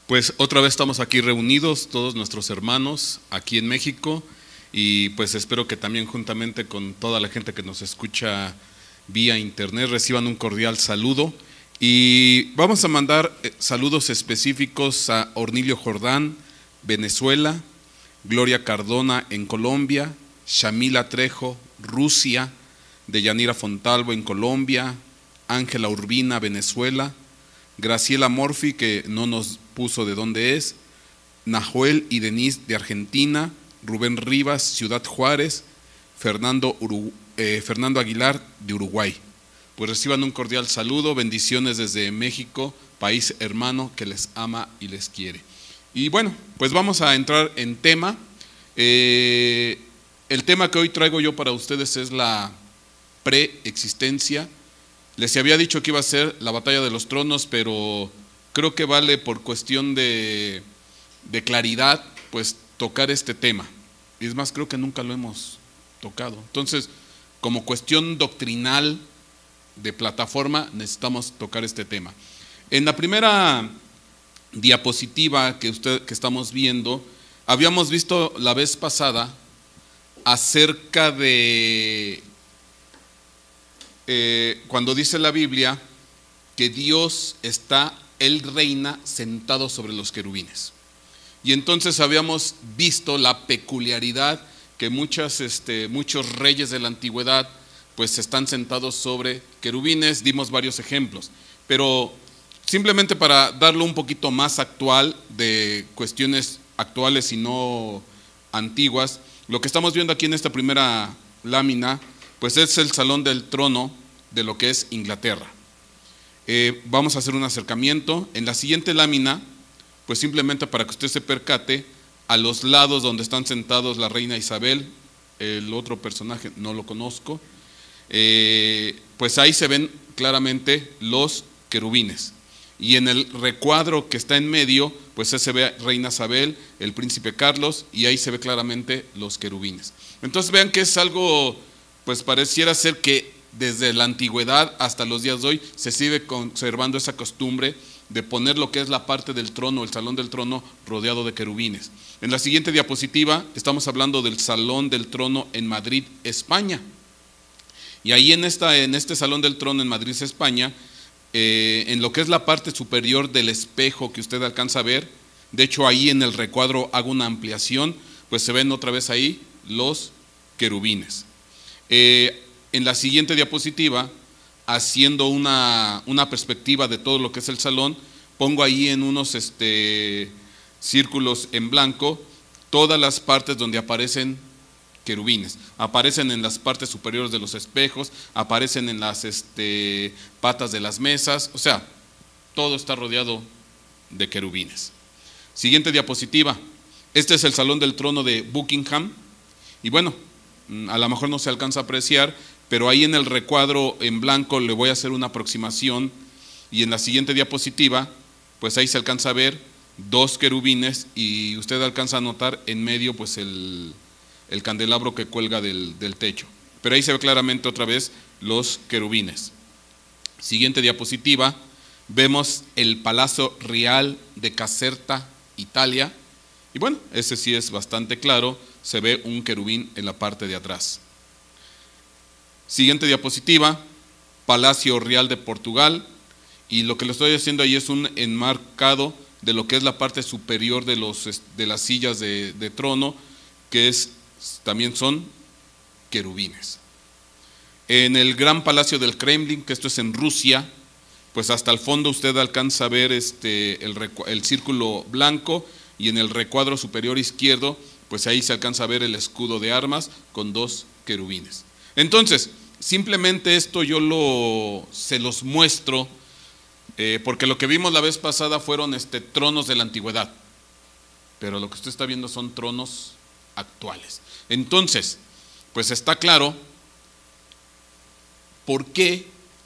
Pues otra vez estamos aquí reunidos, todos nuestros hermanos aquí en México, y pues espero que también juntamente con toda la gente que nos escucha vía internet reciban un cordial saludo. Y vamos a mandar saludos específicos a Ornilio Jordán, Venezuela, Gloria Cardona en Colombia, Shamila Trejo, Rusia, Deyanira Fontalvo en Colombia, Ángela Urbina, Venezuela, Graciela Morfi, que no nos puso de dónde es, Nahuel y Denise de Argentina, Rubén Rivas, Ciudad Juárez, Fernando Aguilar de Uruguay. Pues reciban un cordial saludo, bendiciones desde México, país hermano que les ama y les quiere. Y bueno, pues vamos a entrar en tema. El tema que hoy traigo yo para ustedes es la preexistencia. Les había dicho que iba a ser la batalla de los tronos, pero creo que vale por cuestión de claridad, pues tocar este tema. Y es más, creo que nunca lo hemos tocado. Entonces, como cuestión doctrinal de plataforma, necesitamos tocar este tema. En la primera diapositiva que estamos viendo, habíamos visto la vez pasada acerca de cuando dice la Biblia que Dios Él reina sentado sobre los querubines. Y entonces habíamos visto la peculiaridad que muchos reyes de la antigüedad pues están sentados sobre querubines. Dimos varios ejemplos, pero simplemente para darlo un poquito más actual, de cuestiones actuales y no antiguas, lo que estamos viendo aquí en esta primera lámina pues es el salón del trono de lo que es Inglaterra. Vamos a hacer un acercamiento. En la siguiente lámina, pues simplemente para que usted se percate, a los lados donde están sentados la reina Isabel, el otro personaje no lo conozco, pues ahí se ven claramente los querubines. Y en el recuadro que está en medio, pues se ve reina Isabel, el príncipe Carlos, y ahí se ve claramente los querubines. Entonces vean que es algo, pues pareciera ser que desde la antigüedad hasta los días de hoy se sigue conservando esa costumbre de poner lo que es la parte del trono, el salón del trono, rodeado de querubines. En la siguiente diapositiva estamos hablando del salón del trono en Madrid, España. Y ahí en este salón del trono en Madrid, España, en lo que es la parte superior del espejo que usted alcanza a ver, de hecho ahí en el recuadro hago una ampliación, pues se ven otra vez ahí los querubines. En la siguiente diapositiva, haciendo una perspectiva de todo lo que es el salón, pongo ahí en unos círculos en blanco todas las partes donde aparecen querubines. Aparecen en las partes superiores de los espejos, aparecen en las patas de las mesas, o sea, todo está rodeado de querubines. Siguiente diapositiva. Este es el salón del trono de Buckingham. Y bueno, a lo mejor no se alcanza a apreciar, pero ahí en el recuadro en blanco le voy a hacer una aproximación, y en la siguiente diapositiva, pues ahí se alcanza a ver dos querubines, y usted alcanza a notar en medio pues el candelabro que cuelga del techo. Pero ahí se ve claramente otra vez los querubines. Siguiente diapositiva, vemos el Palacio Real de Caserta, Italia, y bueno, ese sí es bastante claro, se ve un querubín en la parte de atrás. Siguiente diapositiva, Palacio Real de Portugal, y lo que le estoy haciendo ahí es un enmarcado de lo que es la parte superior de las sillas de trono, que también son querubines. En el Gran Palacio del Kremlin, que esto es en Rusia, pues hasta el fondo usted alcanza a ver el círculo blanco, y en el recuadro superior izquierdo, pues ahí se alcanza a ver el escudo de armas con dos querubines. Entonces, simplemente esto yo se los muestro, porque lo que vimos la vez pasada fueron tronos de la antigüedad, pero lo que usted está viendo son tronos actuales. Entonces, pues está claro por qué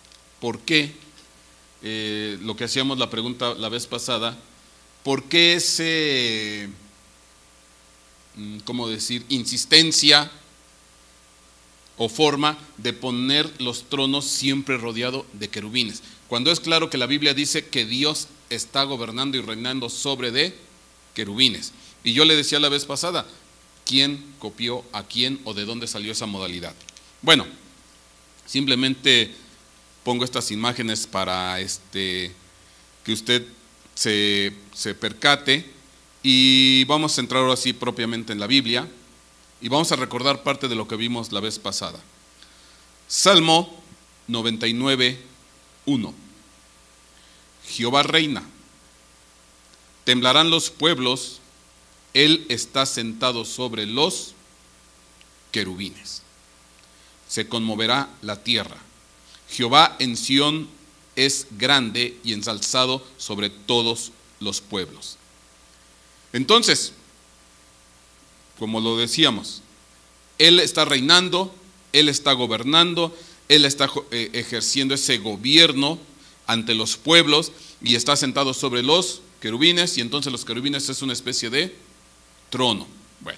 lo que hacíamos la pregunta la vez pasada, por qué insistencia o forma de poner los tronos siempre rodeado de querubines, cuando es claro que la Biblia dice que Dios está gobernando y reinando sobre de querubines. Y yo le decía la vez pasada, ¿quién copió a quién o de dónde salió esa modalidad? Bueno, simplemente pongo estas imágenes para que usted se percate, y vamos a entrar ahora sí propiamente en la Biblia y vamos a recordar parte de lo que vimos la vez pasada. Salmo 99:1. Jehová reina, temblarán los pueblos, Él está sentado sobre los querubines. Se conmoverá la tierra. Jehová en Sión es grande y ensalzado sobre todos los pueblos. Entonces, como lo decíamos, Él está reinando, Él está gobernando, Él está ejerciendo ese gobierno ante los pueblos y está sentado sobre los querubines, y entonces los querubines es una especie de trono. Bueno,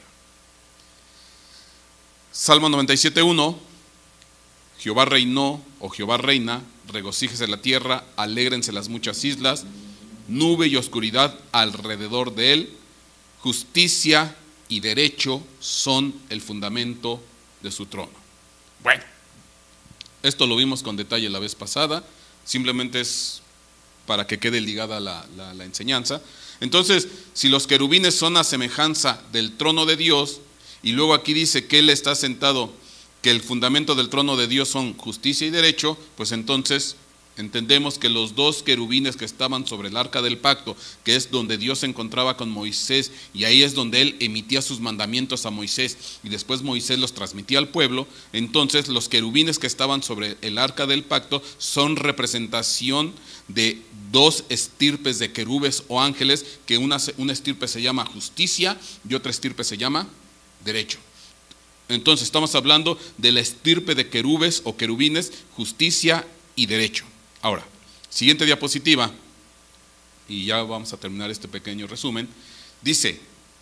Salmo 97:1. Jehová reinó, o Jehová reina, regocíjese la tierra, alégrense las muchas islas, nube y oscuridad alrededor de él, justicia y derecho son el fundamento de su trono. Bueno, esto lo vimos con detalle la vez pasada, simplemente es para que quede ligada la enseñanza. Entonces, si los querubines son a semejanza del trono de Dios, y luego aquí dice que Él está sentado, que el fundamento del trono de Dios son justicia y derecho, pues entonces entendemos que los dos querubines que estaban sobre el arca del pacto, que es donde Dios se encontraba con Moisés, y ahí es donde Él emitía sus mandamientos a Moisés, y después Moisés los transmitía al pueblo, entonces los querubines que estaban sobre el arca del pacto son representación de dos estirpes de querubes o ángeles, que una estirpe se llama justicia y otra estirpe se llama derecho. Entonces estamos hablando de la estirpe de querubes o querubines, justicia y derecho. Ahora, siguiente diapositiva, y ya vamos a terminar este pequeño resumen. Dice: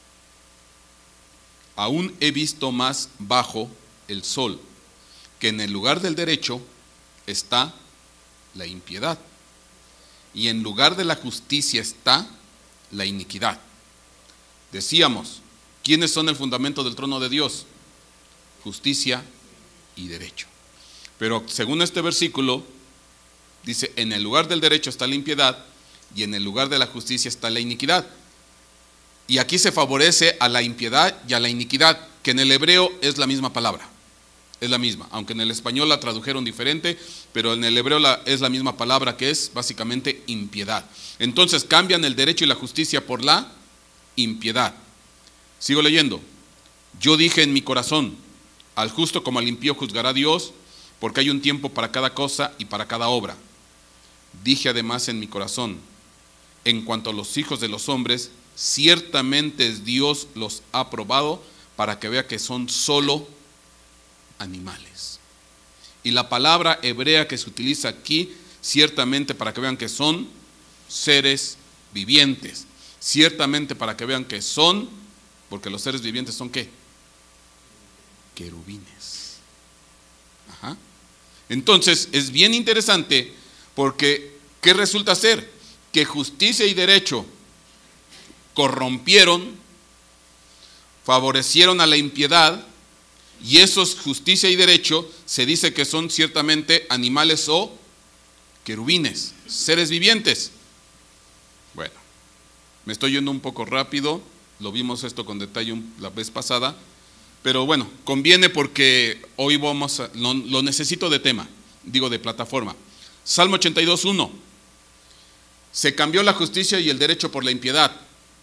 aún he visto más bajo el sol, que en el lugar del derecho está la impiedad, y en lugar de la justicia está la iniquidad. Decíamos, ¿quiénes son el fundamento del trono de Dios? Justicia y derecho. Pero según este versículo, dice, en el lugar del derecho está la impiedad y en el lugar de la justicia está la iniquidad. Y aquí se favorece a la impiedad y a la iniquidad, que en el hebreo es la misma palabra. Es la misma, aunque en el español la tradujeron diferente, pero en el hebreo es la misma palabra, que es básicamente impiedad. Entonces cambian el derecho y la justicia por la impiedad. Sigo leyendo. Yo dije en mi corazón, al justo como al impío juzgará Dios, porque hay un tiempo para cada cosa y para cada obra. Dije además en mi corazón, en cuanto a los hijos de los hombres, ciertamente Dios los ha probado para que vea que son solo animales. Y la palabra hebrea que se utiliza aquí, ciertamente para que vean que son seres vivientes. Ciertamente para que vean que son, porque los seres vivientes son ¿qué? Querubines. Ajá. Entonces es bien interesante, porque ¿qué resulta ser? Que justicia y derecho corrompieron, favorecieron a la impiedad, y esos justicia y derecho se dice que son ciertamente animales o querubines, seres vivientes. Bueno, me estoy yendo un poco rápido, lo vimos esto con detalle la vez pasada, pero bueno, conviene porque hoy lo necesito de tema, digo de plataforma. Salmo 82:1. Se cambió la justicia y el derecho por la impiedad.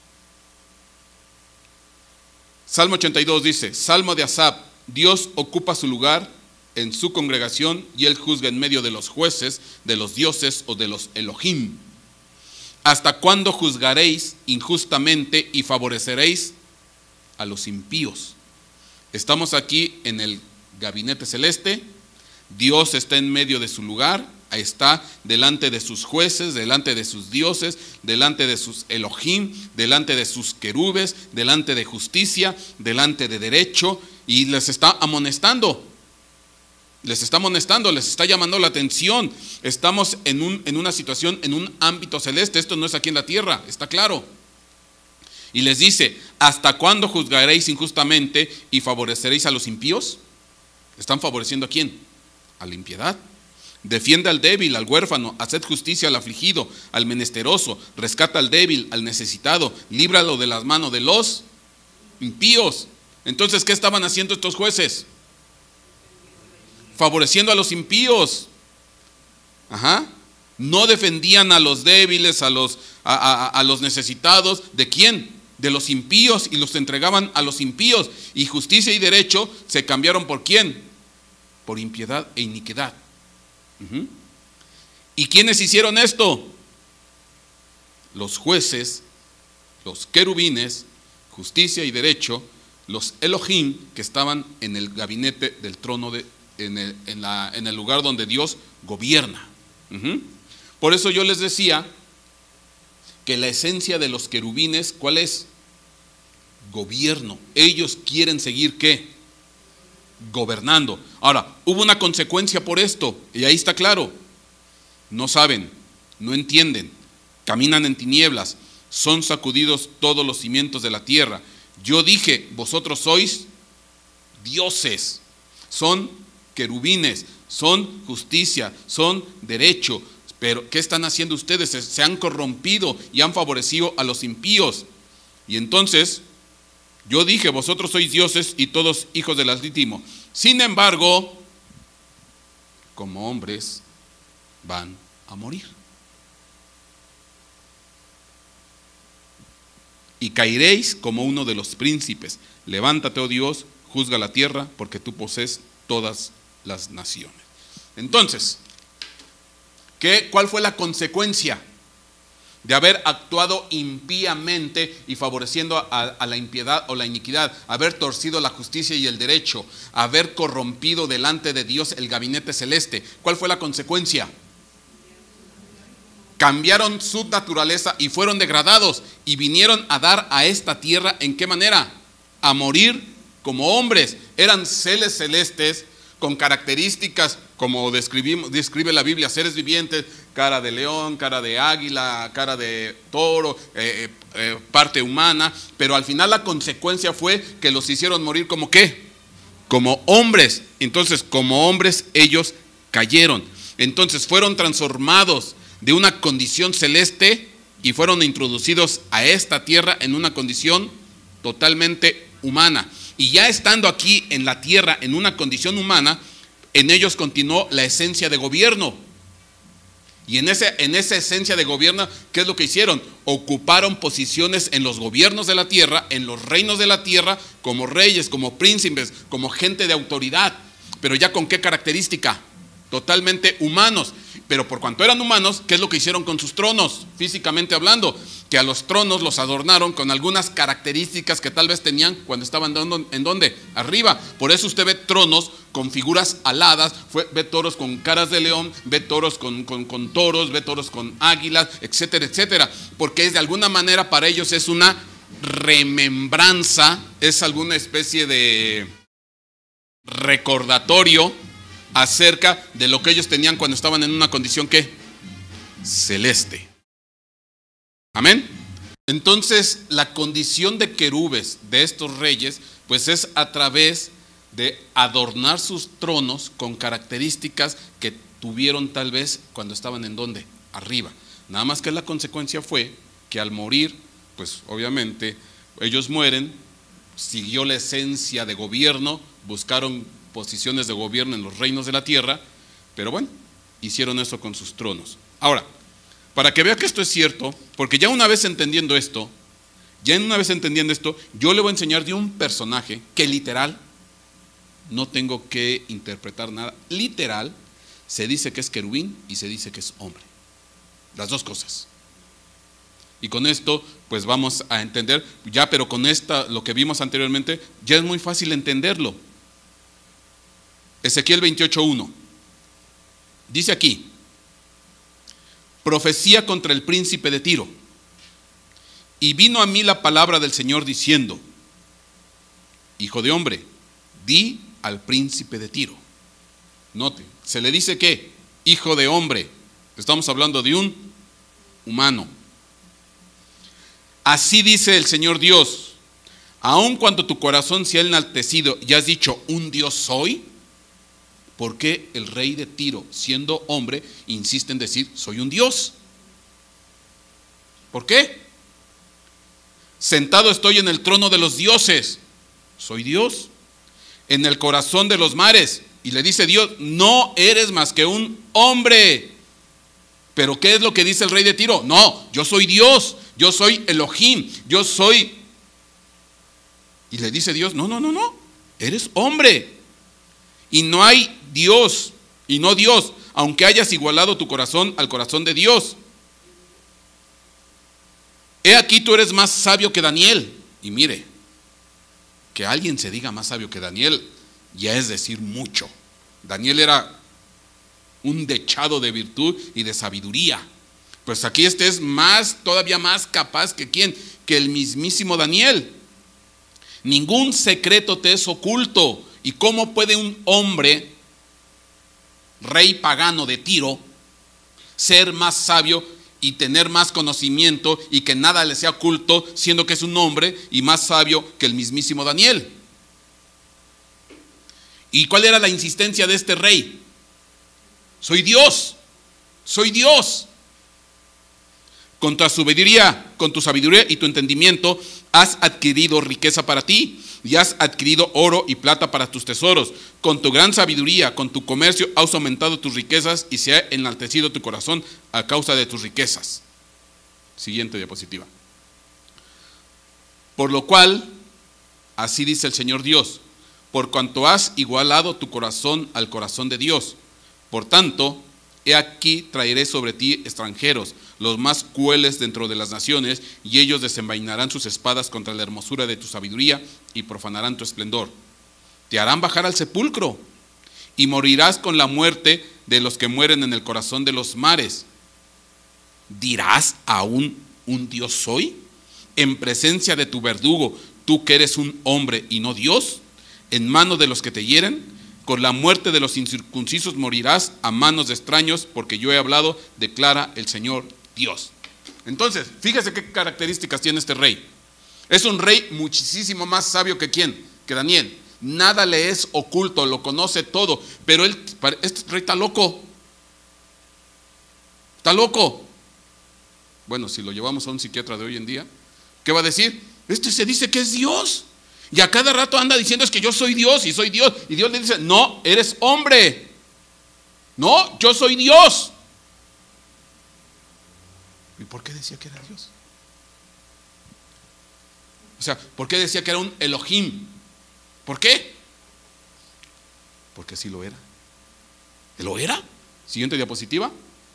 Salmo 82 dice, Salmo de Asaf, Dios ocupa su lugar en su congregación y Él juzga en medio de los jueces, de los dioses o de los Elohim. ¿Hasta cuándo juzgaréis injustamente y favoreceréis a los impíos? Estamos aquí en el gabinete celeste, Dios está en medio de su lugar, está delante de sus jueces, delante de sus dioses, delante de sus Elohim, delante de sus querubes, delante de justicia, delante de derecho, y les está amonestando. Les está amonestando, les está llamando la atención. Estamos en una situación, en un ámbito celeste. Esto no es aquí en la tierra, está claro. Y les dice: ¿hasta cuándo juzgaréis injustamente y favoreceréis a los impíos? ¿Están favoreciendo a quién? A la impiedad. Defiende al débil, al huérfano, haced justicia al afligido, al menesteroso, rescata al débil, al necesitado, líbralo de las manos de los impíos. Entonces, ¿qué estaban haciendo estos jueces? Favoreciendo a los impíos. No defendían a los débiles, a los necesitados. ¿De quién? De los impíos, y los entregaban a los impíos. Y justicia y derecho se cambiaron ¿por quién? Por impiedad e iniquidad. ¿Y quiénes hicieron esto? Los jueces, los querubines, justicia y derecho, los Elohim, que estaban en el gabinete del trono, en el lugar donde Dios gobierna. Por eso yo les decía que la esencia de los querubines, ¿cuál es? Gobierno. Ellos quieren seguir ¿qué? Gobernando. Ahora, hubo una consecuencia por esto, y ahí está claro. No saben, no entienden, caminan en tinieblas, son sacudidos todos los cimientos de la tierra. Yo dije: vosotros sois dioses. Son querubines, son justicia, son derecho. Pero ¿qué están haciendo ustedes? Se han corrompido y han favorecido a los impíos. Y entonces yo dije: vosotros sois dioses y todos hijos del Altísimo. Sin embargo, como hombres van a morir. Y caeréis como uno de los príncipes. Levántate, oh Dios, juzga la tierra, porque tú posees todas las naciones. Entonces, ¿cuál fue la consecuencia de haber actuado impíamente y favoreciendo a la impiedad o la iniquidad? Haber torcido la justicia y el derecho, haber corrompido delante de Dios el gabinete celeste. ¿Cuál fue la consecuencia? Cambiaron su naturaleza y fueron degradados, y vinieron a dar a esta tierra, ¿en qué manera? A morir como hombres. Eran seres celestes con características como describe la Biblia: seres vivientes, cara de león, cara de águila, cara de toro, parte humana. Pero al final la consecuencia fue que los hicieron morir ¿como qué? Como hombres. Entonces, como hombres ellos cayeron. Entonces fueron transformados de una condición celeste y fueron introducidos a esta tierra en una condición totalmente humana. Y ya estando aquí en la tierra en una condición humana, en ellos continuó la esencia de gobierno. Y en esa esencia de gobierno, ¿qué es lo que hicieron? Ocuparon posiciones en los gobiernos de la tierra, en los reinos de la tierra, como reyes, como príncipes, como gente de autoridad. Pero ya ¿con qué característica? Totalmente humanos. Pero por cuanto eran humanos, ¿qué es lo que hicieron con sus tronos? Físicamente hablando, que a los tronos los adornaron con algunas características que tal vez tenían cuando estaban ¿en dónde? Arriba. Por eso usted ve tronos con figuras aladas, ve toros con caras de león, ve toros con toros, ve toros con águilas, etcétera, etcétera. Porque es de alguna manera para ellos es una remembranza, es alguna especie de recordatorio acerca de lo que ellos tenían cuando estaban en una condición ¿qué? Celeste. Amén. Entonces la condición de querubes de estos reyes pues es a través de adornar sus tronos con características que tuvieron tal vez cuando estaban ¿en dónde? Arriba. Nada más que la consecuencia fue que al morir pues obviamente ellos mueren, siguió la esencia de gobierno, buscaron posiciones de gobierno en los reinos de la tierra, pero bueno, hicieron eso con sus tronos. Ahora, para que vea que esto es cierto, porque ya una vez entendiendo esto, yo le voy a enseñar de un personaje que literal, no tengo que interpretar nada, literal, se dice que es querubín y se dice que es hombre. Las dos cosas. Y con esto, pues vamos a entender, ya, pero con lo que vimos anteriormente, ya es muy fácil entenderlo. Ezequiel 28:1. Dice aquí: profecía contra el príncipe de Tiro. Y vino a mí la palabra del Señor diciendo: hijo de hombre, di al príncipe de Tiro. Note, se le dice que hijo de hombre. Estamos hablando de un humano. Así dice el Señor Dios: aun cuando tu corazón se ha enaltecido y has dicho, un Dios soy, ¿por qué el rey de Tiro, siendo hombre, insiste en decir, soy un Dios? ¿Por qué? Sentado estoy en el trono de los dioses, soy Dios. En el corazón de los mares, y le dice Dios, no eres más que un hombre. ¿Pero qué es lo que dice el rey de Tiro? No, yo soy Dios, yo soy Elohim, yo soy... Y le dice Dios, no, eres hombre. Y no hay Dios, y no Dios, aunque hayas igualado tu corazón al corazón de Dios. He aquí tú eres más sabio que Daniel. Y mire, que alguien se diga más sabio que Daniel, ya es decir mucho. Daniel era un dechado de virtud y de sabiduría. Pues aquí este es todavía más capaz que ¿quién? Que el mismísimo Daniel. Ningún secreto te es oculto. ¿Y cómo puede un hombre, rey pagano de Tiro, ser más sabio y tener más conocimiento y que nada le sea oculto, siendo que es un hombre y más sabio que el mismísimo Daniel? ¿Y cuál era la insistencia de este rey? Soy Dios, soy Dios. Con tu sabiduría y tu entendimiento has adquirido riqueza para ti, y has adquirido oro y plata para tus tesoros. Con tu gran sabiduría, con tu comercio, has aumentado tus riquezas y se ha enaltecido tu corazón a causa de tus riquezas. Siguiente diapositiva. Por lo cual, así dice el Señor Dios, por cuanto has igualado tu corazón al corazón de Dios, por tanto, he aquí traeré sobre ti extranjeros, los más crueles dentro de las naciones, y ellos desenvainarán sus espadas contra la hermosura de tu sabiduría y profanarán tu esplendor. Te harán bajar al sepulcro y morirás con la muerte de los que mueren en el corazón de los mares. ¿Dirás aún un Dios soy? En presencia de tu verdugo, tú que eres un hombre y no Dios, en manos de los que te hieren, con la muerte de los incircuncisos morirás a manos de extraños, porque yo he hablado, declara el Señor Dios. Entonces, fíjese qué características tiene este rey. Es un rey muchísimo más sabio que ¿quién? Que Daniel. Nada le es oculto, lo conoce todo, pero este rey está loco. Está loco. Bueno, si lo llevamos a un psiquiatra de hoy en día, ¿qué va a decir? Este se dice que es Dios. Y a cada rato anda diciendo es que yo soy Dios y soy Dios. Y Dios le dice, no, eres hombre. No, yo soy Dios. ¿Y por qué decía que era Dios? O sea, ¿por qué decía que era un Elohim? ¿Por qué? Porque sí lo era. ¿Lo era? Siguiente diapositiva.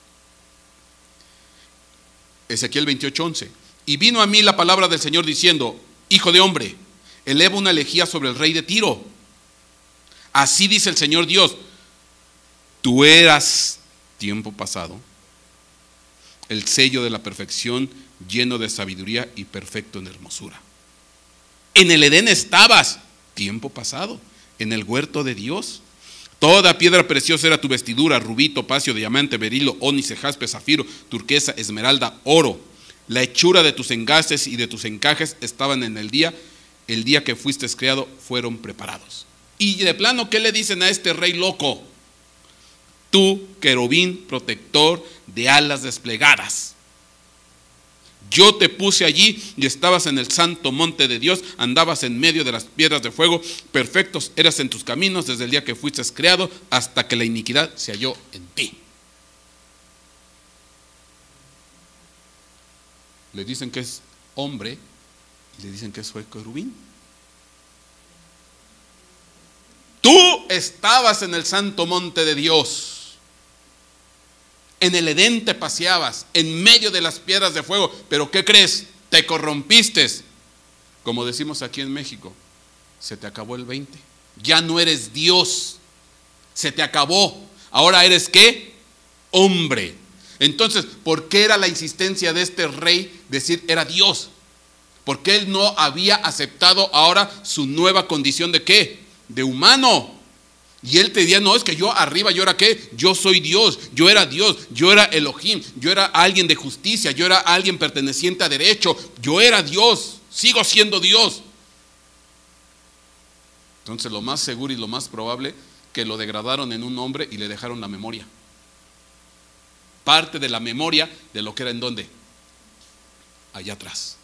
Ezequiel 28:11. Y vino a mí la palabra del Señor diciendo, hijo de hombre, eleva una elegía sobre el rey de Tiro. Así dice el Señor Dios, tú eras, tiempo pasado, el sello de la perfección, lleno de sabiduría y perfecto en hermosura. En el Edén estabas, tiempo pasado, en el huerto de Dios. Toda piedra preciosa era tu vestidura, rubí, topacio, diamante, berilo, ónice, jaspe, zafiro, turquesa, esmeralda, oro. La hechura de tus engastes y de tus encajes estaban en el día que fuiste creado, fueron preparados. Y de plano, ¿qué le dicen a este rey loco? Tú, querubín, protector de alas desplegadas. Yo te puse allí y estabas en el santo monte de Dios, andabas en medio de las piedras de fuego, perfectos eras en tus caminos desde el día que fuiste creado hasta que la iniquidad se halló en ti. Le dicen que es hombre y le dicen que es querubín. Tú estabas en el santo monte de Dios. En el Edén te paseabas, en medio de las piedras de fuego. Pero ¿qué crees? Te corrompiste. Como decimos aquí en México, se te acabó el 20. Ya no eres Dios. Se te acabó. Ahora eres ¿qué? Hombre. Entonces, ¿por qué era la insistencia de este rey decir era Dios? Porque él no había aceptado ahora su nueva condición de ¿qué? De humano. Y él te diría, no, es que yo arriba, ¿yo era qué? Yo soy Dios, yo era Elohim, yo era alguien de justicia, yo era alguien perteneciente a derecho, yo era Dios, sigo siendo Dios. Entonces lo más seguro y lo más probable, que lo degradaron en un hombre y le dejaron la memoria. Parte de la memoria de lo que era en dónde, allá atrás.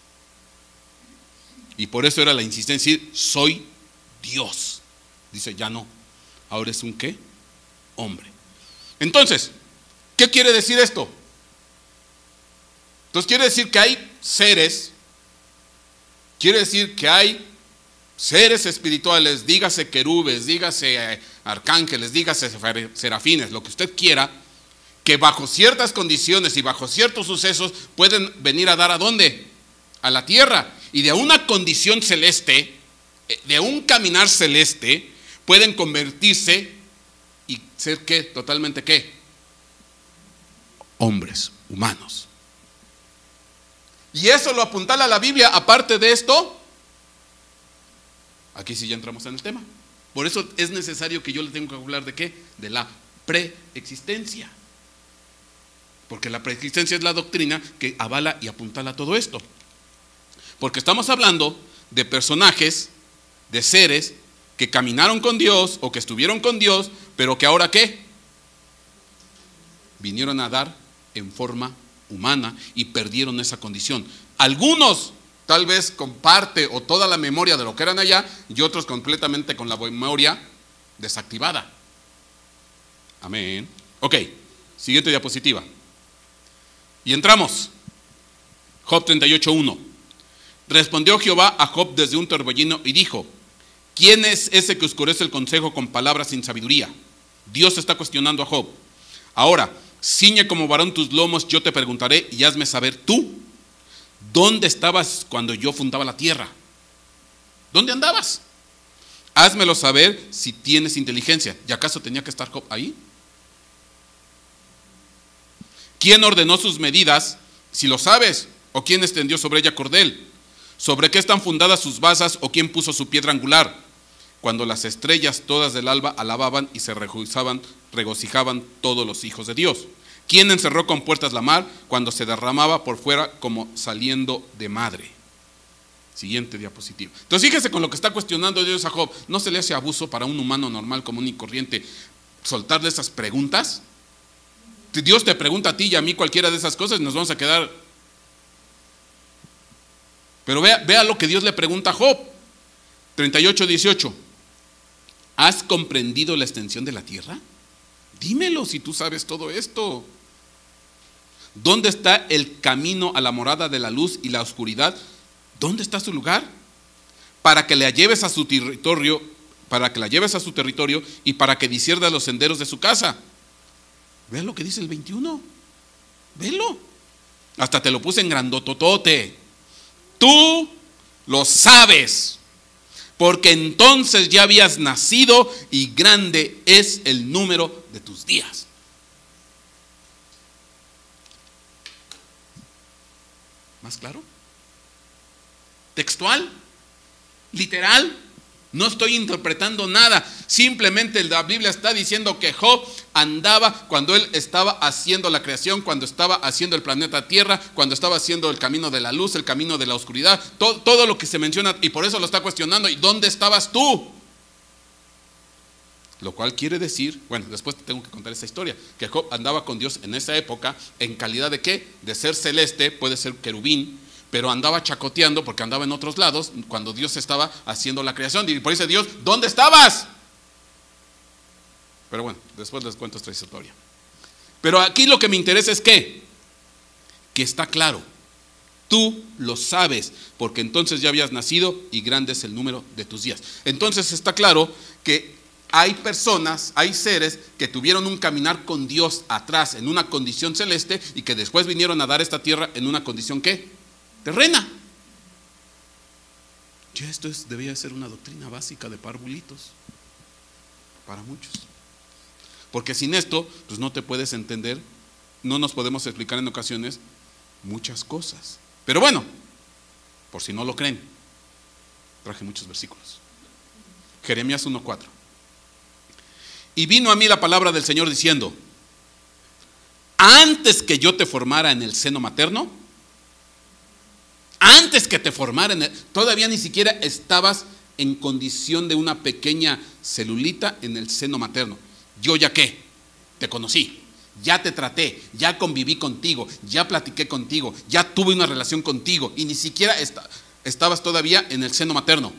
Y por eso era la insistencia, decir, soy Dios. Dice, ya no. Ahora es un ¿qué? Hombre. Entonces, ¿qué quiere decir esto? Entonces quiere decir que hay seres, quiere decir que hay seres espirituales, dígase querubes, dígase arcángeles, dígase serafines, lo que usted quiera, que bajo ciertas condiciones y bajo ciertos sucesos pueden venir a dar ¿a dónde? A la tierra. Y de una condición celeste, de un caminar celeste, pueden convertirse y ser ¿qué? Totalmente ¿qué? Hombres, humanos. Y eso lo apuntala la Biblia. Aparte de esto, aquí sí ya entramos en el tema. Por eso es necesario que yo le tenga que hablar de ¿qué? De la preexistencia. Porque la preexistencia es la doctrina que avala y apuntala todo esto. Porque estamos hablando de personajes, de seres que caminaron con Dios o que estuvieron con Dios, pero que ahora ¿qué? Vinieron a dar en forma humana y perdieron esa condición. Algunos tal vez con parte o toda la memoria de lo que eran allá, y otros completamente con la memoria desactivada. Amén. Ok, siguiente diapositiva. Y entramos. Job 38:1. Respondió Jehová a Job desde un torbellino y dijo: ¿quién es ese que oscurece el consejo con palabras sin sabiduría? Dios está cuestionando a Job. Ahora, ciñe como varón tus lomos, yo te preguntaré y hazme saber tú, ¿dónde estabas cuando yo fundaba la tierra? ¿Dónde andabas? Házmelo saber si tienes inteligencia. ¿Y acaso tenía que estar Job ahí? ¿Quién ordenó sus medidas, si lo sabes? ¿O quién extendió sobre ella cordel? ¿Sobre qué están fundadas sus basas o quién puso su piedra angular? Cuando las estrellas todas del alba alababan y se regocijaban todos los hijos de Dios. ¿Quién encerró con puertas la mar cuando se derramaba por fuera como saliendo de madre? Siguiente diapositiva. Entonces fíjese con lo que está cuestionando Dios a Job. ¿No se le hace abuso para un humano normal, común y corriente soltarle esas preguntas? Si Dios te pregunta a ti y a mí cualquiera de esas cosas, nos vamos a quedar. Pero vea lo que Dios le pregunta a Job. 38:18. ¿Has comprendido la extensión de la tierra? Dímelo si tú sabes todo esto. ¿Dónde está el camino a la morada de la luz y la oscuridad? ¿Dónde está su lugar? Para que la lleves a su territorio, y para que discierna los senderos de su casa. Vea lo que dice el 21. Velo. Hasta te lo puse en grandototote. Tú lo sabes, porque entonces ya habías nacido y grande es el número de tus días. ¿Más claro? ¿Textual? ¿Literal? No estoy interpretando nada, simplemente la Biblia está diciendo que Job andaba cuando él estaba haciendo la creación, cuando estaba haciendo el planeta Tierra, cuando estaba haciendo el camino de la luz, el camino de la oscuridad, todo lo que se menciona, y por eso lo está cuestionando. ¿Y dónde estabas tú? Lo cual quiere decir, bueno, después te tengo que contar esa historia, que Job andaba con Dios en esa época, en calidad de ¿qué? De ser celeste, puede ser querubín, pero andaba chacoteando porque andaba en otros lados cuando Dios estaba haciendo la creación. Y por eso Dios, ¿dónde estabas? Pero bueno, después les cuento esta historia. Pero aquí lo que me interesa es que está claro, tú lo sabes, porque entonces ya habías nacido y grande es el número de tus días. Entonces está claro que hay personas, hay seres que tuvieron un caminar con Dios atrás en una condición celeste y que después vinieron a dar esta tierra en una condición ¿qué? Terrena. Ya esto debía ser una doctrina básica de parvulitos para muchos, porque sin esto pues no te puedes entender, no nos podemos explicar en ocasiones muchas cosas. Pero bueno, por si no lo creen, traje muchos versículos. Jeremías 1:4. Y vino a mí la palabra del Señor diciendo: antes que yo te formara en el seno materno, antes que te formara todavía ni siquiera estabas en condición de una pequeña celulita en el seno materno. Yo ya qué, te conocí, ya te traté, ya conviví contigo, ya platiqué contigo, ya tuve una relación contigo y ni siquiera estabas todavía en el seno materno.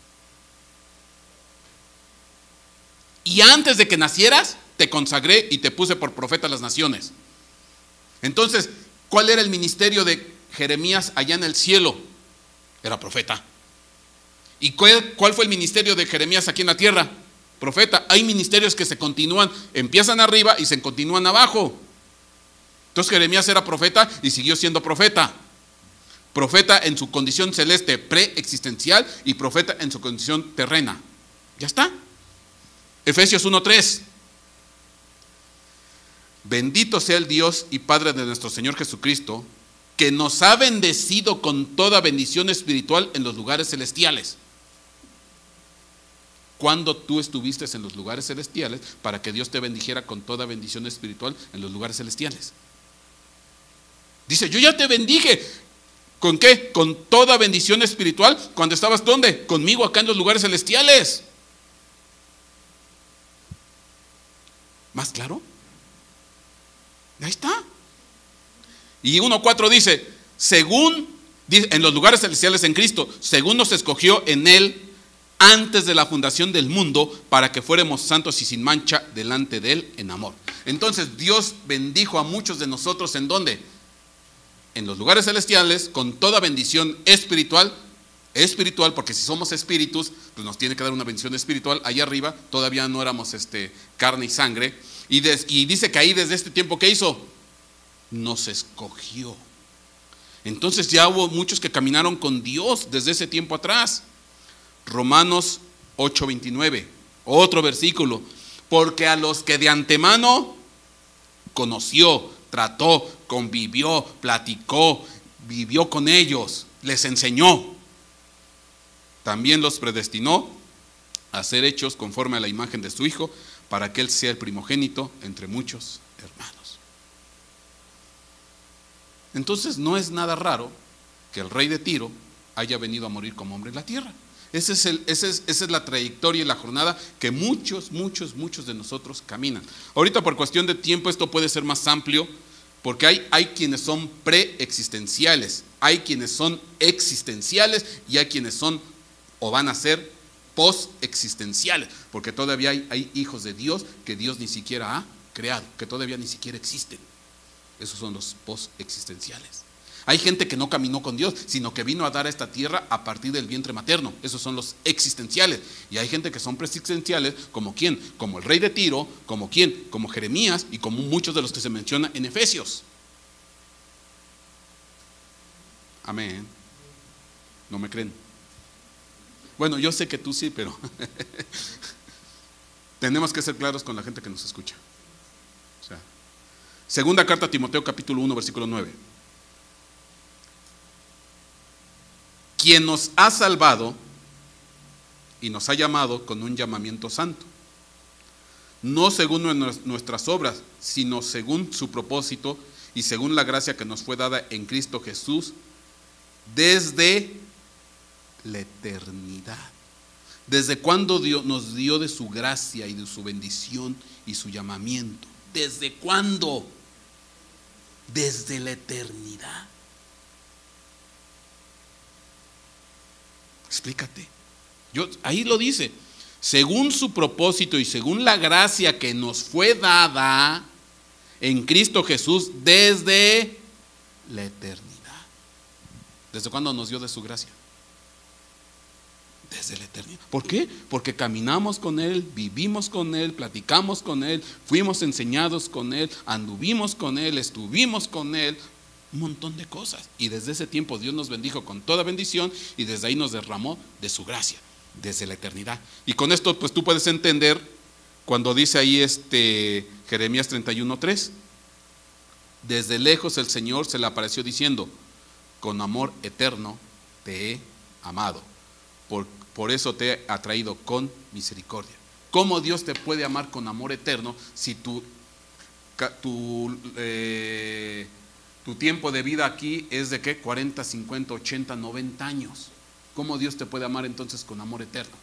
Y antes de que nacieras, te consagré y te puse por profeta a las naciones. Entonces, ¿cuál era el ministerio de Jeremías allá en el cielo? Era profeta. ¿Y cuál fue el ministerio de Jeremías aquí en la tierra? Profeta. Hay ministerios que se continúan, empiezan arriba y se continúan abajo. Entonces Jeremías era profeta y siguió siendo profeta. Profeta en su condición celeste preexistencial y profeta en su condición terrena. Ya está. Efesios 1:3. Bendito sea el Dios y Padre de nuestro Señor Jesucristo, que nos ha bendecido con toda bendición espiritual en los lugares celestiales. ¿Cuándo tú estuviste en los lugares celestiales para que Dios te bendijera con toda bendición espiritual en los lugares celestiales? Dice, yo ya te bendije. ¿Con qué? Con toda bendición espiritual. ¿Cuando estabas dónde? Conmigo acá en los lugares celestiales. ¿Más claro? Ahí está. Y 1:4 dice, en los lugares celestiales en Cristo, según nos escogió en Él antes de la fundación del mundo, para que fuéramos santos y sin mancha delante de Él en amor. Entonces Dios bendijo a muchos de nosotros, ¿en dónde? En los lugares celestiales, con toda bendición espiritual, porque si somos espíritus, pues nos tiene que dar una bendición espiritual. Allá arriba todavía no éramos carne y sangre. Y dice que ahí desde este tiempo, ¿qué hizo? Nos escogió. Entonces ya hubo muchos que caminaron con Dios desde ese tiempo atrás. Romanos 8:29, otro versículo. Porque a los que de antemano conoció, trató, convivió, platicó, vivió con ellos, les enseñó, también los predestinó a ser hechos conforme a la imagen de su Hijo, para que Él sea el primogénito entre muchos hermanos. Entonces no es nada raro que el rey de Tiro haya venido a morir como hombre en la tierra. Esa es la trayectoria y la jornada que muchos de nosotros caminan. Ahorita por cuestión de tiempo esto puede ser más amplio, porque hay quienes son preexistenciales, hay quienes son existenciales y hay quienes son o van a ser postexistenciales, porque todavía hay hijos de Dios que Dios ni siquiera ha creado, que todavía ni siquiera existen. Esos son los postexistenciales. Hay gente que no caminó con Dios, sino que vino a dar a esta tierra a partir del vientre materno. Esos son los existenciales. Y hay gente que son preexistenciales, como ¿quién? Como el rey de Tiro, como ¿quién? Como Jeremías y como muchos de los que se mencionan en Efesios. Amén. ¿No me creen? Bueno, yo sé que tú sí, pero tenemos que ser claros con la gente que nos escucha. O sea, segunda carta a Timoteo capítulo 1 versículo 9. Quien nos ha salvado y nos ha llamado con un llamamiento santo, no según nuestras obras, sino según su propósito y según la gracia que nos fue dada en Cristo Jesús desde la eternidad. ¿Desde cuándo Dios nos dio de su gracia y de su bendición y su llamamiento? ¿Desde cuándo? Desde la eternidad. Explícate. Ahí lo dice. Según su propósito y según la gracia que nos fue dada en Cristo Jesús desde la eternidad. ¿Desde cuándo nos dio de su gracia? Desde la eternidad. ¿Por qué? Porque caminamos con Él, vivimos con Él, platicamos con Él, fuimos enseñados con Él, anduvimos con Él, estuvimos con Él. Un montón de cosas. Y desde ese tiempo Dios nos bendijo con toda bendición y desde ahí nos derramó de su gracia, desde la eternidad. Y con esto pues tú puedes entender cuando dice ahí Jeremías 31:3. Desde lejos el Señor se le apareció diciendo: con amor eterno te he amado, por eso te he atraído con misericordia. ¿Cómo Dios te puede amar con amor eterno si tu tiempo de vida aquí es de ¿qué? 40, 50, 80, 90 años. ¿Cómo Dios te puede amar entonces con amor eterno?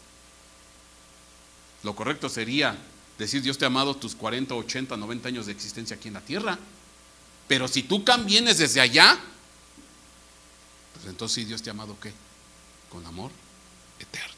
Lo correcto sería decir: Dios te ha amado tus 40, 80, 90 años de existencia aquí en la tierra. Pero si tú vienes desde allá, pues entonces sí, Dios te ha amado ¿qué? Con amor eterno.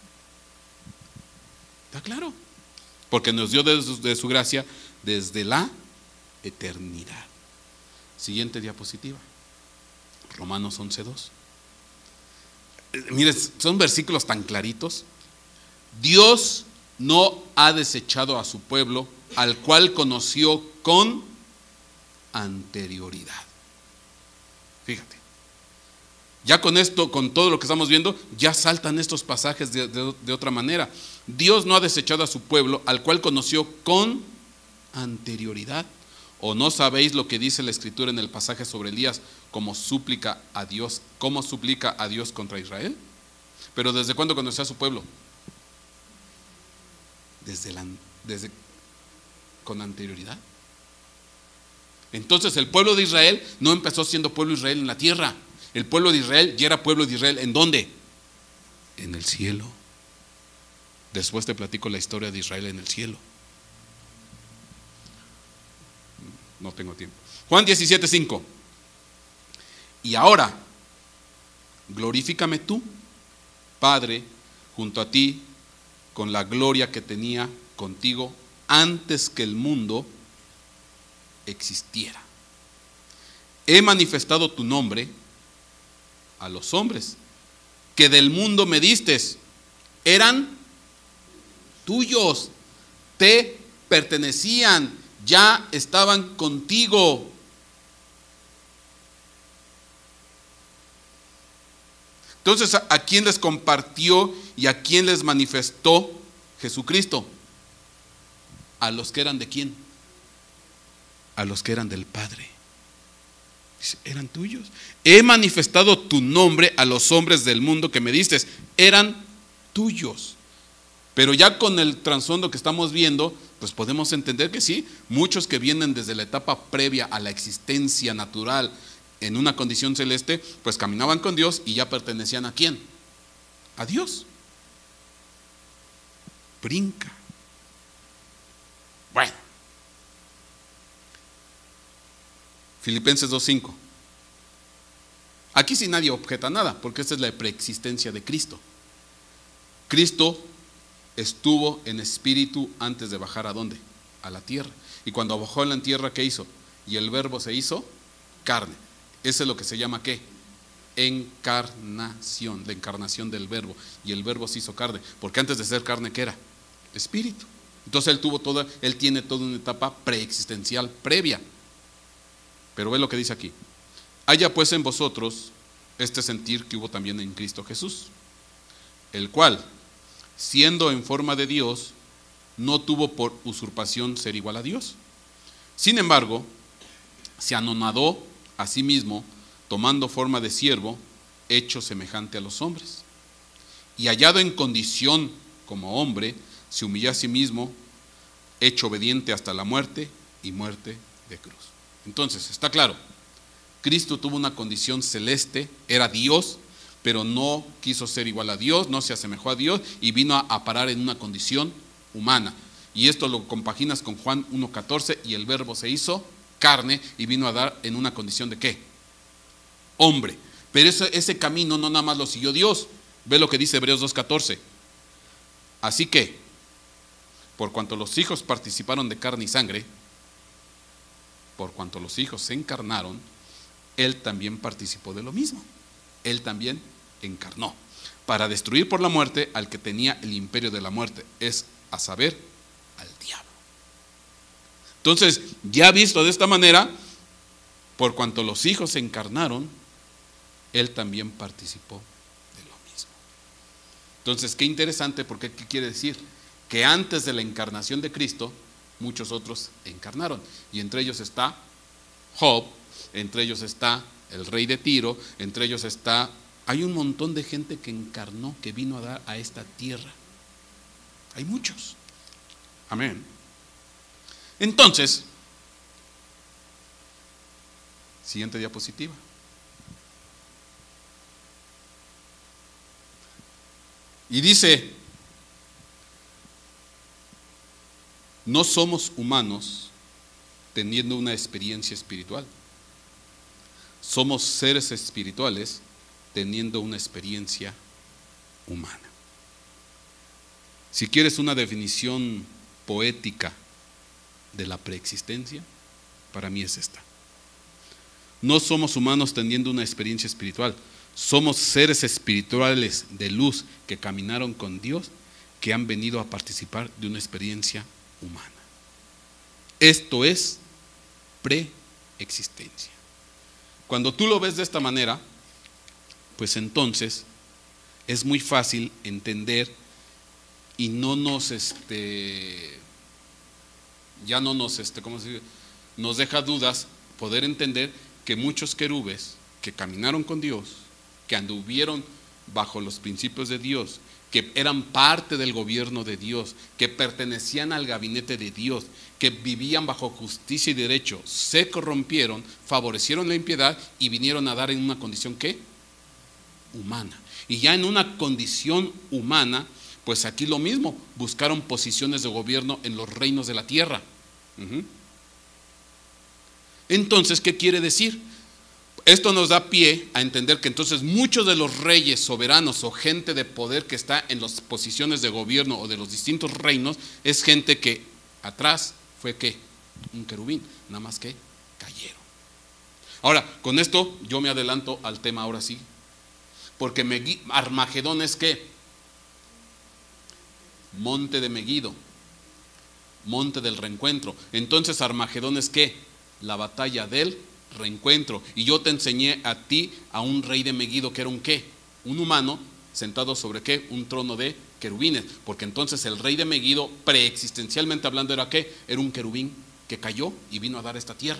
¿Está claro? Porque nos dio de su gracia desde la eternidad. Siguiente diapositiva. Romanos 11:2. Miren, son versículos tan claritos. Dios no ha desechado a su pueblo, al cual conoció con anterioridad. Fíjate. Ya con esto, con todo lo que estamos viendo, ya saltan estos pasajes de otra manera. Dios no ha desechado a su pueblo, al cual conoció con anterioridad. ¿O no sabéis lo que dice la Escritura en el pasaje sobre Elías, cómo suplica a Dios contra Israel? Pero ¿desde cuándo conoció a su pueblo? Desde con anterioridad. Entonces el pueblo de Israel no empezó siendo pueblo de Israel en la tierra. El pueblo de Israel ya era pueblo de Israel. ¿En dónde? En el cielo. Después te platico la historia de Israel en el cielo. No tengo tiempo. Juan 17:5. Y ahora, glorifícame tú, Padre, junto a ti, con la gloria que tenía contigo antes que el mundo existiera. He manifestado tu nombre a los hombres que del mundo me distes. Eran tuyos, te pertenecían, ya estaban contigo. Entonces, ¿a quién les compartió y a quién les manifestó Jesucristo? ¿A los que eran de quién? A los que eran del Padre. Dice, eran tuyos. He manifestado tu nombre a los hombres del mundo que me diste. Eran tuyos. Pero ya con el trasfondo que estamos viendo, pues podemos entender que sí, muchos que vienen desde la etapa previa a la existencia natural en una condición celeste, pues caminaban con Dios y ya pertenecían ¿a quién? A Dios. Brinca. Bueno. Filipenses 2:5. Aquí sí nadie objeta nada, porque esta es la preexistencia de Cristo. Cristo estuvo en espíritu antes de bajar ¿a dónde? A la tierra. Y cuando bajó a la tierra, ¿qué hizo? Y el verbo se hizo carne. Eso es lo que se llama ¿qué? Encarnación, la encarnación del verbo. Y el verbo se hizo carne, porque antes de ser carne, ¿qué era? Espíritu. Entonces él tiene toda una etapa preexistencial previa. Pero ve lo que dice aquí. Haya pues en vosotros este sentir que hubo también en Cristo Jesús, el cual, siendo en forma de Dios, no tuvo por usurpación ser igual a Dios. Sin embargo, se anonadó a sí mismo, tomando forma de siervo, hecho semejante a los hombres. Y hallado en condición como hombre, se humilló a sí mismo, hecho obediente hasta la muerte y muerte de cruz. Entonces, está claro, Cristo tuvo una condición celeste, era Dios, pero no quiso ser igual a Dios, no se asemejó a Dios y vino a parar en una condición humana. Y esto lo compaginas con Juan 1:14, y el verbo se hizo carne y vino a dar en una condición de ¿qué? Hombre. Pero ese camino no nada más lo siguió Dios. Ve lo que dice Hebreos 2:14. Así que, por cuanto los hijos participaron de carne y sangre, por cuanto los hijos se encarnaron, Él también participó de lo mismo. Él también encarnó, para destruir por la muerte al que tenía el imperio de la muerte, es a saber, al diablo. Entonces, ya visto de esta manera, por cuanto los hijos se encarnaron, Él también participó de lo mismo. Entonces, qué interesante, porque ¿qué quiere decir? Que antes de la encarnación de Cristo, muchos otros encarnaron, y entre ellos está Job, entre ellos está el rey de Tiro, entre ellos hay un montón de gente que encarnó, que vino a dar a esta tierra. Hay muchos. Amén. Entonces, siguiente diapositiva. Y dice, no somos humanos teniendo una experiencia espiritual. Somos seres espirituales teniendo una experiencia humana. Si quieres una definición poética de la preexistencia, para mí es esta. No somos humanos teniendo una experiencia espiritual. Somos seres espirituales de luz que caminaron con Dios, que han venido a participar de una experiencia humana. Esto es preexistencia. Cuando tú lo ves de esta manera, pues entonces es muy fácil entender y no nos ya no nos ¿cómo se dice? Nos deja dudas poder entender que muchos querubes que caminaron con Dios, que anduvieron bajo los principios de Dios, que eran parte del gobierno de Dios, que pertenecían al gabinete de Dios, que vivían bajo justicia y derecho, se corrompieron, favorecieron la impiedad y vinieron a dar en una condición ¿qué? Humana. Y ya en una condición humana, pues aquí lo mismo, buscaron posiciones de gobierno en los reinos de la tierra. Entonces, ¿qué quiere decir? Esto nos da pie a entender que entonces muchos de los reyes soberanos o gente de poder que está en las posiciones de gobierno o de los distintos reinos es gente que atrás fue ¿qué? Un querubín, nada más que cayeron. Ahora, con esto yo me adelanto al tema ahora sí, porque Armagedón es ¿qué? Monte de Megido, monte del reencuentro. Entonces Armagedón es ¿qué? La batalla del reencuentro. Y yo te enseñé a ti a un rey de Megido que era un ¿qué? Un humano sentado sobre ¿qué? Un trono de querubines, porque entonces el rey de Megido, preexistencialmente hablando, era ¿qué? Era un querubín que cayó y vino a dar esta tierra.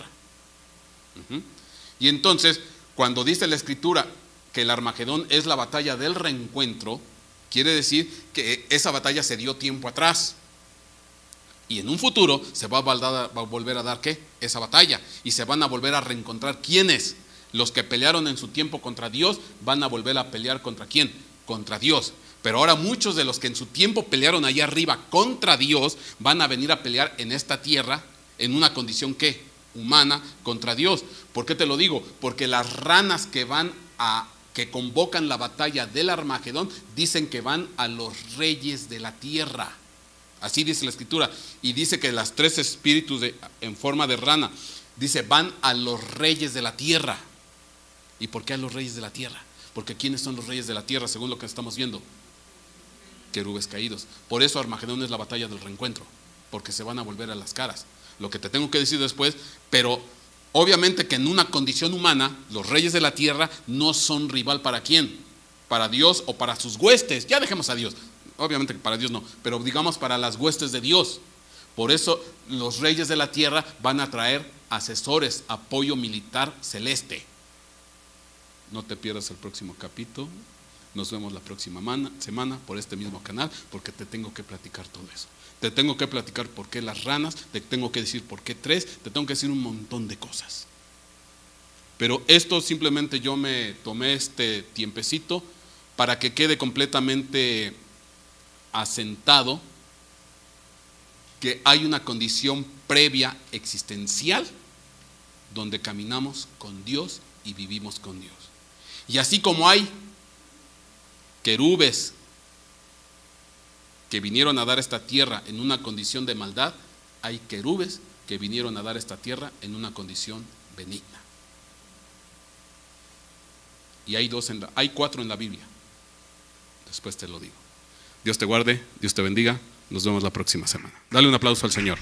Y entonces, cuando dice la escritura que el Armagedón es la batalla del reencuentro, quiere decir que esa batalla se dio tiempo atrás. Y en un futuro se va a volver a dar ¿qué? Esa batalla. Y se van a volver a reencontrar. ¿Quiénes? Los que pelearon en su tiempo contra Dios van a volver a pelear ¿contra quién? Contra Dios. Pero ahora muchos de los que en su tiempo pelearon allá arriba contra Dios van a venir a pelear en esta tierra en una condición ¿qué? Humana contra Dios. ¿Por qué te lo digo? Porque las ranas que convocan la batalla del Armagedón dicen que van a los reyes de la tierra. Así dice la escritura. Y dice que las tres espíritus en forma de rana, dice, van a los reyes de la tierra. ¿Y por qué a los reyes de la tierra? Porque ¿quiénes son los reyes de la tierra según lo que estamos viendo? Querubes caídos. Por eso Armagedón es la batalla del reencuentro, porque se van a volver a las caras. Lo que te tengo que decir después, pero obviamente que en una condición humana, los reyes de la tierra no son rival para quién, para Dios o para sus huestes. Ya dejemos a Dios. Obviamente que para Dios no, pero digamos para las huestes de Dios. Por eso los reyes de la tierra van a traer asesores, apoyo militar celeste. No te pierdas el próximo capítulo. Nos vemos la próxima semana por este mismo canal, porque te tengo que platicar todo eso. Te tengo que platicar por qué las ranas, te tengo que decir por qué tres, te tengo que decir un montón de cosas. Pero esto simplemente yo me tomé este tiempecito para que quede completamente asentado que hay una condición previa existencial donde caminamos con Dios y vivimos con Dios. Y así como hay querubes que vinieron a dar esta tierra en una condición de maldad, hay querubes que vinieron a dar esta tierra en una condición benigna. Y hay 4 en la Biblia. Después te lo digo. Dios te guarde, Dios te bendiga. Nos vemos la próxima semana. Dale un aplauso al Señor.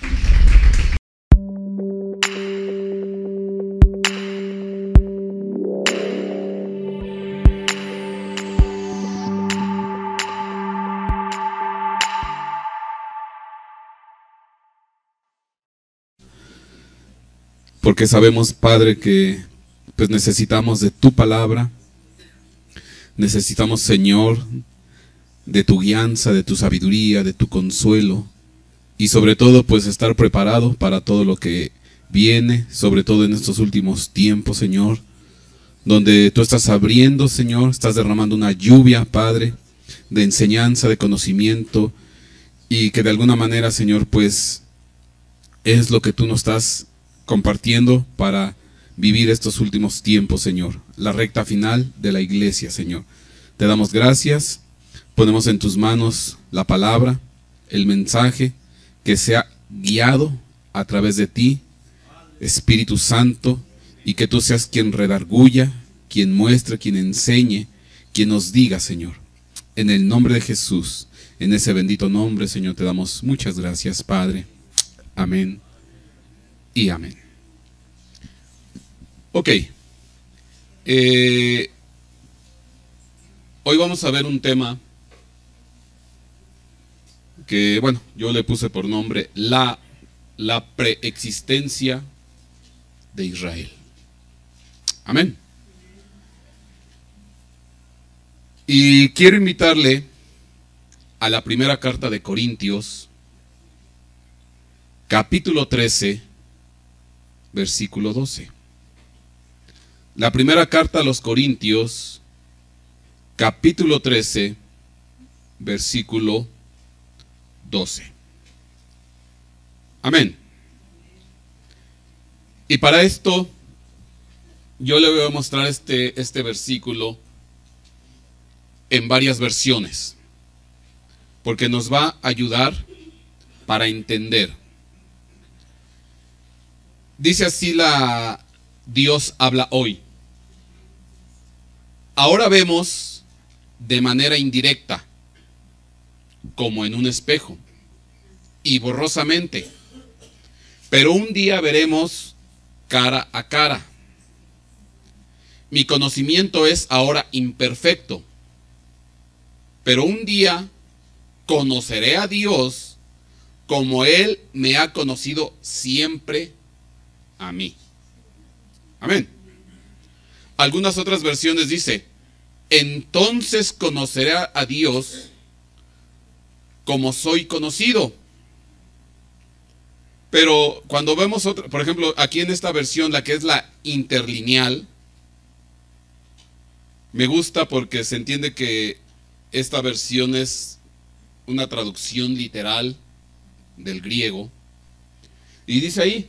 Porque sabemos, Padre, que pues necesitamos de tu palabra. Necesitamos, Señor, de tu guianza, de tu sabiduría, de tu consuelo, y sobre todo pues estar preparado para todo lo que viene, sobre todo en estos últimos tiempos, Señor, donde tú estás abriendo, Señor, estás derramando una lluvia, Padre, de enseñanza, de conocimiento, y que de alguna manera, Señor, pues es lo que tú nos estás compartiendo para vivir estos últimos tiempos, Señor, la recta final de la iglesia, Señor. Te damos gracias, ponemos en tus manos la palabra, el mensaje, que sea guiado a través de ti, Espíritu Santo, y que tú seas quien redarguya, quien muestre, quien enseñe, quien nos diga, Señor. En el nombre de Jesús, en ese bendito nombre, Señor, te damos muchas gracias, Padre. Amén y amén. Ok. Hoy vamos a ver un tema que, bueno, yo le puse por nombre la preexistencia de Israel. Amén. Y quiero invitarle a la primera carta de Corintios, capítulo 13, versículo 12. La primera carta a los Corintios, capítulo 13, versículo 12. Amén. Y para esto, yo le voy a mostrar este versículo en varias versiones, porque nos va a ayudar para entender. Dice así la Dios habla hoy. Ahora vemos de manera indirecta, como en un espejo, y borrosamente, pero un día veremos cara a cara. Mi conocimiento es ahora imperfecto, pero un día conoceré a Dios como Él me ha conocido siempre a mí. Amén. Algunas otras versiones dice, entonces conoceré a Dios como soy conocido. Pero cuando vemos otra, por ejemplo, aquí en esta versión, la que es la interlineal, me gusta porque se entiende que esta versión es una traducción literal del griego. Y dice ahí,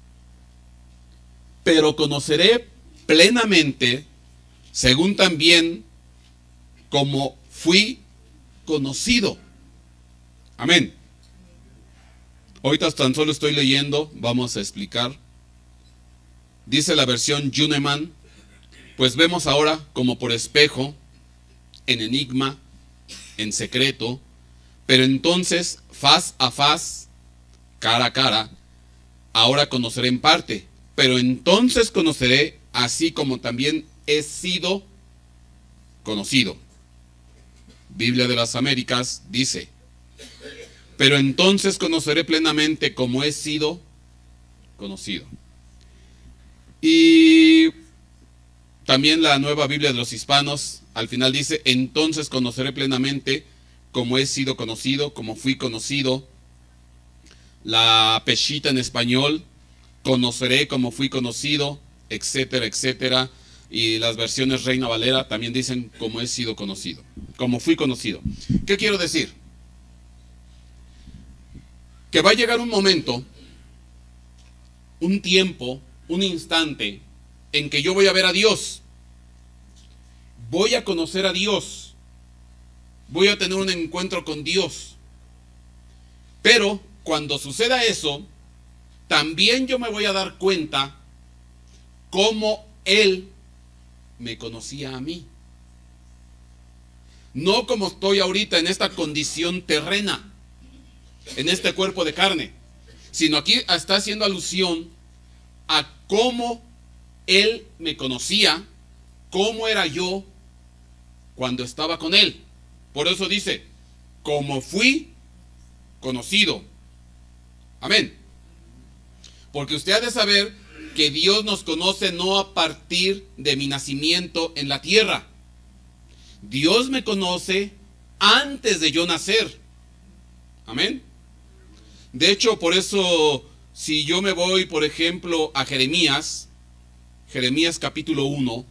pero conoceré plenamente, según también como fui conocido. Amén. Ahorita tan solo estoy leyendo, vamos a explicar. Dice la versión Yuneman, pues vemos ahora como por espejo, en enigma, en secreto, pero entonces faz a faz, cara a cara, ahora conoceré en parte, pero entonces conoceré así como también he sido conocido. Biblia de las Américas dice, pero entonces conoceré plenamente como he sido conocido. Y también la Nueva Biblia de los Hispanos al final dice, entonces conoceré plenamente como he sido conocido, como fui conocido. La Peshitta en español, conoceré como fui conocido, etcétera, etcétera. Y las versiones Reina Valera también dicen como he sido conocido, como fui conocido. ¿Qué quiero decir? Que va a llegar un momento, un tiempo, un instante, en que yo voy a ver a Dios. Voy a conocer a Dios. Voy a tener un encuentro con Dios. Pero cuando suceda eso, también yo me voy a dar cuenta cómo Él me conocía a mí. No como estoy ahorita en esta condición terrena, en este cuerpo de carne, sino aquí está haciendo alusión a cómo Él me conocía, cómo era yo cuando estaba con Él. Por eso dice, como fui conocido. Amén. Porque usted ha de saber que Dios nos conoce no a partir de mi nacimiento en la tierra. Dios me conoce antes de yo nacer. Amén. De hecho, por eso, si yo me voy, por ejemplo, a Jeremías capítulo 1,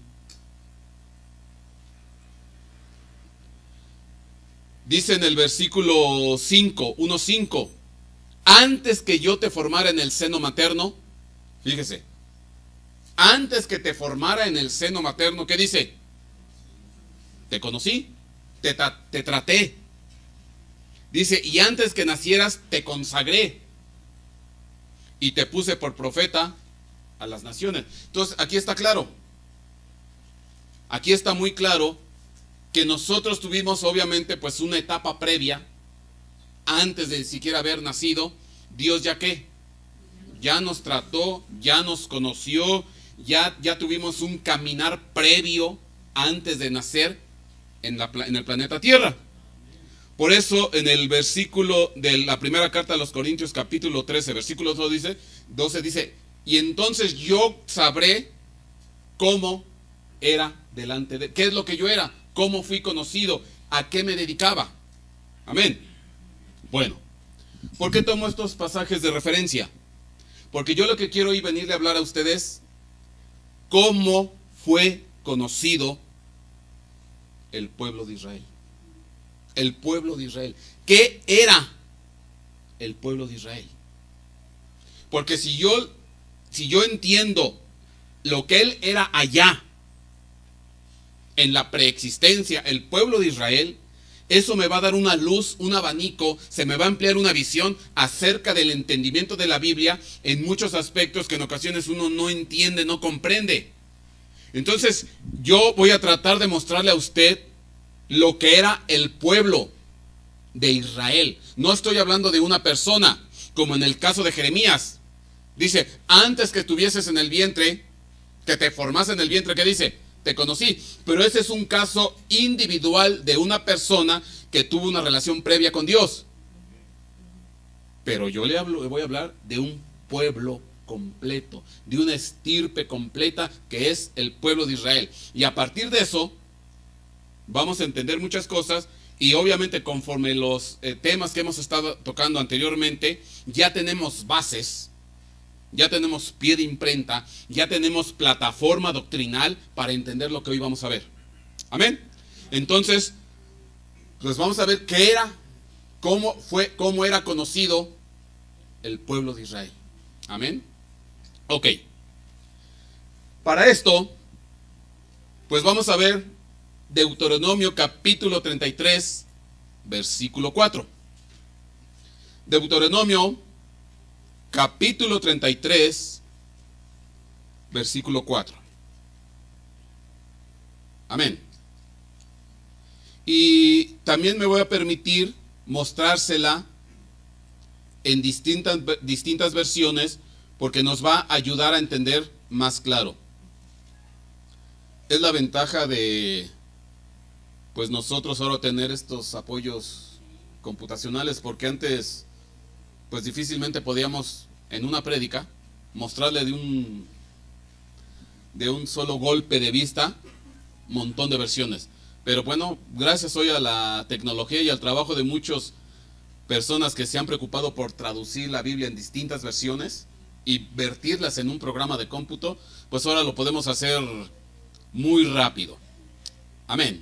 dice en el versículo 5, 1:5, antes que yo te formara en el seno materno, fíjese, antes que te formara en el seno materno, ¿qué dice? Te conocí, te traté. Dice, y antes que nacieras te consagré y te puse por profeta a las naciones. Entonces, aquí está claro. Aquí está muy claro que nosotros tuvimos obviamente pues una etapa previa, antes de siquiera haber nacido. Dios ya qué, ya nos trató, ya nos conoció, ya tuvimos un caminar previo antes de nacer en el planeta Tierra. Por eso en el versículo de la primera carta a los Corintios capítulo 13, versículo 12 dice, y entonces yo sabré cómo era delante de... ¿Qué es lo que yo era? ¿Cómo fui conocido? ¿A qué me dedicaba? Amén. Bueno, ¿por qué tomo estos pasajes de referencia? Porque yo lo que quiero hoy venirle a hablar a ustedes, cómo fue conocido el pueblo de Israel. El pueblo de Israel. ¿Qué era el pueblo de Israel? Porque si yo entiendo lo que él era allá, en la preexistencia, el pueblo de Israel, eso me va a dar una luz, un abanico, se me va a ampliar una visión acerca del entendimiento de la Biblia en muchos aspectos que en ocasiones uno no entiende, no comprende. Entonces, yo voy a tratar de mostrarle a usted lo que era el pueblo de Israel. No estoy hablando de una persona, como en el caso de Jeremías. Dice, antes que estuvieses en el vientre, que te formase en el vientre, ¿qué dice? Te conocí. Pero ese es un caso individual de una persona que tuvo una relación previa con Dios. Pero yo le voy a hablar de un pueblo completo, de una estirpe completa que es el pueblo de Israel. Y a partir de eso vamos a entender muchas cosas, y obviamente conforme los temas que hemos estado tocando anteriormente, ya tenemos bases, ya tenemos pie de imprenta, ya tenemos plataforma doctrinal para entender lo que hoy vamos a ver. Amén. Entonces, pues vamos a ver qué era, cómo era conocido el pueblo de Israel. Amén. Ok. Para esto, pues vamos a ver Deuteronomio capítulo 33, versículo 4. Deuteronomio capítulo 33, versículo 4. Amén. Y también me voy a permitir mostrársela en distintas versiones, porque nos va a ayudar a entender más claro. Es la ventaja de pues nosotros ahora tener estos apoyos computacionales, porque antes pues difícilmente podíamos en una prédica mostrarle de un solo golpe de vista montón de versiones. Pero bueno, gracias hoy a la tecnología y al trabajo de muchas personas que se han preocupado por traducir la Biblia en distintas versiones y vertirlas en un programa de cómputo, pues ahora lo podemos hacer muy rápido. Amén.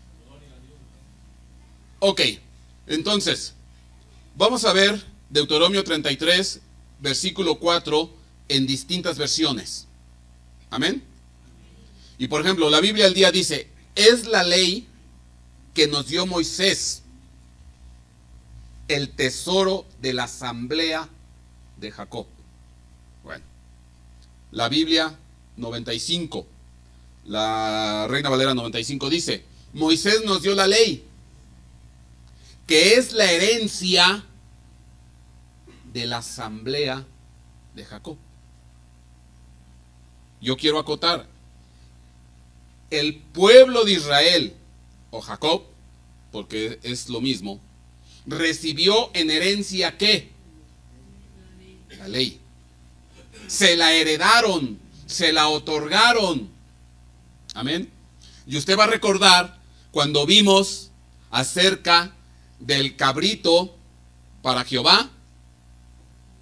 Ok, entonces, vamos a ver Deuteronomio 33, versículo 4, en distintas versiones. Amén. Y por ejemplo, la Biblia al día dice, es la ley que nos dio Moisés, el tesoro de la asamblea de Jacob. Bueno, la Biblia 95, la Reina Valera 95 dice, Moisés nos dio la ley, que es la herencia de la asamblea de Jacob. Yo quiero acotar, el pueblo de Israel, o Jacob, porque es lo mismo, recibió en herencia ¿qué? La ley. Se la heredaron, se la otorgaron. Amén. Y usted va a recordar cuando vimos acerca del cabrito para Jehová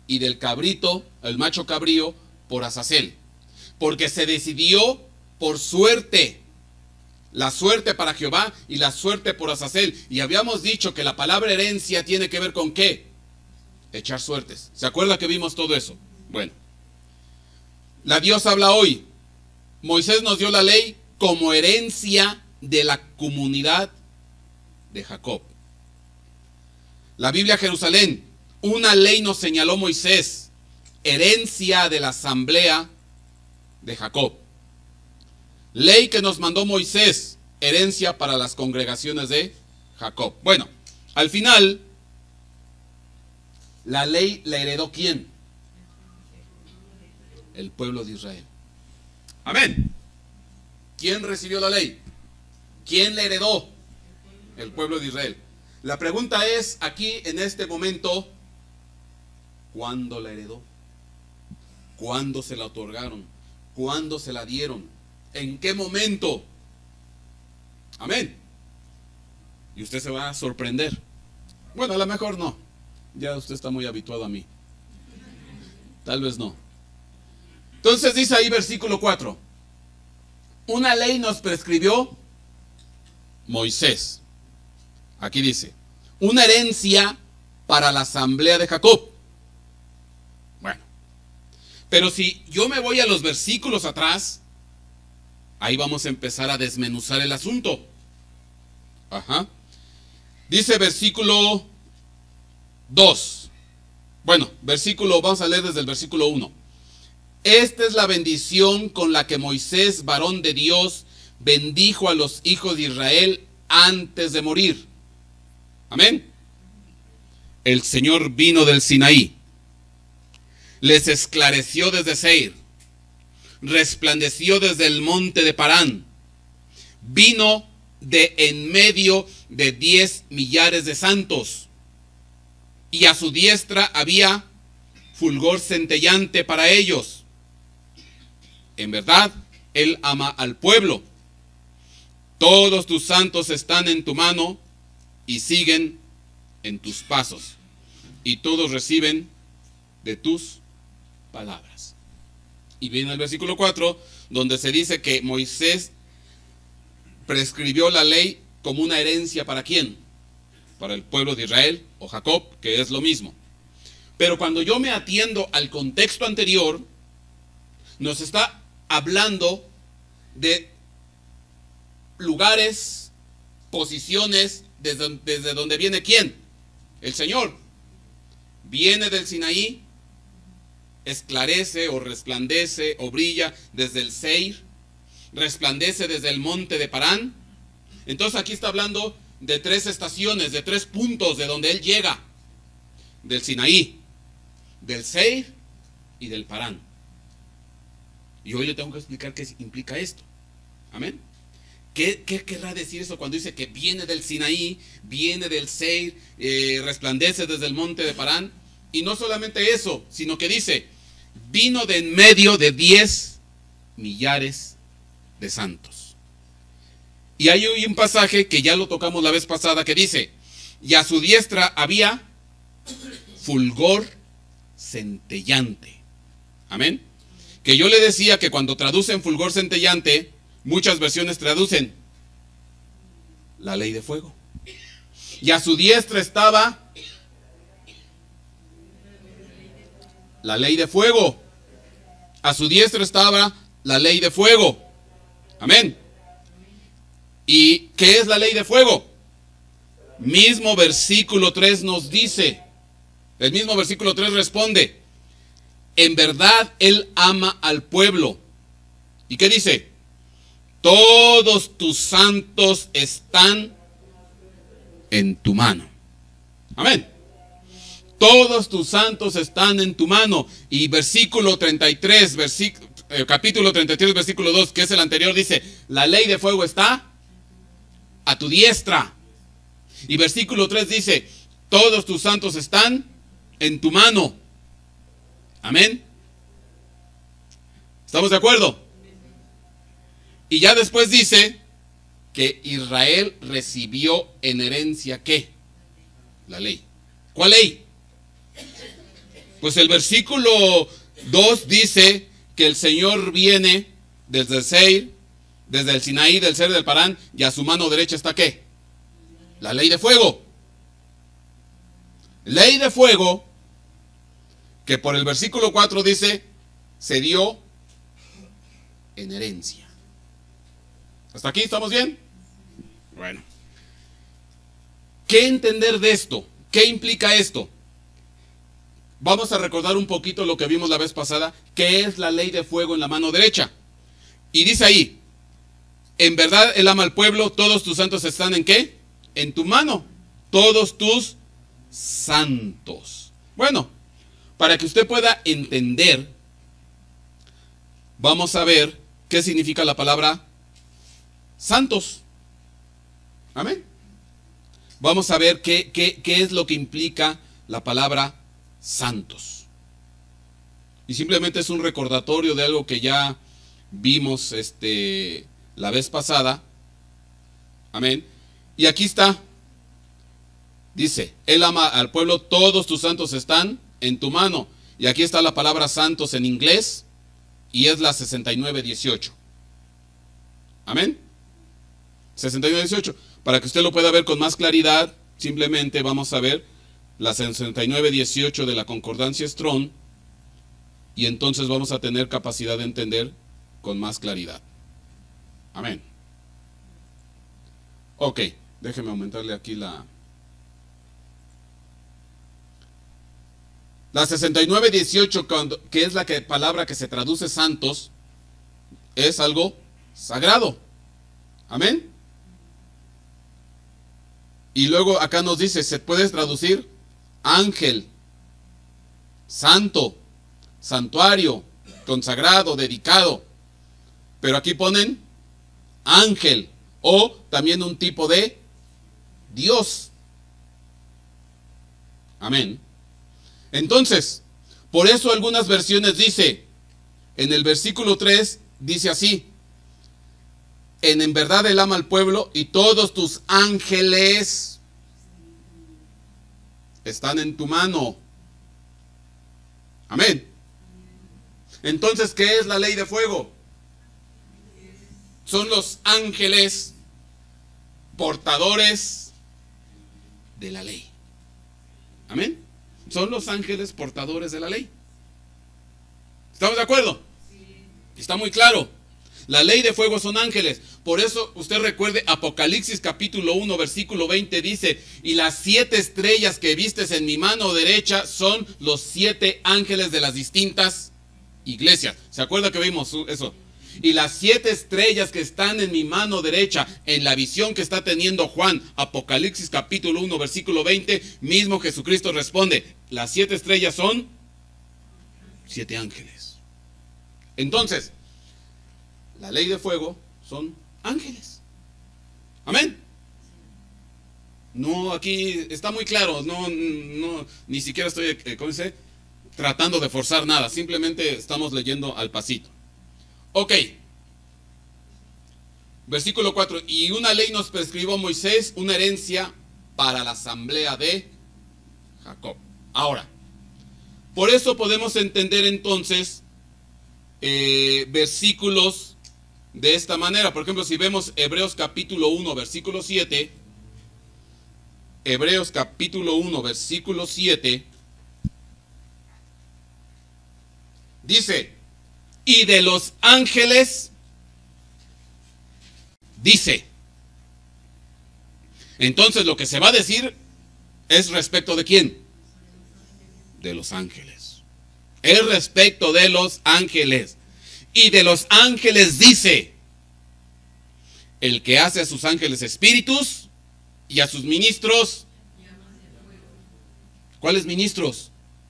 y del cabrito, el macho cabrío, por Azazel. Porque se decidió por suerte. La suerte para Jehová y la suerte por Azazel. Y habíamos dicho que la palabra herencia tiene que ver con ¿qué? Echar suertes. ¿Se acuerda que vimos todo eso? Bueno. La Dios habla hoy. Moisés nos dio la ley como herencia de la comunidad de Jacob. La Biblia Jerusalén, una ley nos señaló Moisés, herencia de la asamblea de Jacob. Ley que nos mandó Moisés, herencia para las congregaciones de Jacob. Bueno, al final, la ley la heredó ¿quién? El pueblo de Israel. Amén. ¿Quién recibió la ley? ¿Quién la heredó? El pueblo de Israel. La pregunta es aquí en este momento, ¿cuándo la heredó? ¿Cuándo se la otorgaron? ¿Cuándo se la dieron? ¿En qué momento? Amén. Y usted se va a sorprender. Bueno, a lo mejor no. Ya usted está muy habituado a mí. Tal vez no. Entonces dice ahí versículo 4. Una ley nos prescribió Moisés. Aquí dice, una herencia para la asamblea de Jacob. Bueno, pero si yo me voy a los versículos atrás, ahí vamos a empezar a desmenuzar el asunto. Ajá. Dice versículo 2. Bueno, vamos a leer desde el versículo 1. Esta es la bendición con la que Moisés, varón de Dios, bendijo a los hijos de Israel antes de morir. Amén. El Señor vino del Sinaí, les esclareció desde Seir, resplandeció desde el monte de Parán, vino de en medio de 10 millares de santos, y a su diestra había fulgor centellante para ellos. En verdad, Él ama al pueblo. Todos tus santos están en tu mano y siguen en tus pasos, y todos reciben de tus palabras. Y viene el versículo 4, donde se dice que Moisés prescribió la ley como una herencia ¿para quién? Para el pueblo de Israel o Jacob, que es lo mismo. Pero cuando yo me atiendo al contexto anterior, nos está hablando de lugares, posiciones, desde donde viene ¿quién? El Señor. Viene del Sinaí, esclarece o resplandece o brilla desde el Seir, resplandece desde el monte de Parán. Entonces aquí está hablando de 3 estaciones, de 3 puntos de donde Él llega. Del Sinaí, del Seir y del Parán. Y hoy le tengo que explicar qué implica esto. Amén. ¿Qué querrá decir eso cuando dice que viene del Sinaí, viene del Seir, resplandece desde el monte de Parán? Y no solamente eso, sino que dice, vino de en medio de 10 millares de santos. Y hay hoy un pasaje que ya lo tocamos la vez pasada que dice, y a su diestra había fulgor centellante. Amén. Que yo le decía que cuando traducen fulgor centellante, muchas versiones traducen la ley de fuego. Y a su diestra estaba la ley de fuego. A su diestra estaba la ley de fuego. Amén. ¿Y qué es la ley de fuego? Mismo versículo 3 nos dice. El mismo versículo 3 responde. En verdad Él ama al pueblo. ¿Y qué dice? Todos tus santos están en tu mano. Amén. Todos tus santos están en tu mano. Y versículo 33, capítulo 33, versículo 2, que es el anterior, dice, la ley de fuego está a tu diestra. Y versículo 3 dice, todos tus santos están en tu mano. Amén. ¿Estamos de acuerdo? Y ya después dice que Israel recibió en herencia ¿qué? La ley. ¿Cuál ley? Pues el versículo 2 dice que el Señor viene desde el Seir, desde el Sinaí, del Seir del Parán, y a su mano derecha está ¿qué? La ley de fuego. Ley de fuego que por el versículo 4 dice se dio en herencia. ¿Hasta aquí estamos bien? Bueno. ¿Qué entender de esto? ¿Qué implica esto? Vamos a recordar un poquito lo que vimos la vez pasada, que es la ley de fuego en la mano derecha. Y dice ahí, en verdad Él ama al pueblo, todos tus santos están ¿en qué? En tu mano, todos tus santos. Bueno, para que usted pueda entender, vamos a ver qué significa la palabra santos. Amén. Vamos a ver qué es lo que implica la palabra santos. Y simplemente es un recordatorio de algo que ya vimos la vez pasada. Amén. Y aquí está. Dice, Él ama al pueblo, todos tus santos están en tu mano. Y aquí está la palabra santos en inglés y es la 6918. Amén. 6918. Para que usted lo pueda ver con más claridad, simplemente vamos a ver la 6918 de la concordancia Strong y entonces vamos a tener capacidad de entender con más claridad. Amén. Ok, déjeme aumentarle aquí la 6918, que es la palabra que se traduce santos, es algo sagrado. Amén. Y luego acá nos dice, se puede traducir ángel, santo, santuario, consagrado, dedicado. Pero aquí ponen ángel o también un tipo de Dios. Amén. Entonces, por eso algunas versiones dice, en el versículo 3 dice así, en verdad Él ama al pueblo y todos tus ángeles están en tu mano. Amén. Entonces, ¿qué es la ley de fuego? Son los ángeles portadores de la ley. Amén. Son los ángeles portadores de la ley. ¿Estamos de acuerdo? Sí. Está muy claro. La ley de fuego son ángeles. Por eso usted recuerde Apocalipsis capítulo 1 versículo 20 dice, y las 7 estrellas que vistes en mi mano derecha son los 7 ángeles de las distintas iglesias. ¿Se acuerda que vimos eso? Y las 7 estrellas que están en mi mano derecha, en la visión que está teniendo Juan, Apocalipsis capítulo 1 versículo 20, mismo Jesucristo responde, las 7 estrellas son 7 ángeles. Entonces, la ley de fuego son ángeles. Amén. No, aquí está muy claro, no, ni siquiera estoy, ¿cómo se dice? Tratando de forzar nada, simplemente estamos leyendo al pasito. Ok. Versículo 4. Y una ley nos prescribió Moisés, una herencia para la asamblea de Jacob. Ahora, por eso podemos entender entonces versículos de esta manera. Por ejemplo, si vemos Hebreos capítulo 1, versículo 7. Hebreos capítulo 1, versículo 7. Dice, y de los ángeles, dice. Entonces lo que se va a decir es respecto de quién? De los ángeles. Es respecto de los ángeles. Y de los ángeles dice, el que hace a sus ángeles espíritus y a sus ministros. ¿Cuáles ministros?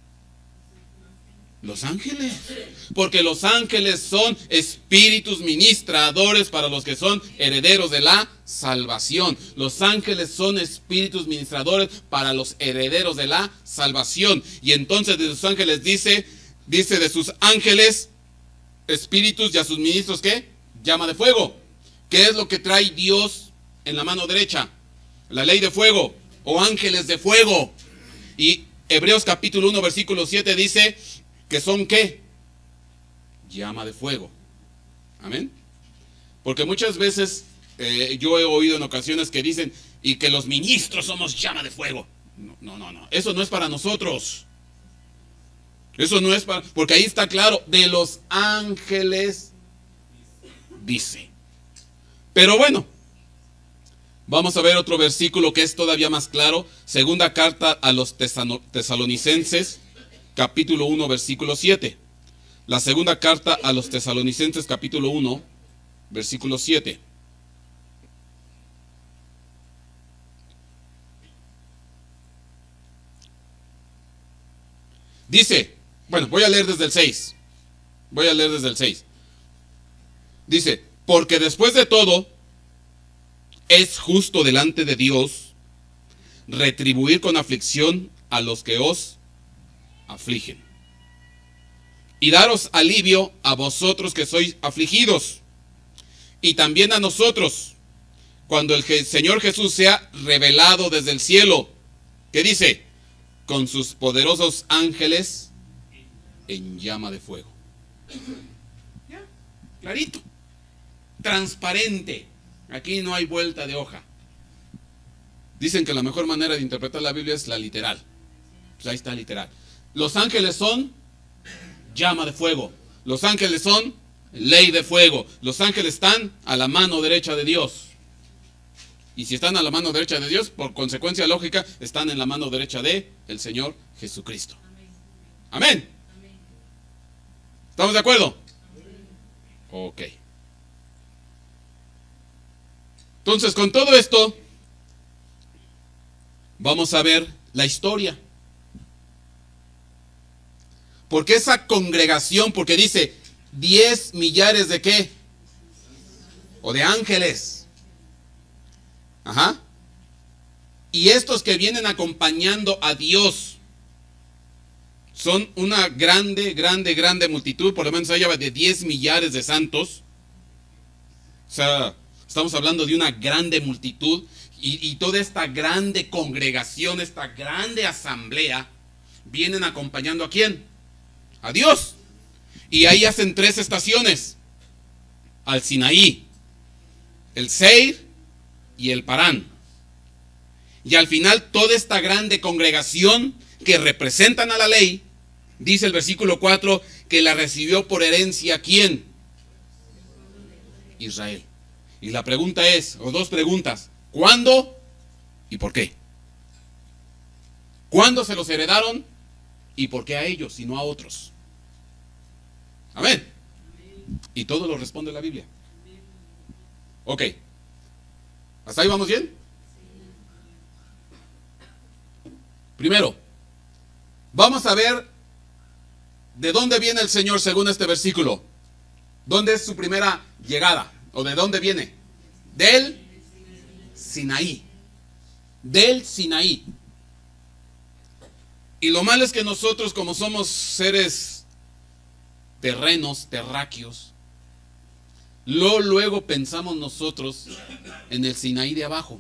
Los ángeles. Porque los ángeles son espíritus ministradores para los que son herederos de la salvación. Los ángeles son espíritus ministradores para los herederos de la salvación. Y entonces de sus ángeles dice de sus ángeles espíritus y a sus ministros, ¿qué? Llama de fuego. ¿Qué es lo que trae Dios en la mano derecha? La ley de fuego o ángeles de fuego. Y Hebreos capítulo 1, versículo 7 dice que son ¿qué? Llama de fuego. Amén. Porque muchas veces yo he oído en ocasiones que dicen, y que los ministros somos llama de fuego. No. Eso no es para nosotros. Eso no es para... Porque ahí está claro, de los ángeles dice. Pero bueno, vamos a ver otro versículo que es todavía más claro. Segunda carta a los tesalonicenses, capítulo 1, versículo 7. La segunda carta a los tesalonicenses, capítulo 1, versículo 7. Dice, bueno, voy a leer desde el 6. Voy a leer desde el 6. Dice, porque después de todo, es justo delante de Dios retribuir con aflicción a los que os afligen, y daros alivio a vosotros que sois afligidos, y también a nosotros, cuando el Señor Jesús sea revelado desde el cielo. ¿Qué dice? Con sus poderosos ángeles en llama de fuego. ¿Ya? Clarito. Transparente. Aquí no hay vuelta de hoja. Dicen que la mejor manera de interpretar la Biblia es la literal. Pues ahí está literal. Los ángeles son llama de fuego. Los ángeles son ley de fuego. Los ángeles están a la mano derecha de Dios. Y si están a la mano derecha de Dios, por consecuencia lógica, están en la mano derecha de el Señor Jesucristo. Amén. ¿Estamos de acuerdo? Ok. Entonces, con todo esto, vamos a ver la historia. Porque esa congregación, porque dice 10 millares de ¿qué? O de ángeles. Ajá. Y estos que vienen acompañando a Dios son una grande multitud, por lo menos ahí va de 10 millares de santos. O sea, estamos hablando de una grande multitud y toda esta grande congregación, esta grande asamblea, vienen acompañando ¿a quién? A Dios. Y ahí hacen 3 estaciones: al Sinaí, el Seir y el Parán. Y al final toda esta grande congregación que representan a la ley, dice el versículo 4, que la recibió por herencia ¿quién? Israel. Y la pregunta es, o 2 preguntas: ¿cuándo y por qué? ¿Cuándo se los heredaron y por qué a ellos y no a otros? Amén. Y todo lo responde la Biblia. Ok. ¿Hasta ahí vamos bien? Primero, vamos a ver de dónde viene el Señor según este versículo. ¿Dónde es su primera llegada? ¿O de dónde viene? Del Sinaí. Del Sinaí. Y lo malo es que nosotros, como somos seres terrenos, terráqueos, luego pensamos nosotros en el Sinaí de abajo.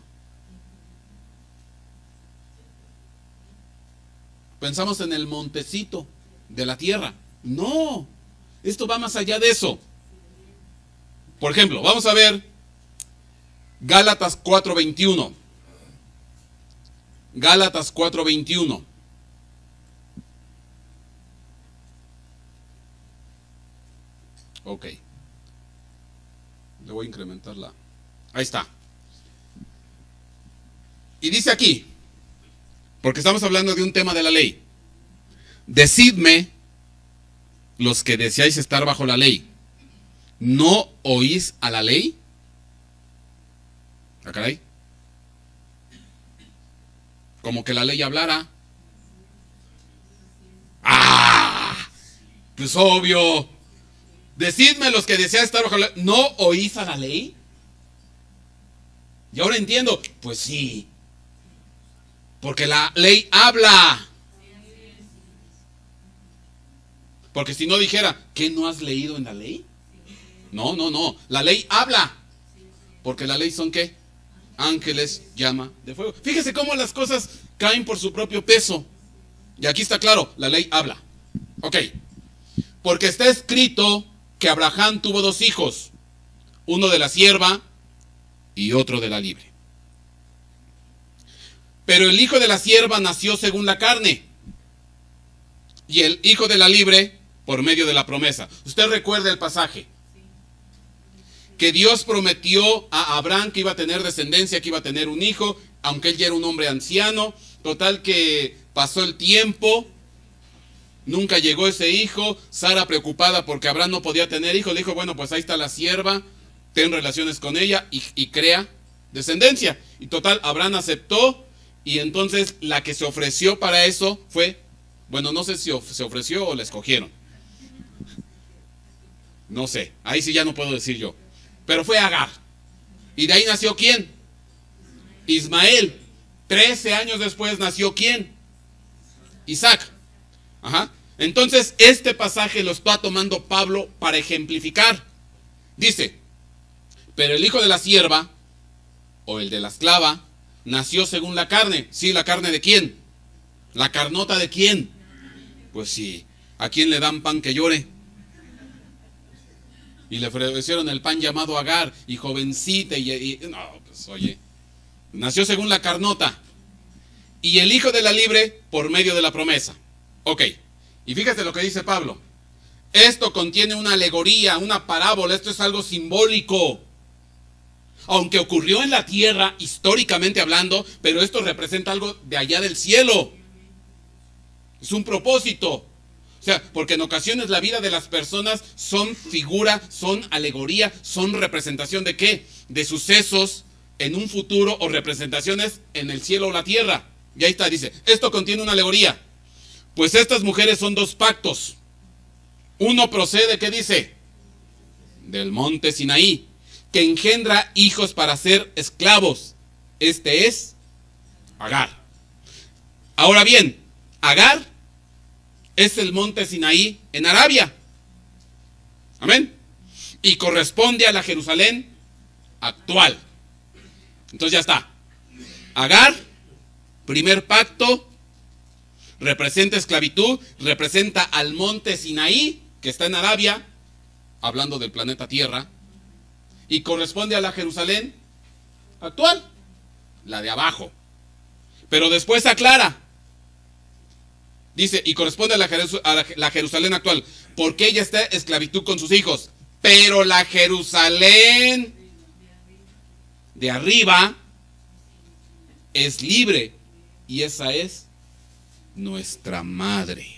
Pensamos en el montecito de la tierra. No, esto va más allá de eso. Por ejemplo, vamos a ver Gálatas 4:21. Gálatas 4:21. Ok. Le voy a incrementar la... Ahí está. Y dice aquí, porque estamos hablando de un tema de la ley: decidme, los que deseáis estar bajo la ley, ¿no oís a la ley? ¿Ah, caray? Como que la ley hablara. ¡Ah! Pues obvio. Decidme, los que deseáis estar bajo la ley, ¿no oís a la ley? Y ahora entiendo, pues sí, porque la ley habla. Porque si no dijera, ¿qué no has leído en la ley? No, la ley habla. Porque la ley son ¿qué? Ángeles, llama de fuego. Fíjese cómo las cosas caen por su propio peso. Y aquí está claro, la ley habla. Ok. Porque está escrito que Abraham tuvo 2 hijos, uno de la sierva y otro de la libre. Pero el hijo de la sierva nació según la carne, y el hijo de la libre por medio de la promesa. Usted recuerda el pasaje. Que Dios prometió a Abraham que iba a tener descendencia, que iba a tener un hijo, aunque él ya era un hombre anciano. Total que pasó el tiempo, nunca llegó ese hijo. Sara, preocupada porque Abraham no podía tener hijo, le dijo, bueno, pues ahí está la sierva, ten relaciones con ella y crea descendencia. Y total, Abraham aceptó, y entonces la que se ofreció para eso fue, bueno, no sé si se ofreció o la escogieron. No sé, ahí sí ya no puedo decir yo. Pero fue Agar. ¿Y de ahí nació quién? Ismael. 13 años después nació ¿quién? Isaac. Ajá. Entonces este pasaje lo está tomando Pablo para ejemplificar. Dice, pero el hijo de la sierva o el de la esclava nació según la carne. Sí, ¿la carne de quién? ¿La carnota de quién? Pues sí, ¿a quién le dan pan que llore? Y le ofrecieron el pan llamado Agar, y jovencita, no, pues oye, nació según la carnota. Y el hijo de la libre por medio de la promesa. Ok, y fíjate lo que dice Pablo. Esto contiene una alegoría, una parábola, esto es algo simbólico. Aunque ocurrió en la tierra, históricamente hablando, pero esto representa algo de allá del cielo. Es un propósito. O sea, porque en ocasiones la vida de las personas son figura, son alegoría, son representación de ¿qué? De sucesos en un futuro o representaciones en el cielo o la tierra. Y ahí está, dice, esto contiene una alegoría. Pues estas mujeres son 2 pactos. Uno procede, ¿qué dice? Del monte Sinaí, que engendra hijos para ser esclavos. Este es Agar. Ahora bien, Agar es el monte Sinaí en Arabia. Amén. Y corresponde a la Jerusalén actual. Entonces ya está. Agar, primer pacto, representa esclavitud, representa al monte Sinaí, que está en Arabia, hablando del planeta Tierra, y corresponde a la Jerusalén actual, la de abajo. Pero después aclara. Dice, y corresponde a la Jerusalén actual, porque ella está en esclavitud con sus hijos. Pero la Jerusalén de arriba es libre, y esa es nuestra madre.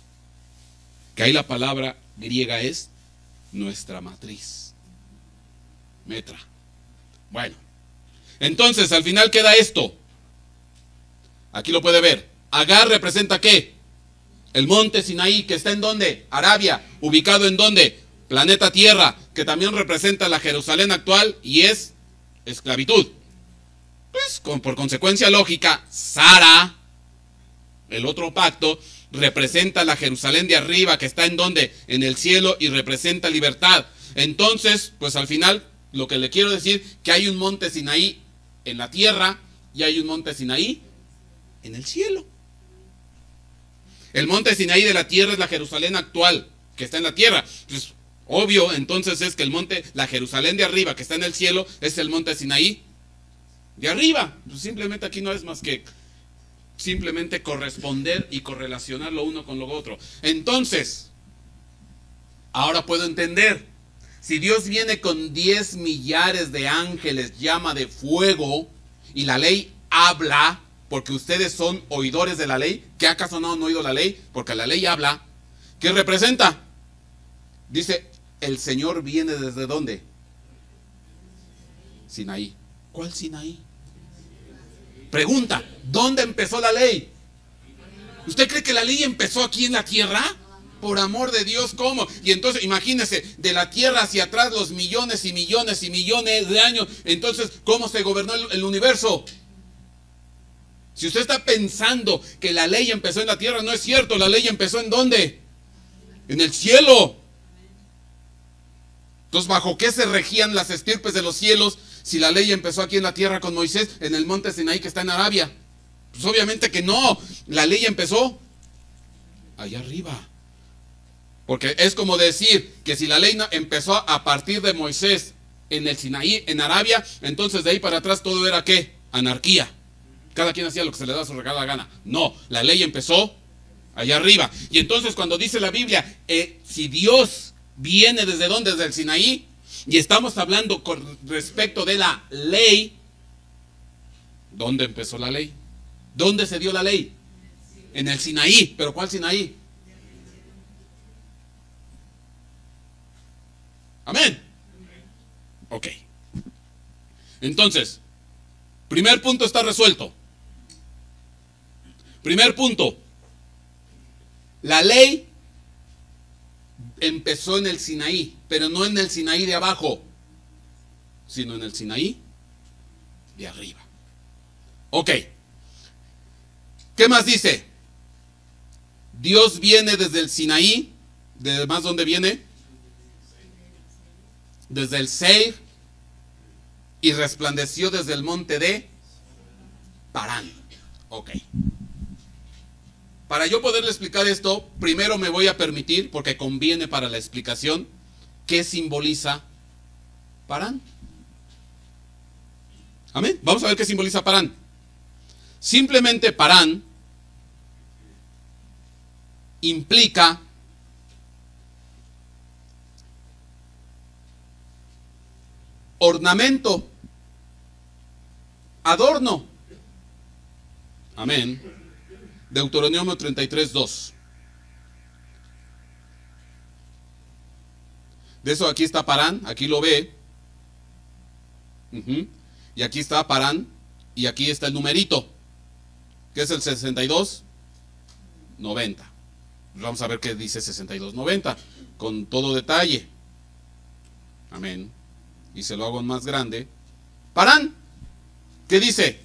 Que ahí la palabra griega es nuestra matriz. Metra. Bueno, entonces al final queda esto. Aquí lo puede ver. Agar representa ¿qué? El monte Sinaí, que está en ¿dónde? Arabia. ¿Ubicado en dónde? Planeta Tierra, que también representa la Jerusalén actual y es esclavitud. Pues por consecuencia lógica, Sara, el otro pacto, representa la Jerusalén de arriba, que está en ¿dónde? En el cielo, y representa libertad. Entonces, pues al final, lo que le quiero decir, que hay un monte Sinaí en la tierra y hay un monte Sinaí en el cielo. El monte Sinaí de la tierra es la Jerusalén actual, que está en la tierra. Pues, obvio, entonces es que el monte, la Jerusalén de arriba, que está en el cielo, es el monte Sinaí de arriba. Pues simplemente aquí no es más que simplemente corresponder y correlacionar lo uno con lo otro. Entonces, ahora puedo entender. Si Dios viene con 10 millares de ángeles, llama de fuego, y la ley habla, porque ustedes son oidores de la ley, ¿qué acaso no han oído la ley? Porque la ley habla. ¿Qué representa? Dice, el Señor viene ¿desde dónde? Sinaí. ¿Cuál Sinaí? Pregunta, ¿dónde empezó la ley? ¿Usted cree que la ley empezó aquí en la tierra? Por amor de Dios, ¿cómo? Y entonces, imagínese, de la tierra hacia atrás los millones y millones y millones de años. Entonces, ¿cómo se gobernó el universo? Si usted está pensando que la ley empezó en la tierra, no es cierto. La ley empezó ¿en dónde? En el cielo. Entonces, ¿bajo qué se regían las estirpes de los cielos si la ley empezó aquí en la tierra con Moisés en el monte Sinaí que está en Arabia? Pues obviamente que no. La ley empezó allá arriba. Porque es como decir que si la ley empezó a partir de Moisés en el Sinaí, en Arabia, entonces de ahí para atrás todo era ¿qué? Anarquía. Cada quien hacía lo que se le da su regalada gana. No, la ley empezó allá arriba. Y entonces cuando dice la Biblia, si Dios viene desde dónde, desde el Sinaí, y estamos hablando con respecto de la ley, ¿dónde empezó la ley? ¿Dónde se dio la ley? En el Sinaí. ¿Pero cuál Sinaí? Amén. Ok. Entonces, primer punto está resuelto. Primer punto. La ley empezó en el Sinaí, pero no en el Sinaí de abajo, sino en el Sinaí de arriba. Ok. ¿Qué más dice? Dios viene desde el Sinaí. ¿De más dónde viene? Desde el Seir, y resplandeció desde el monte de Parán. Ok. Para yo poderle explicar esto, primero me voy a permitir, porque conviene para la explicación, ¿qué simboliza Parán? Amén. Vamos a ver qué simboliza Parán. Simplemente Parán implica ornamento, adorno. Amén. Deuteronomio 33:2. De eso aquí está Parán, aquí lo ve. Y aquí está Parán, y aquí está el numerito, que es el 6290. Vamos a ver qué dice 6290, con todo detalle. Amén. Y se lo hago más grande. Parán, ¿qué dice?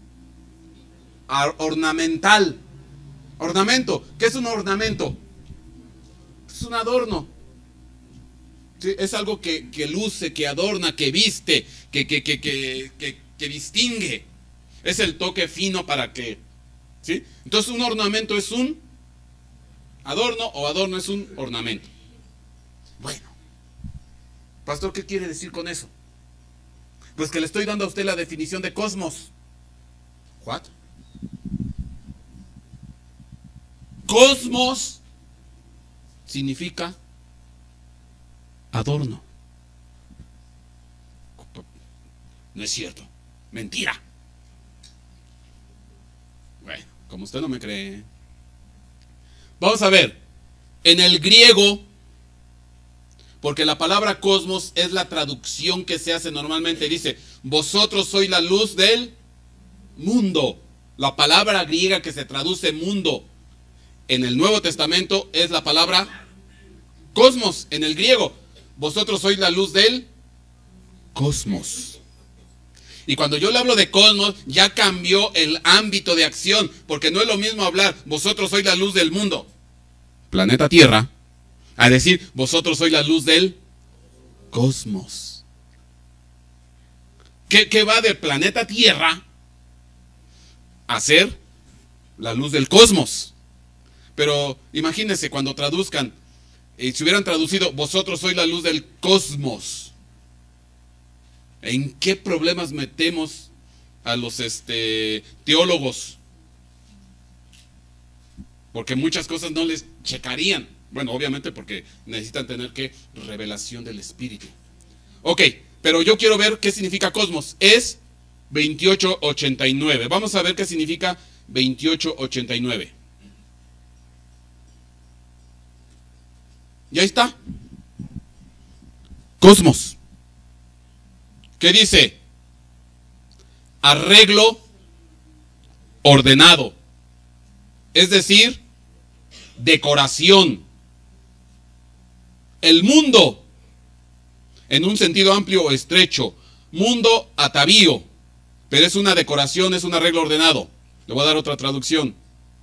Ornamental. Ornamento. ¿Qué es un ornamento? Es un adorno. ¿Sí? Es algo que luce, que adorna, que viste, que distingue. Es el toque fino para que... ¿sí? Entonces un ornamento es un adorno, o adorno es un ornamento. Bueno, pastor, ¿qué quiere decir con eso? Pues que le estoy dando a usted la definición de cosmos. ¿What? Cosmos significa adorno. No es cierto. Mentira. Bueno, como usted no me cree. Vamos a ver. En el griego, porque la palabra cosmos es la traducción que se hace normalmente. Dice, vosotros sois la luz del mundo. La palabra griega que se traduce mundo en el Nuevo Testamento es la palabra cosmos en el griego. Vosotros sois la luz del cosmos. Y cuando yo le hablo de cosmos, ya cambió el ámbito de acción, porque no es lo mismo hablar, vosotros sois la luz del mundo, planeta Tierra, a decir, vosotros sois la luz del cosmos. ¿Qué va del planeta Tierra a ser la luz del cosmos? Pero imagínense cuando traduzcan, si hubieran traducido, vosotros sois la luz del cosmos, ¿en qué problemas metemos a los teólogos? Porque muchas cosas no les checarían. Bueno, obviamente porque necesitan tener revelación del Espíritu. Ok, pero yo quiero ver qué significa cosmos. Es 2889. Vamos a ver qué significa 2889. Ya está. Cosmos. ¿Qué dice? Arreglo ordenado. Es decir, decoración. El mundo, en un sentido amplio o estrecho. Mundo, atavío. Pero es una decoración, es un arreglo ordenado. Le voy a dar otra traducción.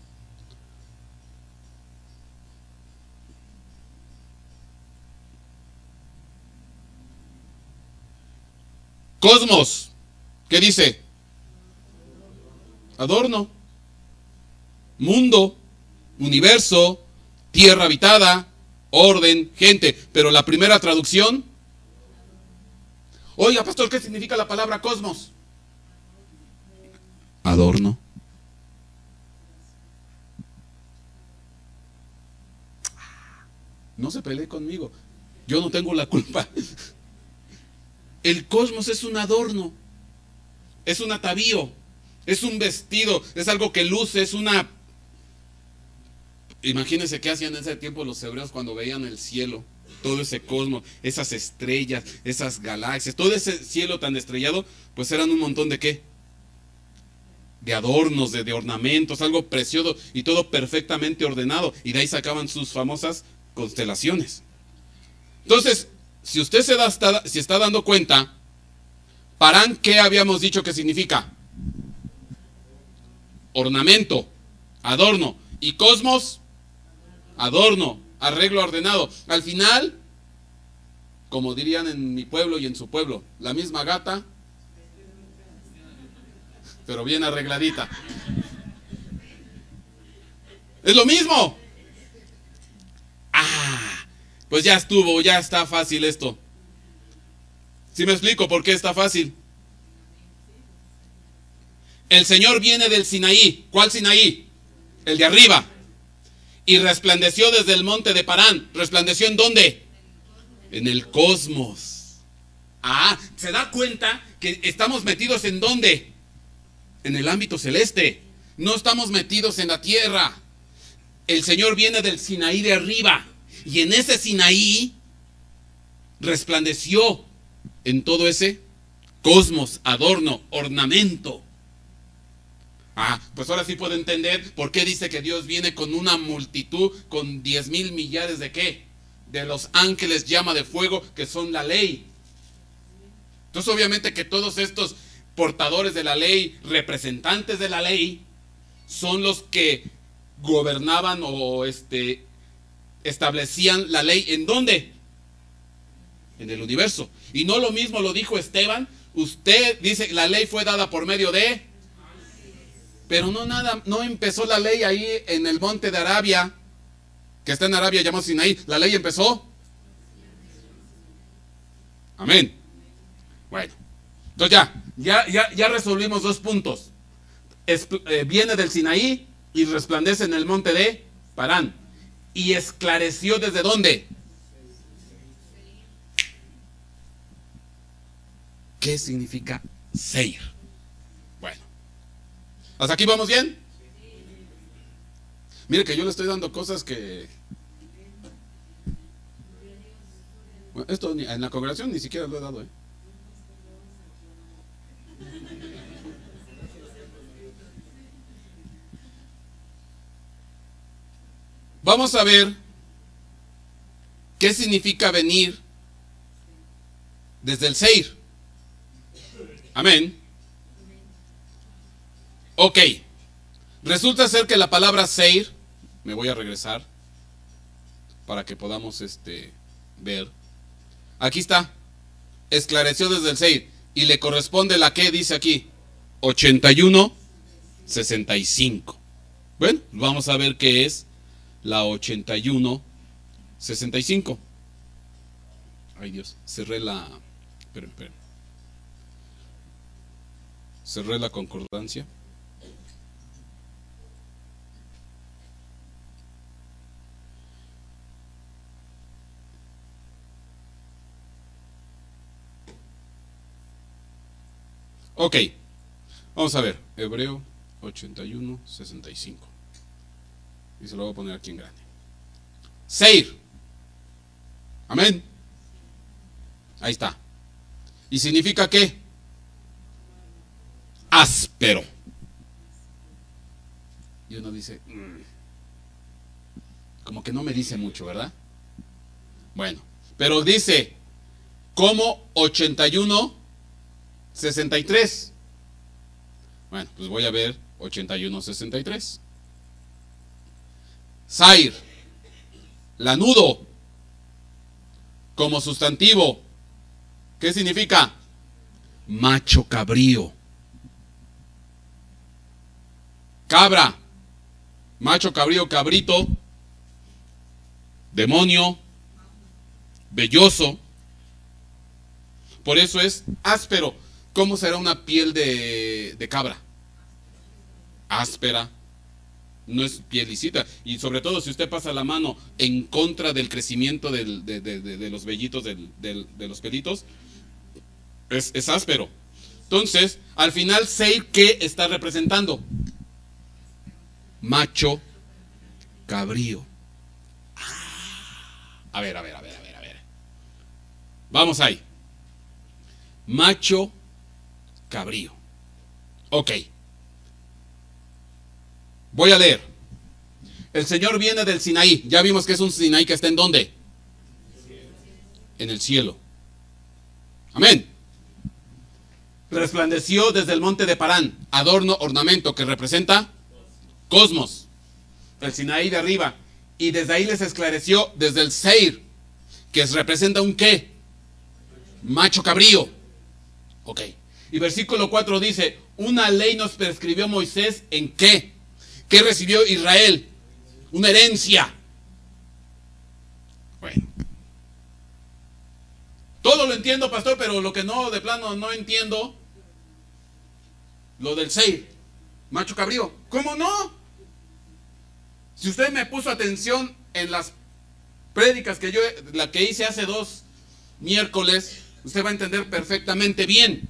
Cosmos, ¿qué dice? Adorno. Mundo, universo, tierra habitada, orden, gente. Pero la primera traducción, oiga, pastor, ¿qué significa la palabra cosmos? Adorno. No se pelee conmigo, yo no tengo la culpa. El cosmos es un adorno, es un atavío, es un vestido, es algo que luce, es una... Imagínense qué hacían en ese tiempo los hebreos cuando veían el cielo, todo ese cosmos, esas estrellas, esas galaxias, todo ese cielo tan estrellado, pues eran un montón de ¿qué? De adornos, de ornamentos, algo precioso y todo perfectamente ordenado. Y de ahí sacaban sus famosas constelaciones. Entonces, si usted se está dando cuenta, Parán, ¿qué habíamos dicho que significa? Ornamento, adorno. Y cosmos, adorno, arreglo ordenado. Al final, como dirían en mi pueblo y en su pueblo, la misma gata, pero bien arregladita. Es lo mismo. Pues ya estuvo, ya está fácil esto. ¿Sí me explico por qué está fácil? El Señor viene del Sinaí. ¿Cuál Sinaí? El de arriba. Y resplandeció desde el monte de Parán. ¿Resplandeció en dónde? En el cosmos. ¿Se da cuenta que estamos metidos en dónde? En el ámbito celeste. No estamos metidos en la tierra. El Señor viene del Sinaí de arriba. Y en ese Sinaí resplandeció en todo ese cosmos, adorno, ornamento. Pues ahora sí puedo entender por qué dice que Dios viene con una multitud, con 10,000 millares de ¿qué? De los ángeles llama de fuego, que son la ley. Entonces obviamente que todos estos portadores de la ley, representantes de la ley, son los que gobernaban o establecían la ley. ¿En dónde? En el universo. Y no lo mismo lo dijo Esteban. Usted dice la ley fue dada por medio de... Pero no empezó la ley ahí en el monte de Arabia, que está en Arabia llamado Sinaí. La ley empezó. Amén. Bueno, entonces ya resolvimos 2 puntos. Viene del Sinaí y resplandece en el monte de Parán. Y esclareció ¿desde dónde? ¿Qué significa Seir? Bueno, ¿hasta aquí vamos bien? Mire que yo le estoy dando cosas que... Bueno, esto en la congregación ni siquiera lo he dado, Vamos a ver qué significa venir desde el Seir. Amén. Ok. Resulta ser que la palabra Seir, me voy a regresar para que podamos ver. Aquí está. Esclareció desde el Seir. Y le corresponde la que dice aquí. 81:65. Bueno, vamos a ver qué es la 81:65. Ay Dios, cerré la... Esperen. Cerré la concordancia. Ok, vamos a ver. Hebreo 81:65. Y se lo voy a poner aquí en grande. Seir. Amén. Ahí está. ¿Y significa qué? Áspero. Y uno dice, como que no me dice mucho, ¿verdad? Bueno, pero dice, como 81:63. Bueno, pues voy a ver 81:63. Sair, lanudo, como sustantivo. ¿Qué significa? Macho cabrío. Cabra, macho cabrío, cabrito. demonio, velloso. Por eso es áspero. ¿Cómo será una piel de cabra? Áspera. No es piel lisita. Y sobre todo si usted pasa la mano en contra del crecimiento de los vellitos, de los pelitos, es áspero. Entonces, al final, Seir, ¿qué está representando? Macho cabrío. A ver. Vamos ahí. Macho cabrío. Ok. Voy a leer. El Señor viene del Sinaí. Ya vimos que es un Sinaí que está ¿en dónde? En el cielo. Amén. Resplandeció desde el monte de Parán. Adorno, ornamento que representa cosmos. El Sinaí de arriba. Y desde ahí les esclareció desde el Seir, que representa un ¿qué? Macho cabrío. Ok. Y versículo 4 dice, una ley nos prescribió Moisés en ¿qué? ¿Qué recibió Israel? Una herencia. Bueno. Todo lo entiendo, pastor, pero lo que no, de plano, no entiendo, lo del Seir, macho cabrío. ¿Cómo no? Si usted me puso atención en las prédicas que la que hice hace 2 miércoles, usted va a entender perfectamente bien.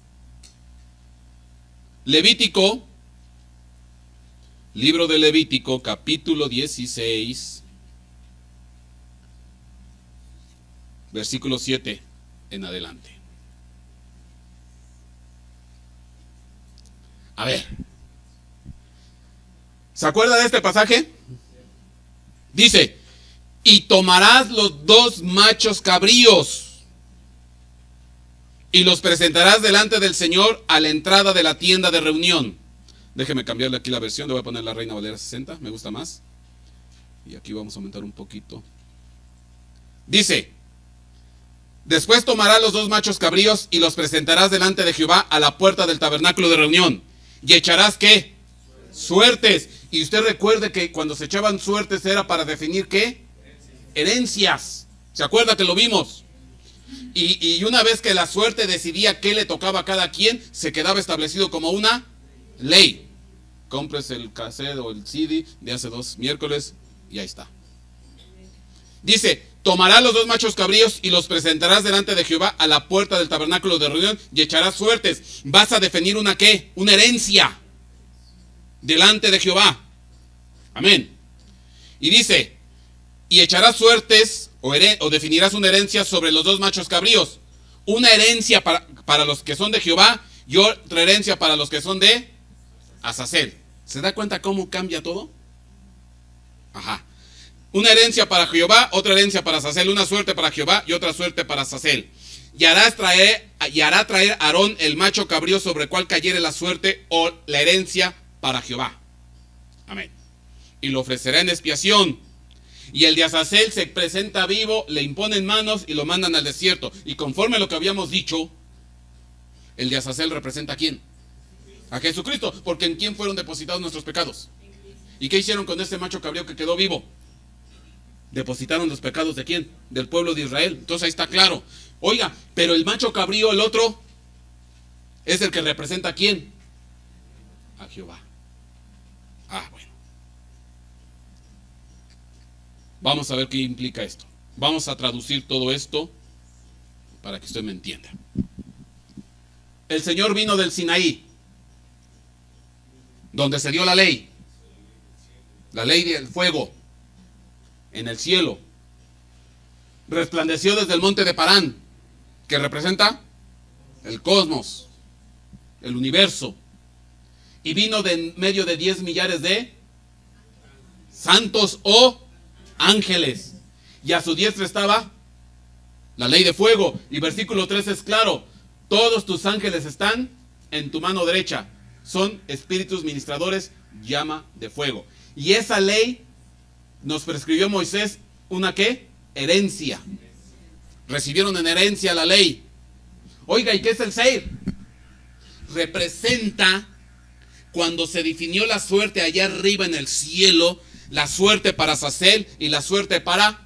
Levítico, libro de Levítico, capítulo 16, versículo 7 en adelante. A ver, ¿se acuerda de este pasaje? Dice, y tomarás los 2 machos cabríos y los presentarás delante del Señor a la entrada de la tienda de reunión. Déjeme cambiarle aquí la versión, le voy a poner la Reina Valera 60, me gusta más. Y aquí vamos a aumentar un poquito. Dice, después tomarás los 2 machos cabríos y los presentarás delante de Jehová a la puerta del tabernáculo de reunión. Y echarás ¿qué? Suertes. Y usted recuerde que cuando se echaban suertes era para definir ¿qué? Herencias. ¿Se acuerda que lo vimos? Y una vez que la suerte decidía qué le tocaba a cada quien, se quedaba establecido como una ley. Compres el cassette o el CD de hace 2 miércoles y ahí está. Dice, tomarás los 2 machos cabríos y los presentarás delante de Jehová a la puerta del tabernáculo de reunión y echarás suertes. Vas a definir una ¿qué? Una herencia delante de Jehová. Amén. Y dice, y echarás suertes o definirás una herencia sobre los 2 machos cabríos. Una herencia para los que son de Jehová y otra herencia para los que son de Azazel. ¿Se da cuenta cómo cambia todo? Ajá. Una herencia para Jehová, otra herencia para Azazel, una suerte para Jehová y otra suerte para Azazel. Y hará traer Aarón el macho cabrío sobre el cual cayere la suerte o la herencia para Jehová. Amén. Y lo ofrecerá en expiación. Y el de Azazel se presenta vivo, le imponen manos y lo mandan al desierto. Y conforme a lo que habíamos dicho, el de Azazel representa ¿a quién? A Jesucristo, porque ¿en quién fueron depositados nuestros pecados? ¿Y qué hicieron con este macho cabrío que quedó vivo? Depositaron los pecados ¿de quién? Del pueblo de Israel. Entonces ahí está claro. Oiga, pero el macho cabrío, el otro, es el que representa ¿a quién? A Jehová. Ah, bueno. Vamos a ver qué implica esto. Vamos a traducir todo esto para que usted me entienda. El Señor vino del Sinaí, donde se dio la ley del fuego en el cielo. Resplandeció desde el monte de Parán, que representa el cosmos, el universo, y vino de en medio de 10 millares de santos o ángeles, y a su diestra estaba la ley de fuego. Y versículo 3 es claro: todos tus ángeles están en tu mano derecha, son espíritus ministradores, llama de fuego. Y esa ley nos prescribió Moisés una ¿qué? Herencia. Recibieron en herencia la ley. Oiga, ¿y qué es el Seir? Representa cuando se definió la suerte allá arriba en el cielo, la suerte para Azazel y la suerte para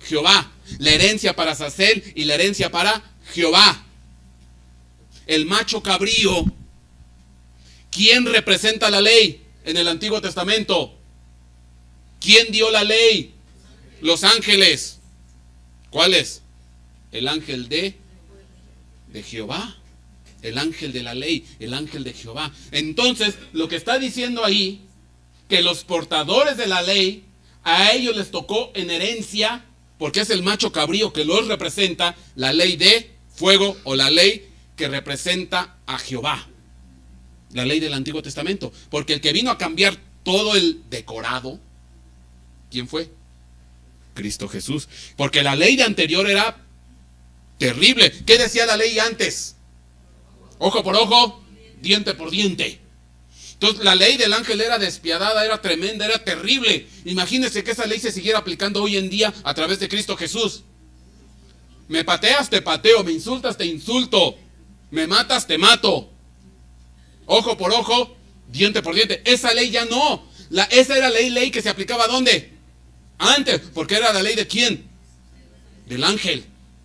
Jehová. La herencia para Azazel y la herencia para Jehová. El macho cabrío. ¿Quién representa la ley en el Antiguo Testamento? ¿Quién dio la ley? Los ángeles. ¿Cuáles? El ángel de Jehová. El ángel de la ley, el ángel de Jehová. Entonces, lo que está diciendo ahí, que los portadores de la ley, a ellos les tocó en herencia, porque es el macho cabrío que los representa, la ley de fuego o la ley que representa a Jehová. La ley del Antiguo Testamento. Porque el que vino a cambiar todo el decorado, ¿quién fue? Cristo Jesús. Porque la ley de anterior era terrible. ¿Qué decía la ley antes? Ojo por ojo, diente por diente. Entonces la ley del ángel era despiadada, era tremenda, era terrible. Imagínense que esa ley se siguiera aplicando hoy en día a través de Cristo Jesús. Me pateas, te pateo, me insultas, te insulto, me matas, te mato. Ojo por ojo, diente por diente. Esa ley ya no. Esa era la ley que se aplicaba ¿dónde? Antes, porque era la ley de ¿quién? Del ángel.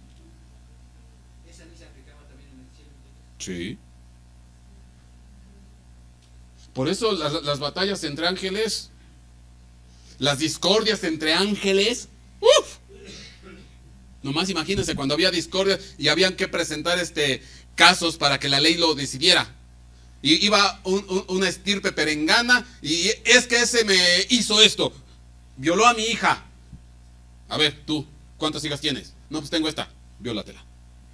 Sí. Por eso las batallas entre ángeles, las discordias entre ángeles, ¡uf! Nomás imagínense cuando había discordia y habían que presentar casos para que la ley lo decidiera. Y iba una estirpe perengana y es que ese me hizo esto, violó a mi hija. A ver, tú, ¿cuántas hijas tienes? No, pues tengo esta, viólatela.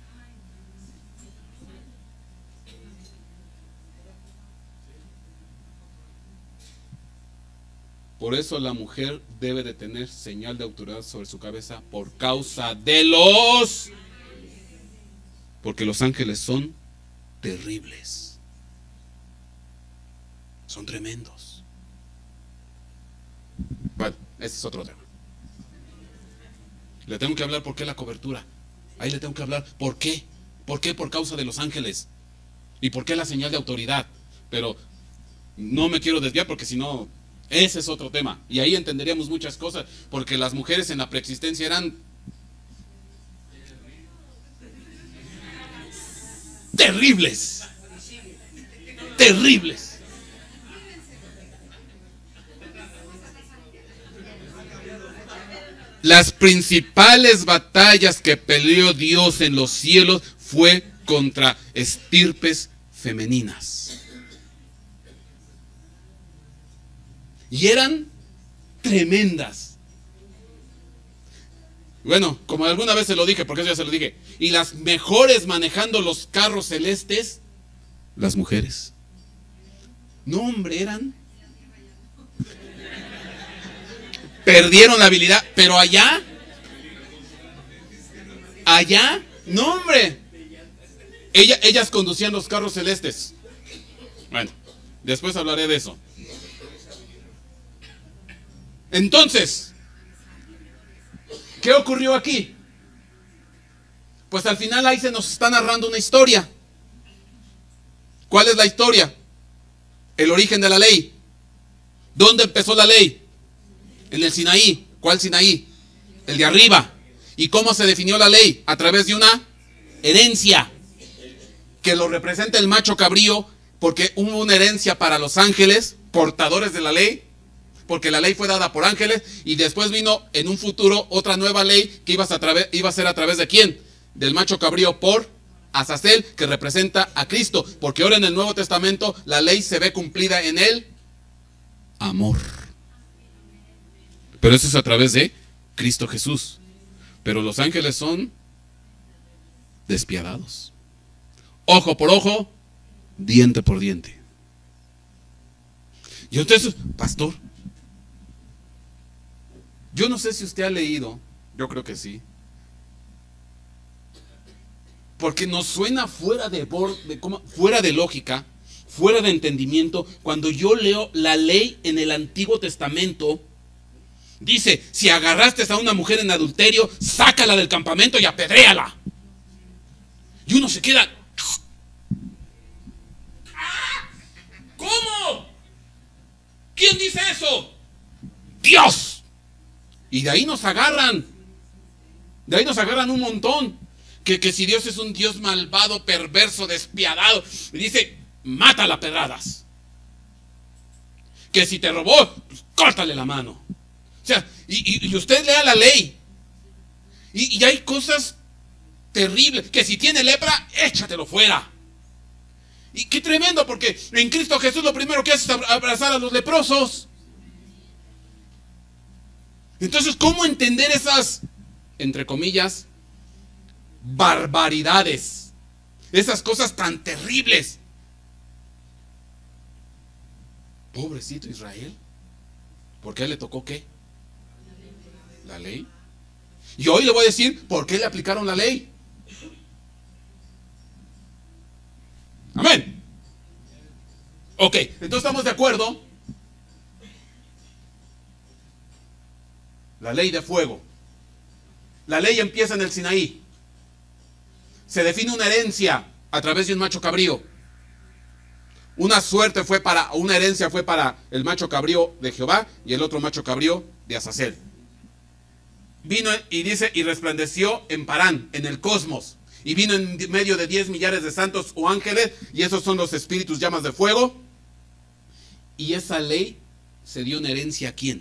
Por eso la mujer debe de tener señal de autoridad sobre su cabeza por causa de porque los ángeles son terribles. Son tremendos. Bueno, ese es otro tema. Le tengo que hablar por qué la cobertura. Ahí le tengo que hablar por qué. ¿Por qué? Por causa de los ángeles. ¿Y por qué la señal de autoridad? Pero no me quiero desviar porque si no... Ese es otro tema. Y ahí entenderíamos muchas cosas. Porque las mujeres en la preexistencia eran terribles. Terribles. Las principales batallas que peleó Dios en los cielos fue contra estirpes femeninas. Y eran tremendas. Bueno, como alguna vez se lo dije, porque eso ya se lo dije. Y las mejores manejando los carros celestes, las mujeres. No, hombre, eran. Perdieron la habilidad, pero allá, no, hombre. Ellas conducían los carros celestes. Bueno, después hablaré de eso. Entonces, ¿qué ocurrió aquí? Pues al final ahí se nos está narrando una historia. ¿Cuál es la historia? El origen de la ley. ¿Dónde empezó la ley? En el Sinaí. ¿Cuál Sinaí? El de arriba. ¿Y cómo se definió la ley? A través de una herencia que lo representa el macho cabrío, porque hubo una herencia para los ángeles, portadores de la ley, porque la ley fue dada por ángeles, y después vino en un futuro otra nueva ley que iba a ser a través de ¿quién? Del macho cabrío por Azazel, que representa a Cristo, porque ahora en el Nuevo Testamento la ley se ve cumplida en el amor. Pero eso es a través de Cristo Jesús. Pero los ángeles son despiadados. Ojo por ojo, diente por diente. Y entonces, pastor, yo no sé si usted ha leído, yo creo que sí, porque nos suena fuera de lógica, fuera de entendimiento, cuando yo leo la ley en el Antiguo Testamento. Dice, si agarraste a una mujer en adulterio, sácala del campamento y apedréala. Y uno se queda, ¿cómo? ¿Quién dice eso? Dios. Y de ahí nos agarran. De ahí nos agarran un montón. Que si Dios es un Dios malvado, perverso, despiadado, y dice, mátala a pedradas. Que si te robó, pues, córtale la mano. O sea, y usted lea la ley. Y hay cosas terribles. Que si tiene lepra, échatelo fuera. Y qué tremendo, porque en Cristo Jesús lo primero que hace es abrazar a los leprosos. Entonces, ¿cómo entender esas, entre comillas, barbaridades? Esas cosas tan terribles. Pobrecito Israel. ¿Por qué le tocó qué? La ley. Y hoy le voy a decir por qué le aplicaron la ley. Amén. Ok, entonces estamos de acuerdo. La ley de fuego. La ley empieza en el Sinaí. Se define una herencia a través de un macho cabrío. Una herencia fue para el macho cabrío de Jehová y el otro macho cabrío de Azazel. Vino y dice, y resplandeció en Parán, en el cosmos. Y vino en medio de 10 millares de santos o ángeles, y esos son los espíritus llamas de fuego. Y esa ley se dio en herencia a ¿quién?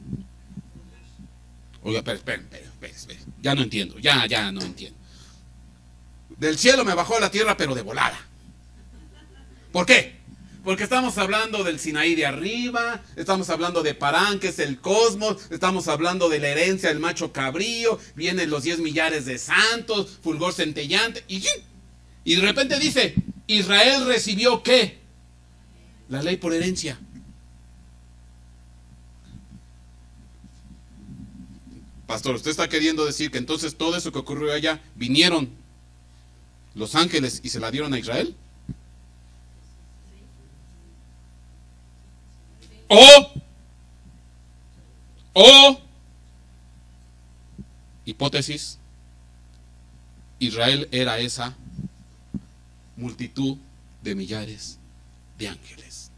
Oiga, espera. Ya no entiendo, ya no entiendo. Del cielo me bajó a la tierra, pero de volada. ¿Por qué? Porque estamos hablando del Sinaí de arriba, estamos hablando de Parán, que es el cosmos, estamos hablando de la herencia del macho cabrío, vienen los 10 millares de santos, fulgor centellante, y de repente dice, Israel recibió ¿qué? La ley por herencia. Pastor, usted está queriendo decir que entonces todo eso que ocurrió allá, vinieron los ángeles y se la dieron a Israel. O hipótesis, Israel era esa multitud de millares de ángeles.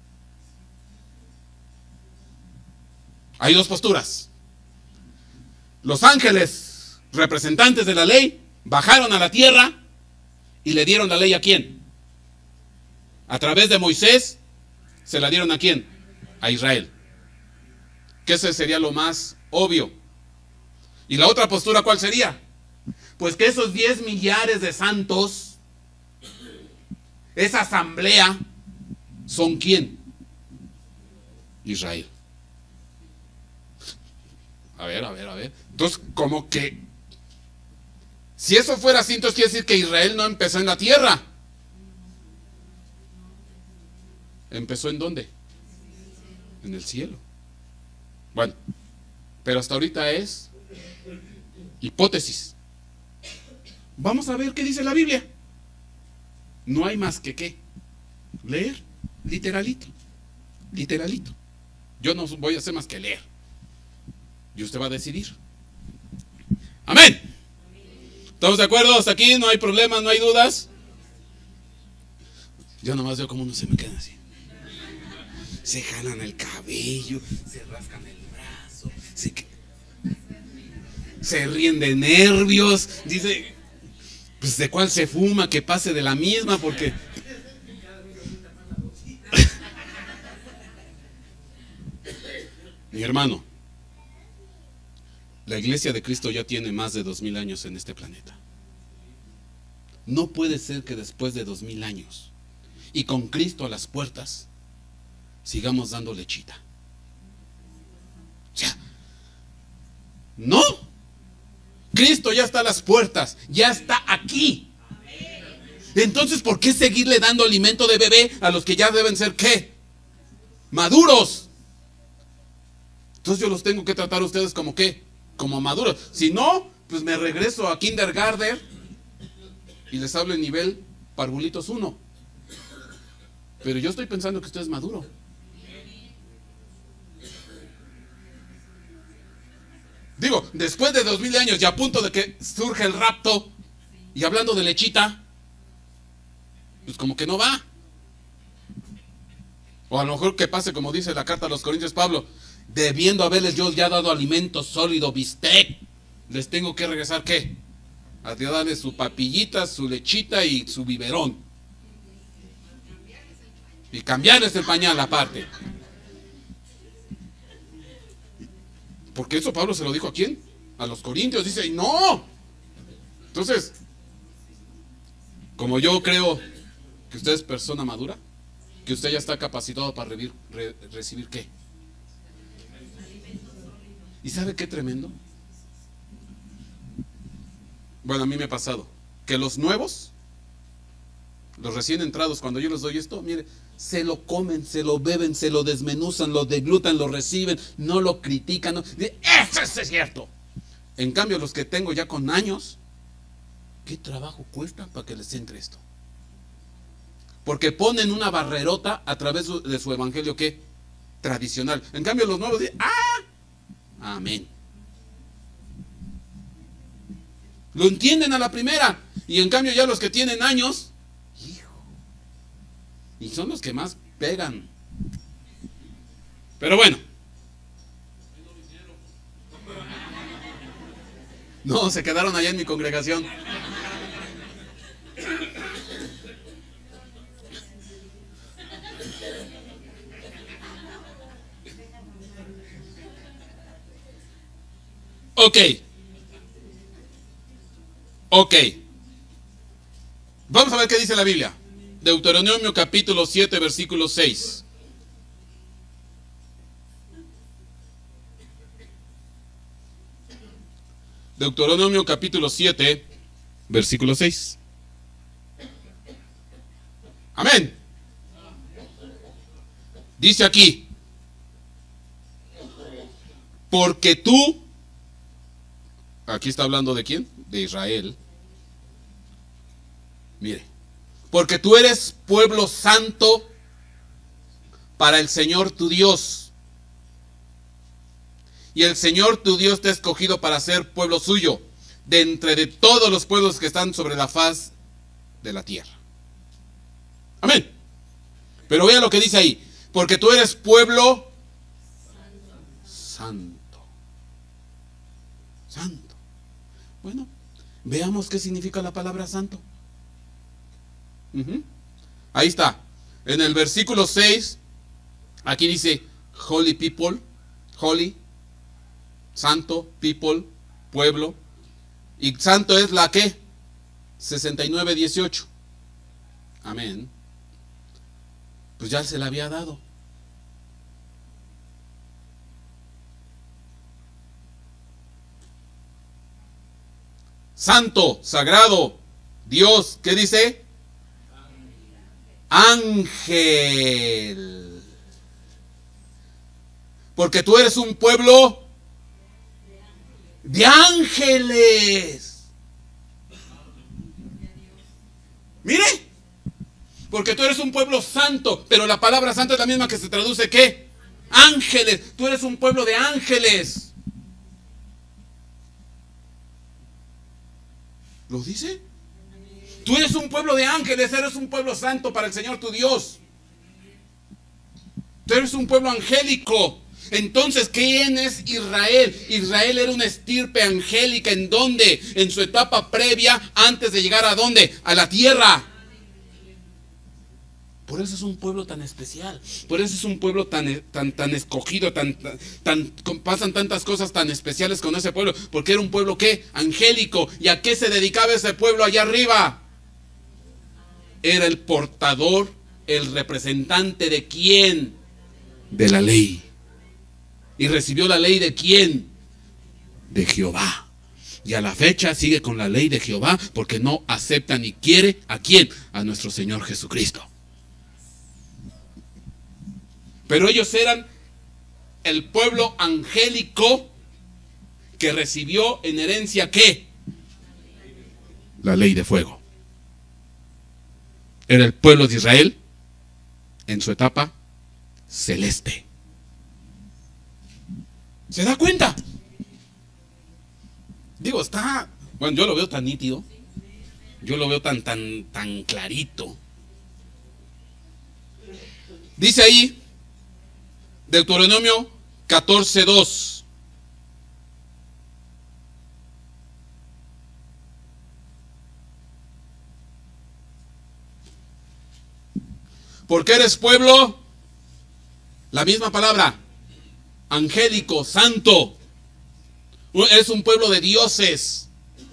Hay dos posturas. Los ángeles, representantes de la ley, bajaron a la tierra y le dieron la ley ¿a quién? A través de Moisés, ¿se la dieron a quién? A Israel. Que ese sería lo más obvio. ¿Y la otra postura cuál sería? Pues que esos 10 millares de santos, esa asamblea, ¿son quién? Israel. A ver. Entonces, como que, si eso fuera así, entonces quiere decir que Israel no empezó en la tierra. ¿Empezó en dónde? En el cielo. Bueno, pero hasta ahorita es hipótesis. Vamos a ver qué dice la Biblia. No hay más que qué. Leer, literalito. Yo no voy a hacer más que leer. Y usted va a decidir. Amén. ¿Estamos de acuerdo? Hasta aquí no hay problemas, no hay dudas. Yo nomás veo cómo uno se me queda así. Se jalan el cabello, se rascan el brazo, se ríen de nervios. Dice, pues de cuál se fuma, que pase de la misma, porque... Mi hermano, la iglesia de Cristo ya tiene más de 2000 años en este planeta. No puede ser que después de 2000 años y con Cristo a las puertas sigamos dando lechita. O sea, no. Cristo ya está a las puertas, ya está aquí. Entonces, ¿por qué seguirle dando alimento de bebé a los que ya deben ser qué? Maduros. Entonces yo los tengo que tratar a ustedes como qué, como maduros. Si no, pues me regreso a kindergarten y les hablo en nivel parvulitos 1. Pero yo estoy pensando que usted es maduro. Digo, después de 2000 años y a punto de que surge el rapto, y hablando de lechita, pues como que no va. O a lo mejor que pase como dice la carta a los Corintios Pablo, debiendo haberles yo ya dado alimento sólido, bistec. les tengo que regresar, ¿qué? A darles su papillita, su lechita y su biberón. Y cambiarles el pañal aparte. Porque eso Pablo se lo dijo ¿a quién? A los corintios. Dice, no. Entonces, como yo creo que usted es persona madura, que usted ya está capacitado para recibir ¿qué? ¿Y sabe qué tremendo? Bueno, a mí me ha pasado que los nuevos, los recién entrados, cuando yo les doy esto, mire, se lo comen, se lo beben, se lo desmenuzan, lo deglutan, lo reciben, no lo critican, no, ¡eso es cierto! En cambio, los que tengo ya con años, ¿qué trabajo cuesta para que les entre esto? Porque ponen una barrerota a través de su evangelio, ¿qué? Tradicional. En cambio, los nuevos dicen, ¡ah! Amén. Lo entienden a la primera. Y en cambio ya los que tienen años, hijo, y son los que más pegan. Pero bueno. No, se quedaron allá en mi congregación. Ok. Vamos a ver qué dice la Biblia. Deuteronomio capítulo 7, versículo 6. Deuteronomio capítulo 7, versículo 6. Amén. Dice aquí, porque tú, aquí está hablando de quién, de Israel. Mire, porque tú eres pueblo santo para el Señor tu Dios. Y el Señor tu Dios te ha escogido para ser pueblo suyo, de entre de todos los pueblos que están sobre la faz de la tierra. Amén. Pero vea lo que dice ahí, porque tú eres pueblo santo. Santo. Bueno, veamos qué significa la palabra santo. Ahí está. En el versículo 6, aquí dice holy people, holy, santo, people, pueblo. Y santo es la ¿qué? 69:18. Amén. Pues ya se la había dado. Santo, sagrado, Dios, ¿qué dice? Ángel. Porque tú eres un pueblo de ángeles. Mire, porque tú eres un pueblo santo, pero la palabra santo es la misma que se traduce ¿qué? Ángeles. Tú eres un pueblo de ángeles. ¿Lo dice? Tú eres un pueblo de ángeles, eres un pueblo santo para el Señor tu Dios. Tú eres un pueblo angélico. Entonces, ¿quién es Israel? Israel era una estirpe angélica. ¿En dónde? En su etapa previa, antes de llegar a ¿dónde? A la tierra. Por eso es un pueblo tan especial. Por eso es un pueblo tan escogido, pasan tantas cosas tan especiales con ese pueblo. Porque era un pueblo ¿qué? Angélico. ¿Y a qué se dedicaba ese pueblo allá arriba? Era el portador, el representante de ¿quién? De la ley. ¿Y recibió la ley de quién? De Jehová. Y a la fecha sigue con la ley de Jehová porque no acepta ni quiere ¿a quién? A nuestro Señor Jesucristo. Pero ellos eran el pueblo angélico que recibió en herencia ¿qué? La ley de fuego. Era el pueblo de Israel en su etapa celeste. ¿Se da cuenta? Digo, está... Bueno, yo lo veo tan nítido. Yo lo veo tan clarito. Dice ahí, Deuteronomio 14:2. Porque eres pueblo, la misma palabra, angélico, santo. Eres un pueblo de dioses,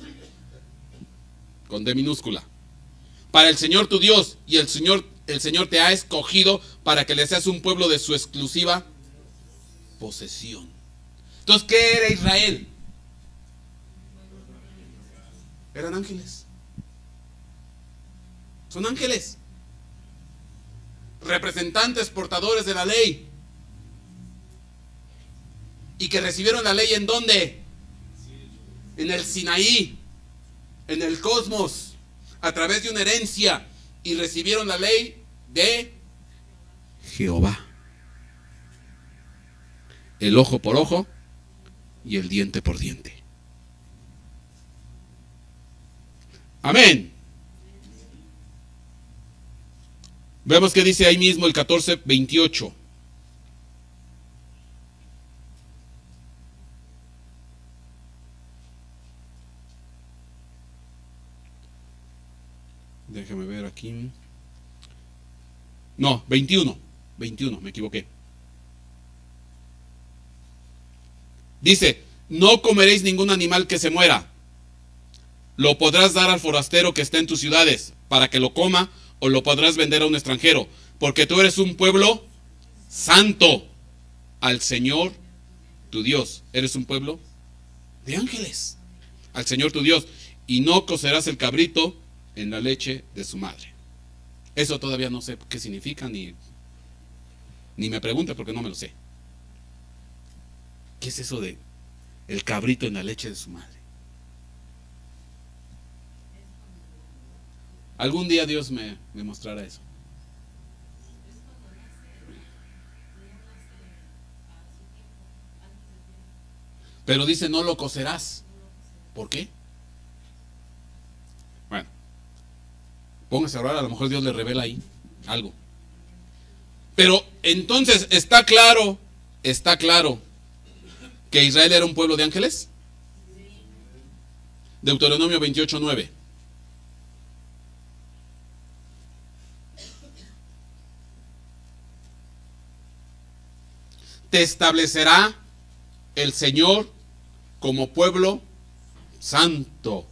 con D minúscula. Para el Señor tu Dios, y el Señor te ha escogido para que le seas un pueblo de su exclusiva posesión. Entonces, ¿qué era Israel? Eran ángeles. Son ángeles. Representantes, portadores de la ley. Y que recibieron la ley ¿en dónde? En el Sinaí, en el cosmos, a través de una herencia. Y recibieron la ley de Jehová. El ojo por ojo y el diente por diente. Amén. Vemos que dice ahí mismo el 14:28. Déjame ver aquí. No, 21, me equivoqué. Dice, no comeréis ningún animal que se muera. Lo podrás dar al forastero que esté en tus ciudades, para que lo coma, o lo podrás vender a un extranjero, porque tú eres un pueblo santo al Señor tu Dios. Eres un pueblo de ángeles al Señor tu Dios, y no cocerás el cabrito en la leche de su madre. Eso todavía no sé qué significa, ni me pregunte porque no me lo sé. ¿Qué es eso de el cabrito en la leche de su madre? Algún día Dios me mostrará eso. Pero dice, no lo cocerás. ¿Por qué? Bueno, póngase a orar, a lo mejor Dios le revela ahí algo. Pero entonces está claro que Israel era un pueblo de ángeles. Deuteronomio 28:9. Te establecerá el Señor como pueblo santo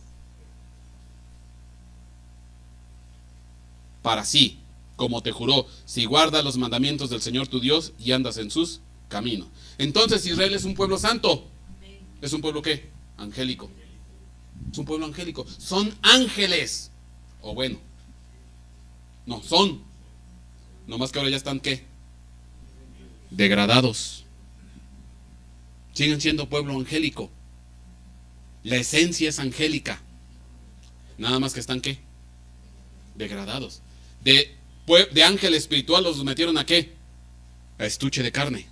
para sí, como te juró, si guardas los mandamientos del Señor tu Dios y andas en sus caminos. Entonces Israel es un pueblo santo. ¿Es un pueblo qué? Angélico. Es un pueblo angélico. Son ángeles. O bueno, no, son. Nomás que ahora ya están ¿qué? Degradados. Siguen siendo pueblo angélico. La esencia es angélica. Nada más que están ¿qué? Degradados. De ángel espiritual los metieron ¿a qué? A estuche de carne.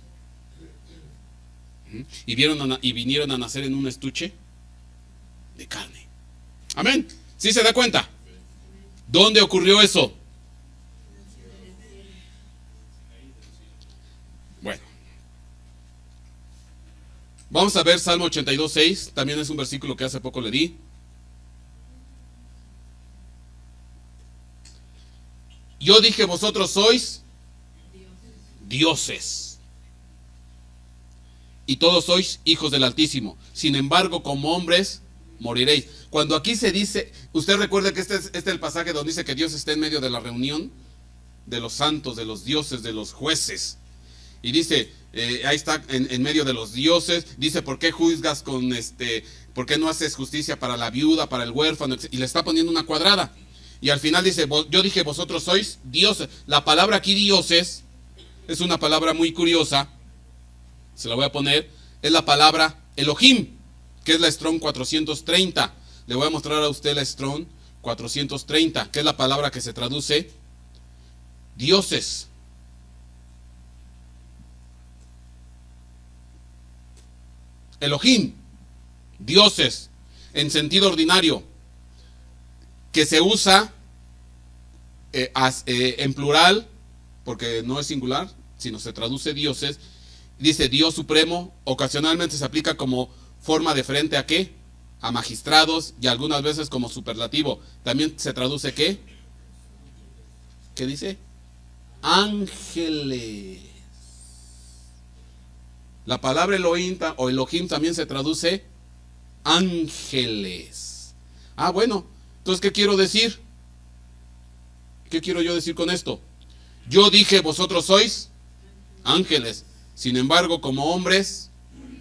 Y vinieron a nacer en un estuche de carne. Amén. ¿Sí se da cuenta? ¿Dónde ocurrió eso? Bueno, vamos a ver Salmo 82:6. También es un versículo que hace poco le di. Yo dije, vosotros sois dioses, y todos sois hijos del Altísimo. Sin embargo, como hombres moriréis. Cuando aquí se dice, usted recuerda que este es el pasaje donde dice que Dios está en medio de la reunión de los santos, de los dioses, de los jueces. Y dice, ahí está en medio de los dioses. Dice, ¿por qué juzgas por qué no haces justicia para la viuda, para el huérfano? Y le está poniendo una cuadrada. Y al final dice, yo dije, vosotros sois dioses. La palabra aquí dioses es una palabra muy curiosa. Se la voy a poner. Es la palabra Elohim, que es la Strong 430. Le voy a mostrar a usted la Strong 430, que es la palabra que se traduce dioses. Elohim, dioses, en sentido ordinario, que se usa en plural, porque no es singular, sino se traduce dioses. Dice Dios supremo. Ocasionalmente se aplica como forma de frente a ¿qué? A magistrados, y algunas veces como superlativo. También se traduce ¿qué? ¿Qué dice? ángeles. La palabra Elohim o Elohim también se traduce ángeles. Ah, bueno, entonces, ¿qué quiero decir? ¿Qué quiero yo decir con esto? Yo dije, vosotros sois ángeles. Sin embargo, como hombres,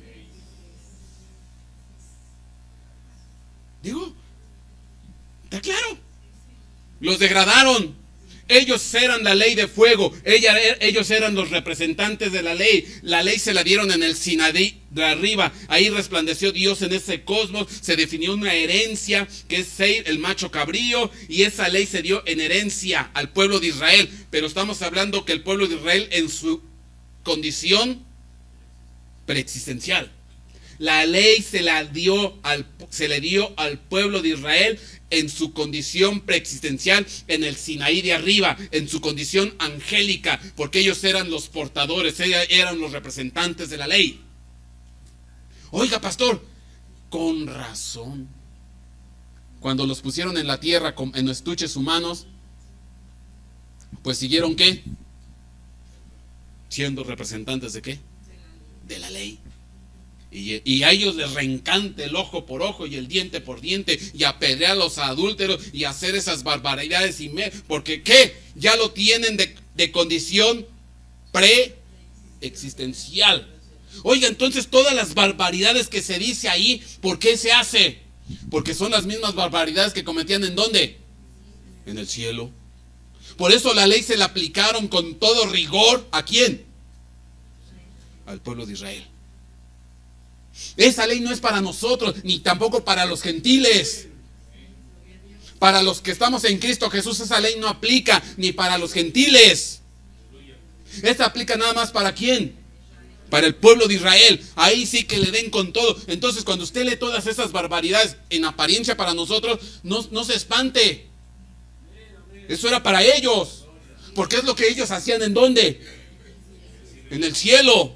digo, ¿está claro? Los degradaron. Ellos eran la ley de fuego. Ellos eran los representantes de la ley. La ley se la dieron en el Sinaí de arriba. Ahí resplandeció Dios en ese cosmos. Se definió una herencia que es Seir, el macho cabrío. Y esa ley se dio en herencia al pueblo de Israel. Pero estamos hablando que el pueblo de Israel en su condición preexistencial. La ley se le dio al pueblo de Israel en su condición preexistencial, en el Sinaí de arriba, en su condición angélica, porque ellos eran los portadores, ellos eran los representantes de la ley. Oiga, pastor, con razón. Cuando los pusieron en la tierra en estuches humanos, pues siguieron ¿qué? Siendo representantes ¿de qué? De la ley. Y a ellos les reencanta el ojo por ojo y el diente por diente y apedrear a los adúlteros y hacer esas barbaridades porque ¿qué? Ya lo tienen de condición preexistencial. Oiga, entonces todas las barbaridades que se dice ahí, ¿por qué se hace? Porque son las mismas barbaridades que cometían ¿en dónde? En el cielo. Por eso la ley se la aplicaron con todo rigor. ¿A quién? Al pueblo de Israel. Esa ley no es para nosotros, ni tampoco para los gentiles. Para los que estamos en Cristo Jesús, esa ley no aplica, ni para los gentiles. Esta aplica nada más ¿para quién? Para el pueblo de Israel. Ahí sí que le den con todo. Entonces, cuando usted lee todas esas barbaridades en apariencia para nosotros, no se espante. Eso era para ellos. Porque es lo que ellos hacían ¿en dónde? En el cielo.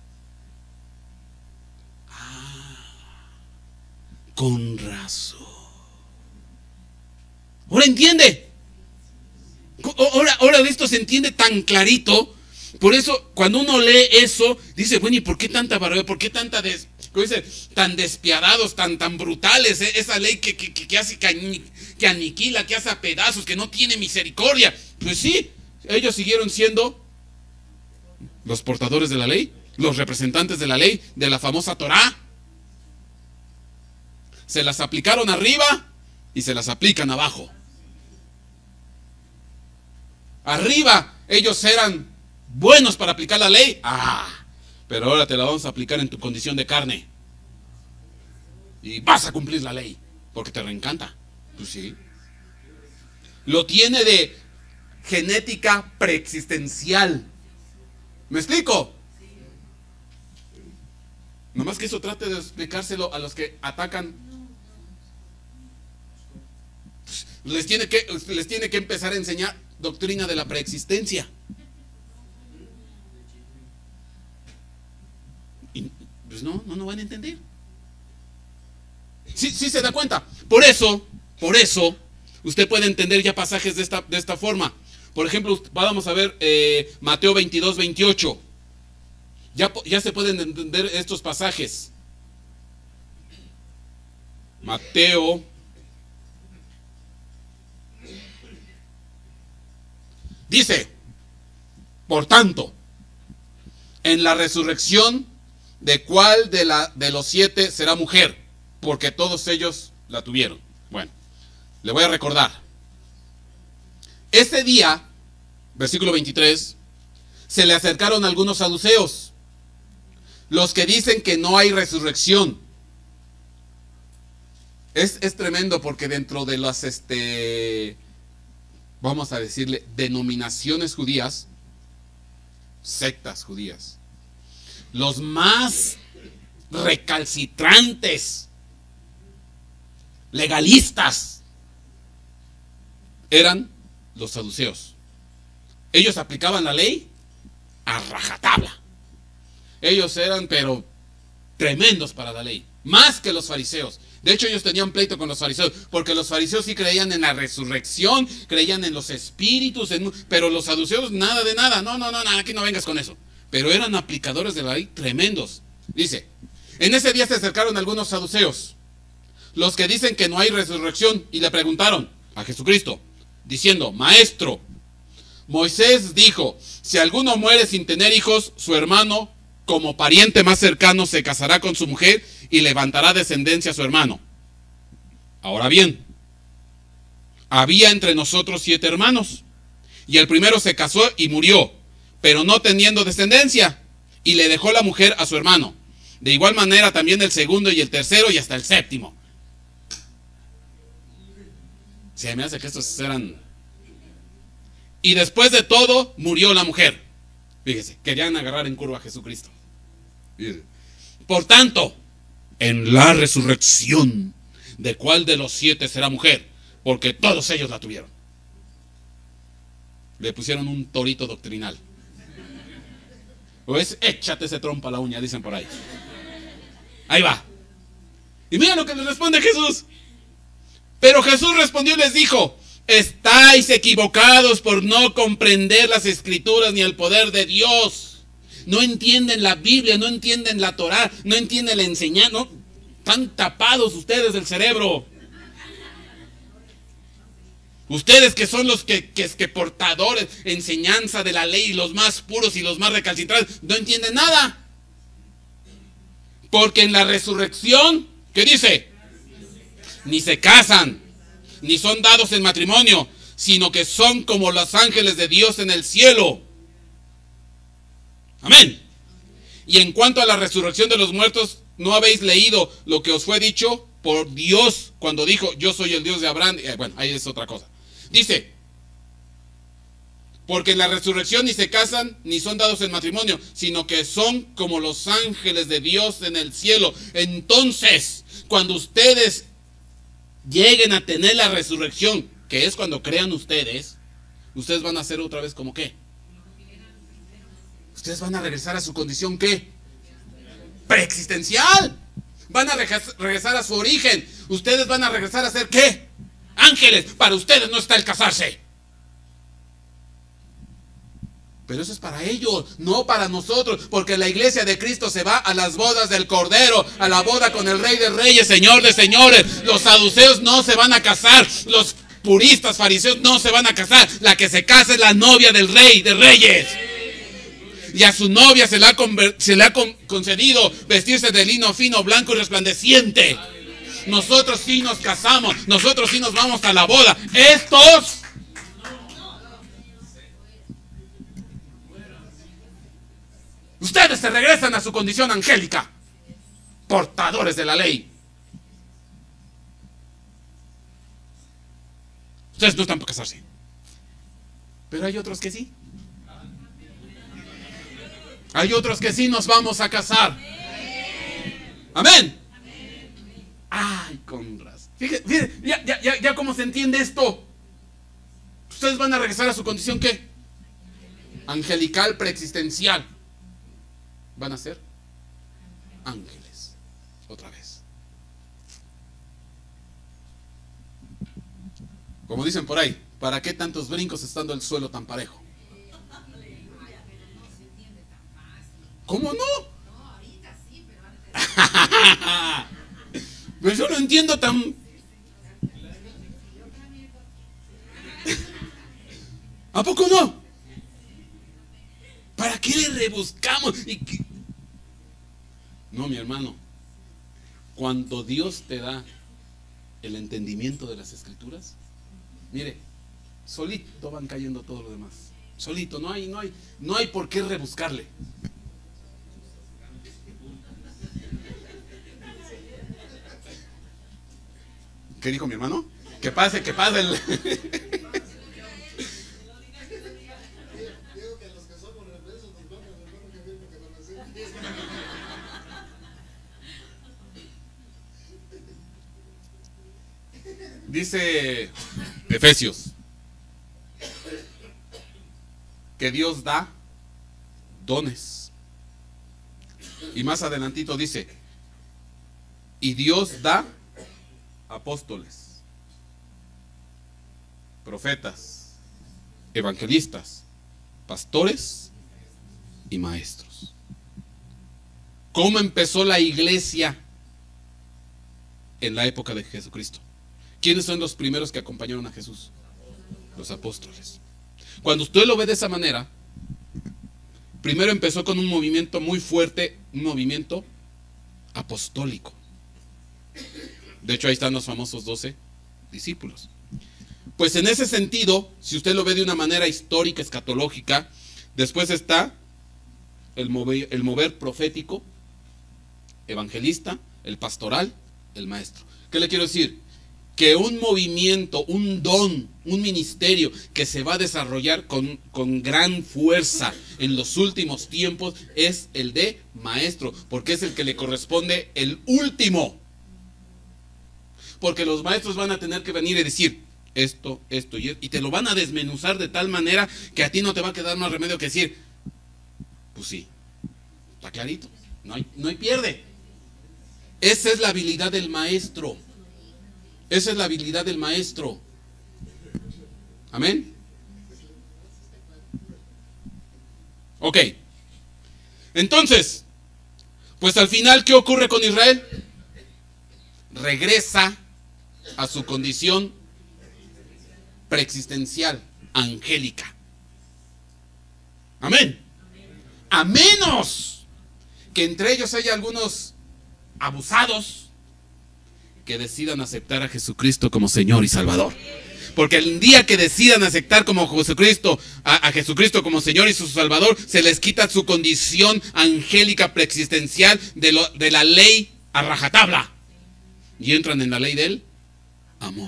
Con razón. Ahora entiende. Ahora de esto se entiende tan clarito. Por eso cuando uno lee eso, dice, bueno, ¿y por qué tanta barbaridad? ¿Por qué tan despiadados, tan brutales? Esa ley que hace que aniquila, que hace a pedazos, que no tiene misericordia. Pues sí, ellos siguieron siendo los portadores de la ley, los representantes de la ley, de la famosa Torá. Se las aplicaron arriba y se las aplican abajo. Arriba ellos eran buenos para aplicar la ley. Pero ahora te la vamos a aplicar en tu condición de carne. Y vas a cumplir la ley, porque te reencanta. Pues sí. Lo tiene de genética preexistencial. ¿Me explico? Nomás que eso trate de explicárselo a los que atacan. Les tiene que empezar a enseñar doctrina de la preexistencia. Y pues no van a entender. Sí se da cuenta. Por eso, usted puede entender ya pasajes de esta forma. Por ejemplo, vamos a ver Mateo 22, 28. Ya se pueden entender estos pasajes. Mateo dice, por tanto, en la resurrección, ¿de cuál de los 7 será mujer? Porque todos ellos la tuvieron. Bueno, le voy a recordar. Ese día, versículo 23, se le acercaron algunos saduceos, los que dicen que no hay resurrección. Es tremendo porque dentro de las vamos a decirle, denominaciones judías, sectas judías, los más recalcitrantes, legalistas, eran los saduceos. Ellos aplicaban la ley a rajatabla. Ellos eran, pero tremendos para la ley. más que los fariseos. De hecho, ellos tenían pleito con los fariseos, porque los fariseos sí creían en la resurrección, creían en los espíritus, pero los saduceos nada de nada. No, aquí no vengas con eso. Pero eran aplicadores de la ley tremendos. Dice, en ese día se acercaron algunos saduceos, los que dicen que no hay resurrección, y le preguntaron a Jesucristo, diciendo, Maestro, Moisés dijo, si alguno muere sin tener hijos, su hermano, como pariente más cercano, se casará con su mujer y levantará descendencia a su hermano. Ahora bien, había entre nosotros 7 hermanos, y el primero se casó y murió, pero no teniendo descendencia, y le dejó la mujer a su hermano. De igual manera también el segundo y el tercero y hasta el séptimo. Se me hace que estos eran... Y después de todo, murió la mujer. Fíjese, querían agarrar en curva a Jesucristo. Fíjese. Por tanto, en la resurrección, ¿de cuál de los 7 será mujer? Porque todos ellos la tuvieron. Le pusieron un torito doctrinal. O es, échate ese trompo a la uña, dicen por ahí. Ahí va. Y mira lo que les responde Jesús. Pero Jesús respondió y les dijo, estáis equivocados por no comprender las escrituras ni el poder de Dios. No entienden la Biblia, no entienden la Torá, no entienden la enseñanza. ¿No? Están tapados ustedes del cerebro. Ustedes que son los que portadores, enseñanza de la ley, los más puros y los más recalcitrantes, no entienden nada. Porque en la resurrección, ¿qué dice? Ni se casan, ni son dados en matrimonio, sino que son como los ángeles de Dios en el cielo. Amén. Y en cuanto a la resurrección de los muertos, ¿no habéis leído lo que os fue dicho por Dios cuando dijo, yo soy el Dios de Abraham? Bueno, ahí es otra cosa. Dice, porque en la resurrección ni se casan ni son dados en matrimonio, sino que son como los ángeles de Dios en el cielo. Entonces, cuando ustedes lleguen a tener la resurrección, que es cuando crean ustedes van a ser otra vez como ¿qué? Ustedes van a regresar a su condición ¿qué? Preexistencial. Van a regresar a su origen. Ustedes van a regresar a ser ¿qué? Ángeles. Para ustedes no está el casarse. Pero eso es para ellos, no para nosotros, porque la iglesia de Cristo se va a las bodas del Cordero, a la boda con el Rey de Reyes, Señor de Señores. Los saduceos no se van a casar, los puristas fariseos no se van a casar. La que se casa es la novia del Rey de Reyes. Y a su novia se le ha concedido vestirse de lino fino, blanco y resplandeciente. Nosotros sí nos casamos, nosotros sí nos vamos a la boda. Estos... ustedes se regresan a su condición angélica, portadores de la ley. Ustedes no están para casarse. Pero hay otros que sí. Hay otros que sí nos vamos a casar. Amén. Ay, con razón. Fíjense, ya cómo se entiende esto. Ustedes van a regresar a su condición ¿qué? Angelical, preexistencial. Van a ser ángeles otra vez. Como dicen por ahí, ¿para qué tantos brincos estando el suelo tan parejo? ¿Cómo no? Pero yo no entiendo tan... ¿A poco no? ¿Para qué le rebuscamos? No, mi hermano. Cuando Dios te da el entendimiento de las escrituras, mire, solito van cayendo todo lo demás. Solito, no hay por qué rebuscarle. ¿Qué dijo mi hermano? Que pase el... Dice Efesios que Dios da dones. Y más adelantito dice, Y Dios da apóstoles, profetas, evangelistas, pastores y maestros. ¿Cómo empezó la iglesia en la época de Jesucristo? ¿Quiénes son los primeros que acompañaron a Jesús? Los apóstoles. Cuando usted lo ve de esa manera, primero empezó con un movimiento muy fuerte, un movimiento apostólico. De hecho, ahí están los famosos 12 discípulos. Pues en ese sentido, si usted lo ve de una manera histórica, escatológica, después está el mover profético, evangelista, el pastoral, el maestro. ¿Qué le quiero decir? Que un movimiento, un don, un ministerio que se va a desarrollar con gran fuerza en los últimos tiempos es el de maestro, porque es el que le corresponde el último. Porque los maestros van a tener que venir y decir esto y te lo van a desmenuzar de tal manera que a ti no te va a quedar más remedio que decir, pues sí, está clarito, no hay pierde. Esa es la habilidad del maestro. Esa es la habilidad del maestro. Amén. Ok. Entonces, pues al final, ¿qué ocurre con Israel? Regresa a su condición preexistencial, angélica. Amén. A menos que entre ellos haya algunos abusados que decidan aceptar a Jesucristo como Señor y Salvador. Porque el día que decidan aceptar como Jesucristo, a Jesucristo como Señor y su Salvador, se les quita su condición angélica preexistencial de la ley a rajatabla y entran en la ley del amor.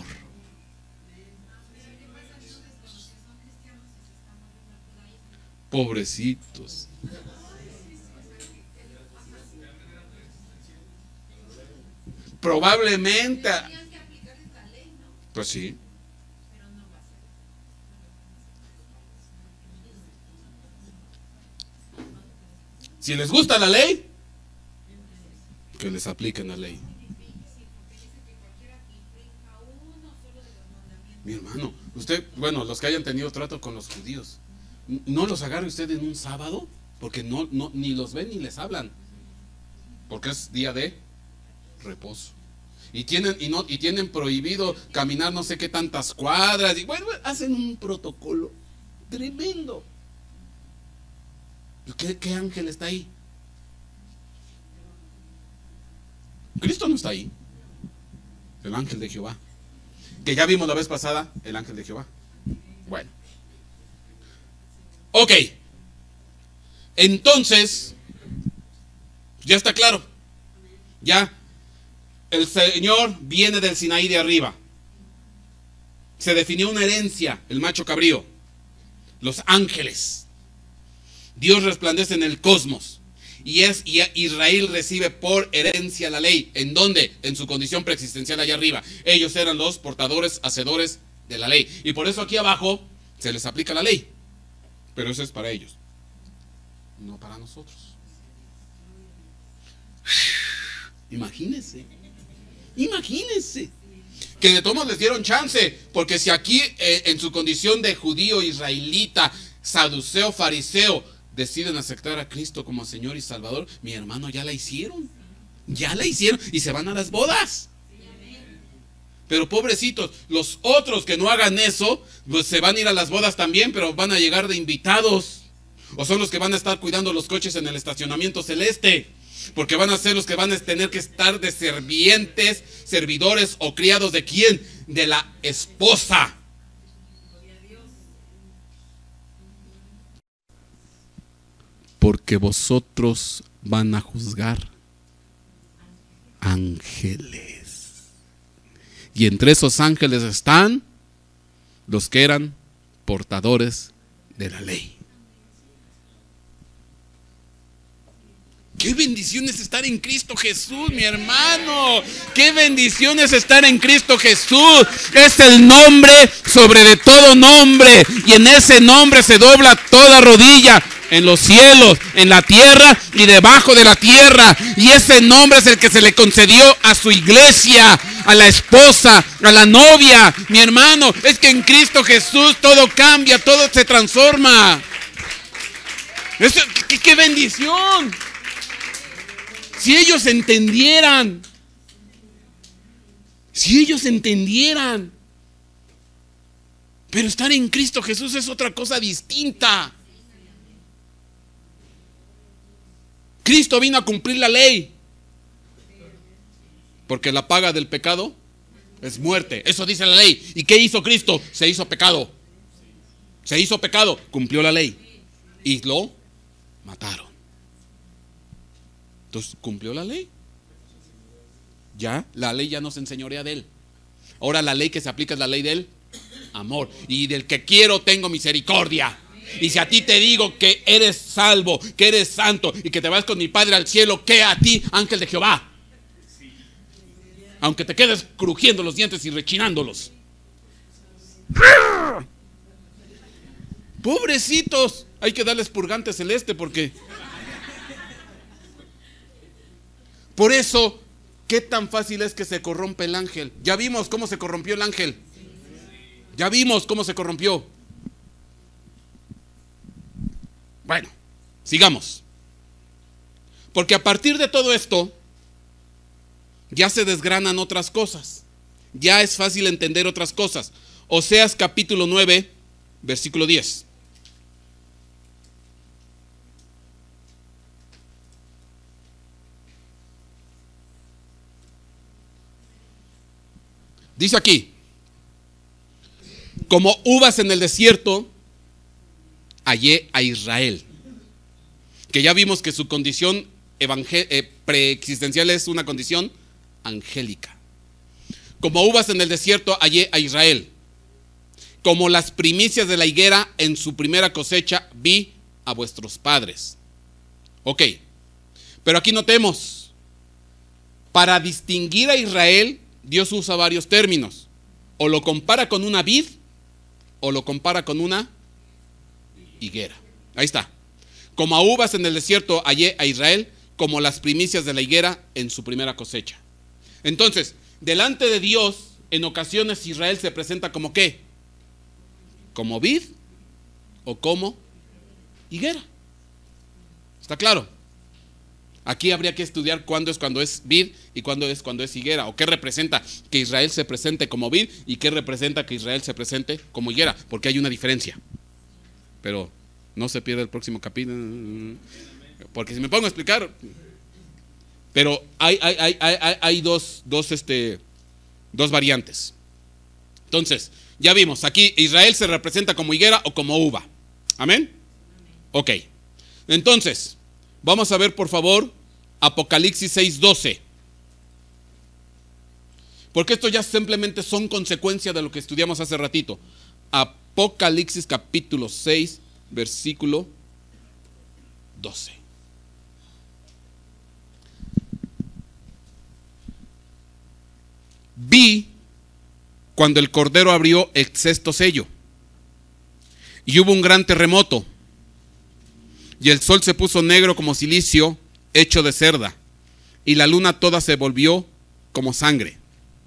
Pobrecitos. Probablemente. Pues sí. Si les gusta la ley, que les apliquen la ley. Mi hermano, usted, bueno, los que hayan tenido trato con los judíos, no los agarre usted en un sábado, porque no ni los ven ni les hablan, porque es día de reposo. Y tienen prohibido caminar no sé qué tantas cuadras. Y bueno, hacen un protocolo tremendo. ¿Qué ángel está ahí? Cristo no está ahí. El ángel de Jehová. Que ya vimos la vez pasada, el ángel de Jehová. Bueno. Ok. Entonces, ya está claro. Ya. El Señor viene del Sinaí de arriba. Se definió una herencia, el macho cabrío, los ángeles. Dios resplandece en el cosmos. Y Israel recibe por herencia la ley. ¿En dónde? En su condición preexistencial allá arriba. Ellos eran los portadores, hacedores de la ley. Y por eso aquí abajo se les aplica la ley. Pero eso es para ellos, no para nosotros. Imagínense que de todos les dieron chance, porque si aquí en su condición de judío, israelita, saduceo, fariseo, deciden aceptar a Cristo como Señor y Salvador, mi hermano, ya la hicieron y se van a las bodas. Pero pobrecitos, los otros que no hagan eso, pues se van a ir a las bodas también, pero van a llegar de invitados, o son los que van a estar cuidando los coches en el estacionamiento celeste. Porque van a ser los que van a tener que estar de servientes, servidores o criados ¿de quién? De la esposa. Porque vosotros van a juzgar ángeles. Y entre esos ángeles están los que eran portadores de la ley. ¡Qué bendición es estar en Cristo Jesús, mi hermano! ¡Qué bendición es estar en Cristo Jesús! Es el nombre sobre de todo nombre. Y en ese nombre se dobla toda rodilla en los cielos, en la tierra y debajo de la tierra. Y ese nombre es el que se le concedió a su iglesia, a la esposa, a la novia. Mi hermano, es que en Cristo Jesús todo cambia, todo se transforma. Eso, ¡qué bendición! Si ellos entendieran. Si ellos entendieran. Pero estar en Cristo Jesús es otra cosa distinta. Cristo vino a cumplir la ley. Porque la paga del pecado es muerte. Eso dice la ley. ¿Y qué hizo Cristo? Se hizo pecado. Se hizo pecado. Cumplió la ley. Y lo mataron. Entonces, ¿cumplió la ley? Ya, la ley ya no se enseñorea de él. Ahora la ley que se aplica es la ley del amor. Y del que quiero tengo misericordia. Y si a ti te digo que eres salvo, que eres santo y que te vas con mi Padre al cielo, ¿qué a ti, ángel de Jehová? Aunque te quedes crujiendo los dientes y rechinándolos. Pobrecitos, hay que darles purgante celeste porque... Por eso, ¿qué tan fácil es que se corrompe el ángel? Ya vimos cómo se corrompió el ángel. Ya vimos cómo se corrompió. Bueno, sigamos. Porque a partir de todo esto, ya se desgranan otras cosas. Ya es fácil entender otras cosas. Oseas capítulo 9, versículo 10. Dice aquí: como uvas en el desierto, hallé a Israel. Que ya vimos que su condición preexistencial es una condición angélica. Como uvas en el desierto, hallé a Israel. Como las primicias de la higuera en su primera cosecha, vi a vuestros padres. Ok, pero aquí notemos, para distinguir a Israel, Dios usa varios términos. O lo compara con una vid, o lo compara con una higuera. Ahí está. Como a uvas en el desierto hallé a Israel, como las primicias de la higuera en su primera cosecha. Entonces, delante de Dios, en ocasiones Israel se presenta como ¿qué? Como vid o como higuera. ¿Está claro? Aquí habría que estudiar cuándo es vid y cuándo es higuera. O qué representa que Israel se presente como vid y qué representa que Israel se presente como higuera. Porque hay una diferencia. Pero no se pierda el próximo capítulo. Porque si me pongo a explicar. Pero hay dos variantes. Entonces, ya vimos. Aquí Israel se representa como higuera o como uva. ¿Amén? Ok. Entonces, vamos a ver por favor Apocalipsis 6:12. Porque esto ya simplemente son consecuencia de lo que estudiamos hace ratito. Apocalipsis capítulo 6, versículo 12. Vi cuando el Cordero abrió el sexto sello y hubo un gran terremoto. Y el sol se puso negro como cilicio hecho de cerda, y la luna toda se volvió como sangre.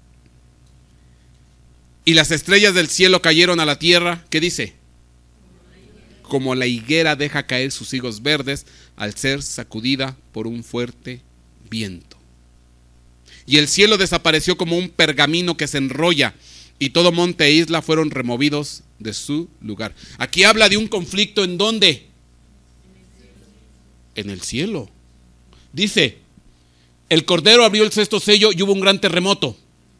Y las estrellas del cielo cayeron a la tierra. ¿Qué dice? Como la higuera deja caer sus higos verdes al ser sacudida por un fuerte viento. Y el cielo desapareció como un pergamino que se enrolla, y todo monte e isla fueron removidos de su lugar. Aquí habla de un conflicto ¿en dónde? En el cielo. Dice, el Cordero abrió el sexto sello y hubo un gran terremoto.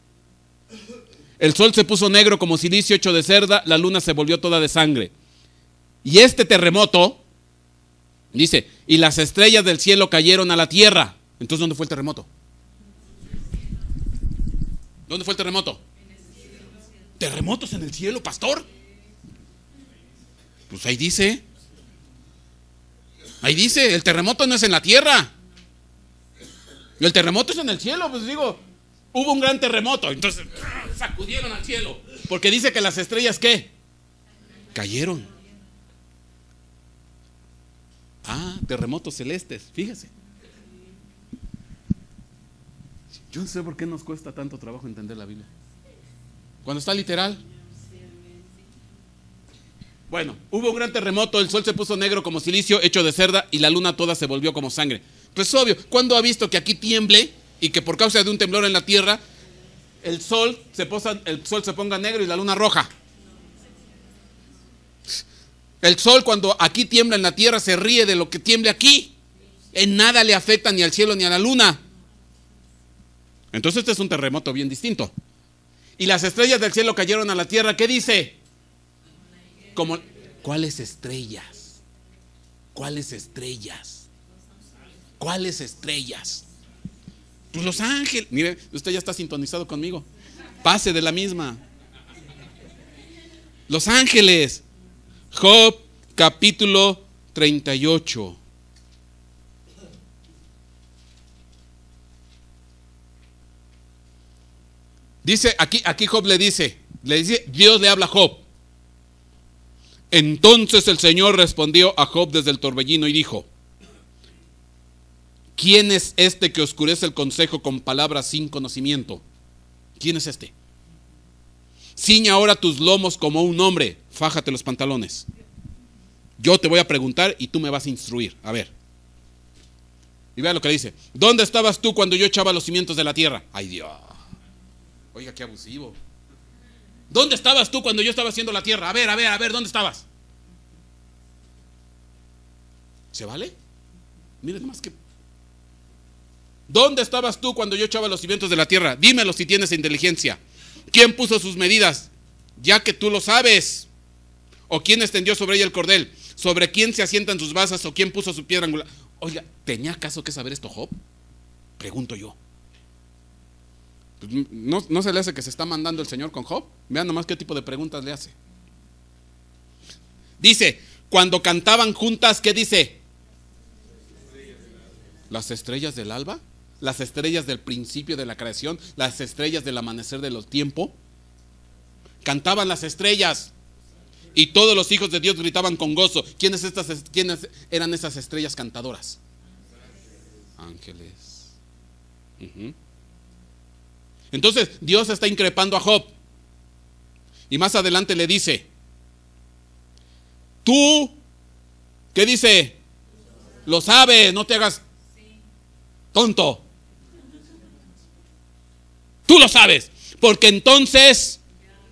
El sol se puso negro como cilicio hecho de cerda, la luna se volvió toda de sangre. Y este terremoto, dice, y las estrellas del cielo cayeron a la tierra. Entonces, ¿dónde fue el terremoto? ¿Dónde fue el terremoto? ¿Terremotos en el cielo, pastor? Pues ahí dice. Ahí dice, el terremoto no es en la tierra. El terremoto es en el cielo. Pues digo, hubo un gran terremoto. Entonces, sacudieron al cielo. Porque dice que las estrellas, ¿qué? Cayeron. terremotos celestes, fíjese. Yo no sé por qué nos cuesta tanto trabajo entender la Biblia. Cuando está literal. Bueno, hubo un gran terremoto, el sol se puso negro como silicio hecho de cerda y la luna toda se volvió como sangre. Pues obvio, ¿cuándo ha visto que aquí tiemble y que por causa de un temblor en la tierra el sol se ponga negro y la luna roja? El sol, cuando aquí tiembla en la tierra, se ríe de lo que tiemble aquí. En nada le afecta ni al cielo ni a la luna. Entonces este es un terremoto bien distinto. Y las estrellas del cielo cayeron a la tierra. ¿Qué dice? ¿Cuáles estrellas? ¿Cuáles estrellas? ¿Cuáles estrellas? Pues los ángeles. Mire, usted ya está sintonizado conmigo. Pase de la misma. Los ángeles. Job capítulo 38. Dice, aquí Job le dice, Dios le habla a Job. Entonces el Señor respondió a Job desde el torbellino y dijo: ¿quién es este que oscurece el consejo con palabras sin conocimiento? ¿Quién es este? Ciña ahora tus lomos como un hombre, fájate los pantalones. Yo te voy a preguntar y tú me vas a instruir. A ver. Y vea lo que le dice. ¿Dónde estabas tú cuando yo echaba los cimientos de la tierra? Ay, Dios. Oiga, qué abusivo. ¿Dónde estabas tú cuando yo estaba haciendo la tierra? A ver, ¿dónde estabas? ¿Se vale? Mire nomás que... ¿Dónde estabas tú cuando yo echaba los cimientos de la tierra? Dímelo si tienes inteligencia. ¿Quién puso sus medidas? Ya que tú lo sabes. ¿O quién extendió sobre ella el cordel? ¿Sobre quién se asientan sus basas? ¿O quién puso su piedra angular? Oiga, ¿tenía acaso que saber esto Job? Pregunto yo. ¿No se le hace que se está mandando el Señor con Job? Vean nomás qué tipo de preguntas le hace. Dice, cuando cantaban juntas, ¿qué dice? Las estrellas del alba, las estrellas del principio de la creación, las estrellas del amanecer de los tiempos. Cantaban las estrellas y todos los hijos de Dios gritaban con gozo. ¿Quiénes eran esas estrellas cantadoras? Ángeles. Entonces Dios está increpando a Job. Y más adelante le dice: tú, ¿qué dice? Lo sabes, no te hagas tonto. Tú lo sabes, porque entonces...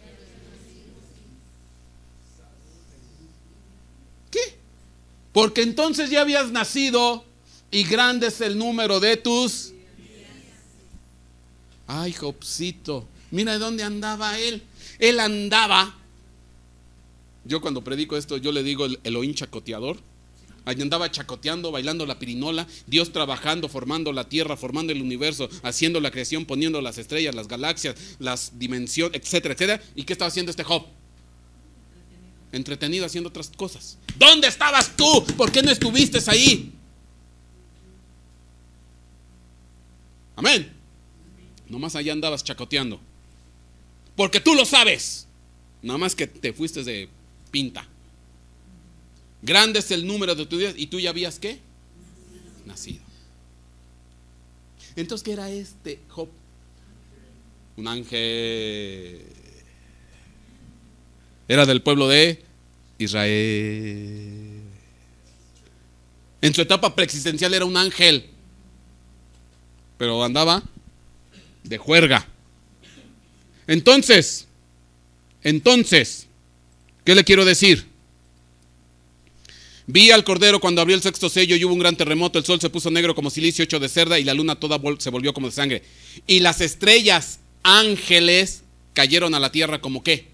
¿Qué? Porque entonces ya habías nacido y grande es el número de tus... Ay, Jobcito, mira de dónde andaba él. Él andaba, yo cuando predico esto, yo le digo el Elohim chacoteador. Allí andaba chacoteando, bailando la pirinola, Dios trabajando, formando la tierra, formando el universo, haciendo la creación, poniendo las estrellas, las galaxias, las dimensiones, etcétera, etcétera. ¿Y qué estaba haciendo este Job? Entretenido haciendo otras cosas. ¿Dónde estabas tú? ¿Por qué no estuviste ahí? Amén. Nomás allá andabas chacoteando. Porque tú lo sabes. Nada más que te fuiste de pinta. Grande es el número de tus días. ¿Y tú ya habías qué? Nacido. Entonces, ¿qué era este Job? Un ángel. Era del pueblo de Israel. En su etapa preexistencial era un ángel. Pero andaba de juerga. Entonces, ¿qué le quiero decir? Vi al Cordero cuando abrió el sexto sello y hubo un gran terremoto. El sol se puso negro como silicio hecho de cerda y la luna toda se volvió como de sangre. Y las estrellas, ángeles, cayeron a la tierra como ¿qué?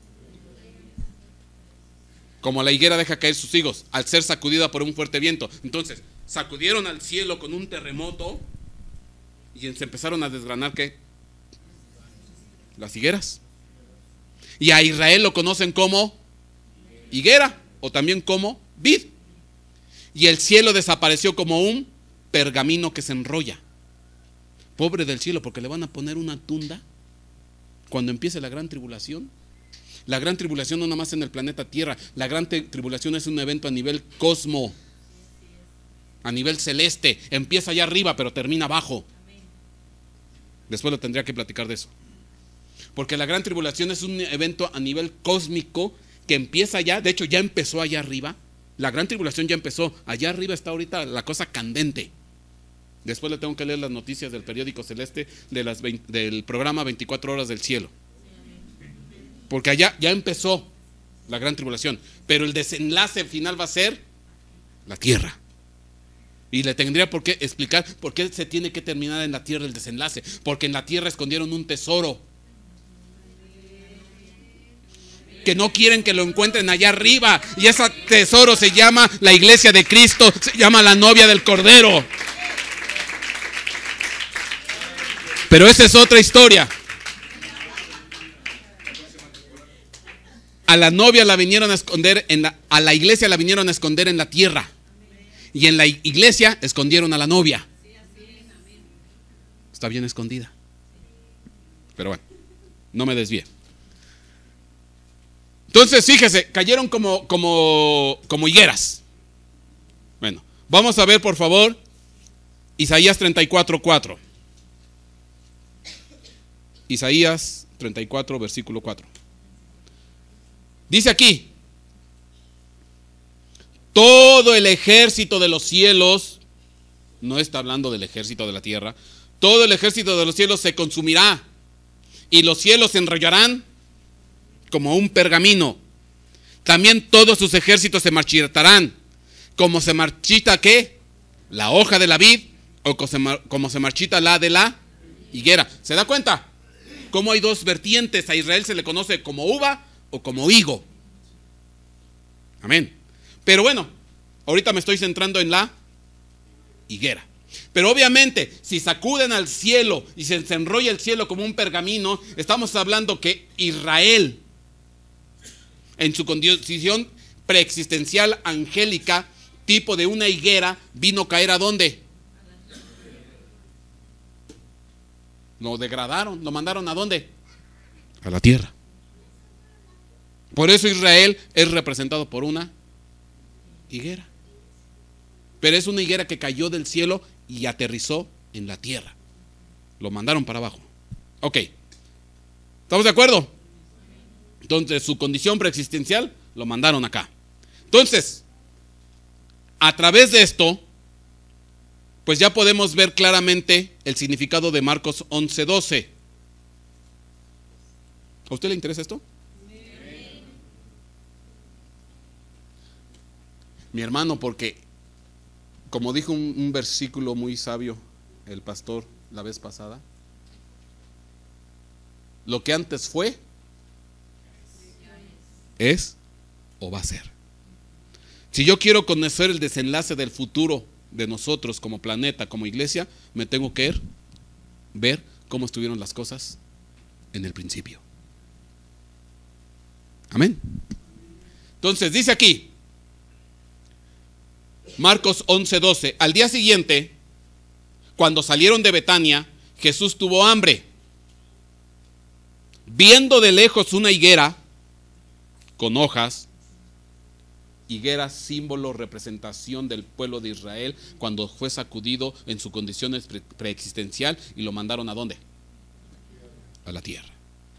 Como la higuera deja caer sus higos al ser sacudida por un fuerte viento. Entonces, sacudieron al cielo con un terremoto y se empezaron a desgranar ¿qué? Las higueras. Y a Israel lo conocen como higuera o también como vid. Y el cielo desapareció como un pergamino que se enrolla. Pobre del cielo, porque le van a poner una tunda cuando empiece la gran tribulación. La gran tribulación no nada más en el planeta Tierra. La gran tribulación es un evento a nivel cosmo. a nivel celeste. Empieza allá arriba, pero termina abajo. Después lo tendría que platicar de eso. Porque la gran tribulación es un evento a nivel cósmico que empieza allá. De hecho, ya empezó allá arriba. La gran tribulación ya empezó. Allá arriba está ahorita la cosa candente. Después le tengo que leer las noticias del periódico celeste del programa 24 horas del cielo. Porque allá ya empezó la gran tribulación. Pero el desenlace final va a ser la tierra. Y le tendría por qué explicar por qué se tiene que terminar en la tierra el desenlace. Porque en la tierra escondieron un tesoro que no quieren que lo encuentren allá arriba. Y ese tesoro se llama la iglesia de Cristo, se llama la novia del Cordero. Pero esa es otra historia. A la novia la vinieron a esconder a la iglesia la vinieron a esconder en la tierra. Y en la iglesia escondieron a la novia. Está bien escondida. Pero bueno, no me desvíe. Entonces, fíjese, cayeron como higueras. Bueno, vamos a ver por favor Isaías 34:4. Isaías 34, versículo 4. Dice aquí: todo el ejército de los cielos, no está hablando del ejército de la tierra, todo el ejército de los cielos se consumirá, y los cielos se enrollarán como un pergamino. También todos sus ejércitos se marchitarán, como se marchita ¿qué? La hoja de la vid, o como se marchita la de la higuera. ¿Se da cuenta? Como hay dos vertientes. A Israel se le conoce como uva o como higo. Amén. Pero bueno, ahorita me estoy centrando en la higuera. Pero obviamente, si sacuden al cielo y se enrolla el cielo como un pergamino, estamos hablando que Israel, en su condición preexistencial angélica, tipo de una higuera, vino a caer ¿a dónde? Lo degradaron, lo mandaron ¿a dónde? A la tierra. Por eso Israel es representado por una higuera. Pero es una higuera que cayó del cielo y aterrizó en la tierra. Lo mandaron para abajo. Ok. ¿Estamos de acuerdo? Entonces, su condición preexistencial lo mandaron acá. Entonces, a través de esto, pues ya podemos ver claramente el significado de Marcos 11:12. ¿A usted le interesa esto? Mi hermano, porque como dijo un versículo muy sabio el pastor la vez pasada, lo que antes fue, es o va a ser. Si yo quiero conocer el desenlace del futuro de nosotros como planeta, como iglesia, me tengo que ver cómo estuvieron las cosas en el principio. Amén. Entonces dice aquí Marcos 11:12: al día siguiente, cuando salieron de Betania, Jesús tuvo hambre. Viendo de lejos una higuera con hojas, higuera símbolo, representación del pueblo de Israel cuando fue sacudido en su condición preexistencial y lo mandaron ¿a dónde? A la tierra.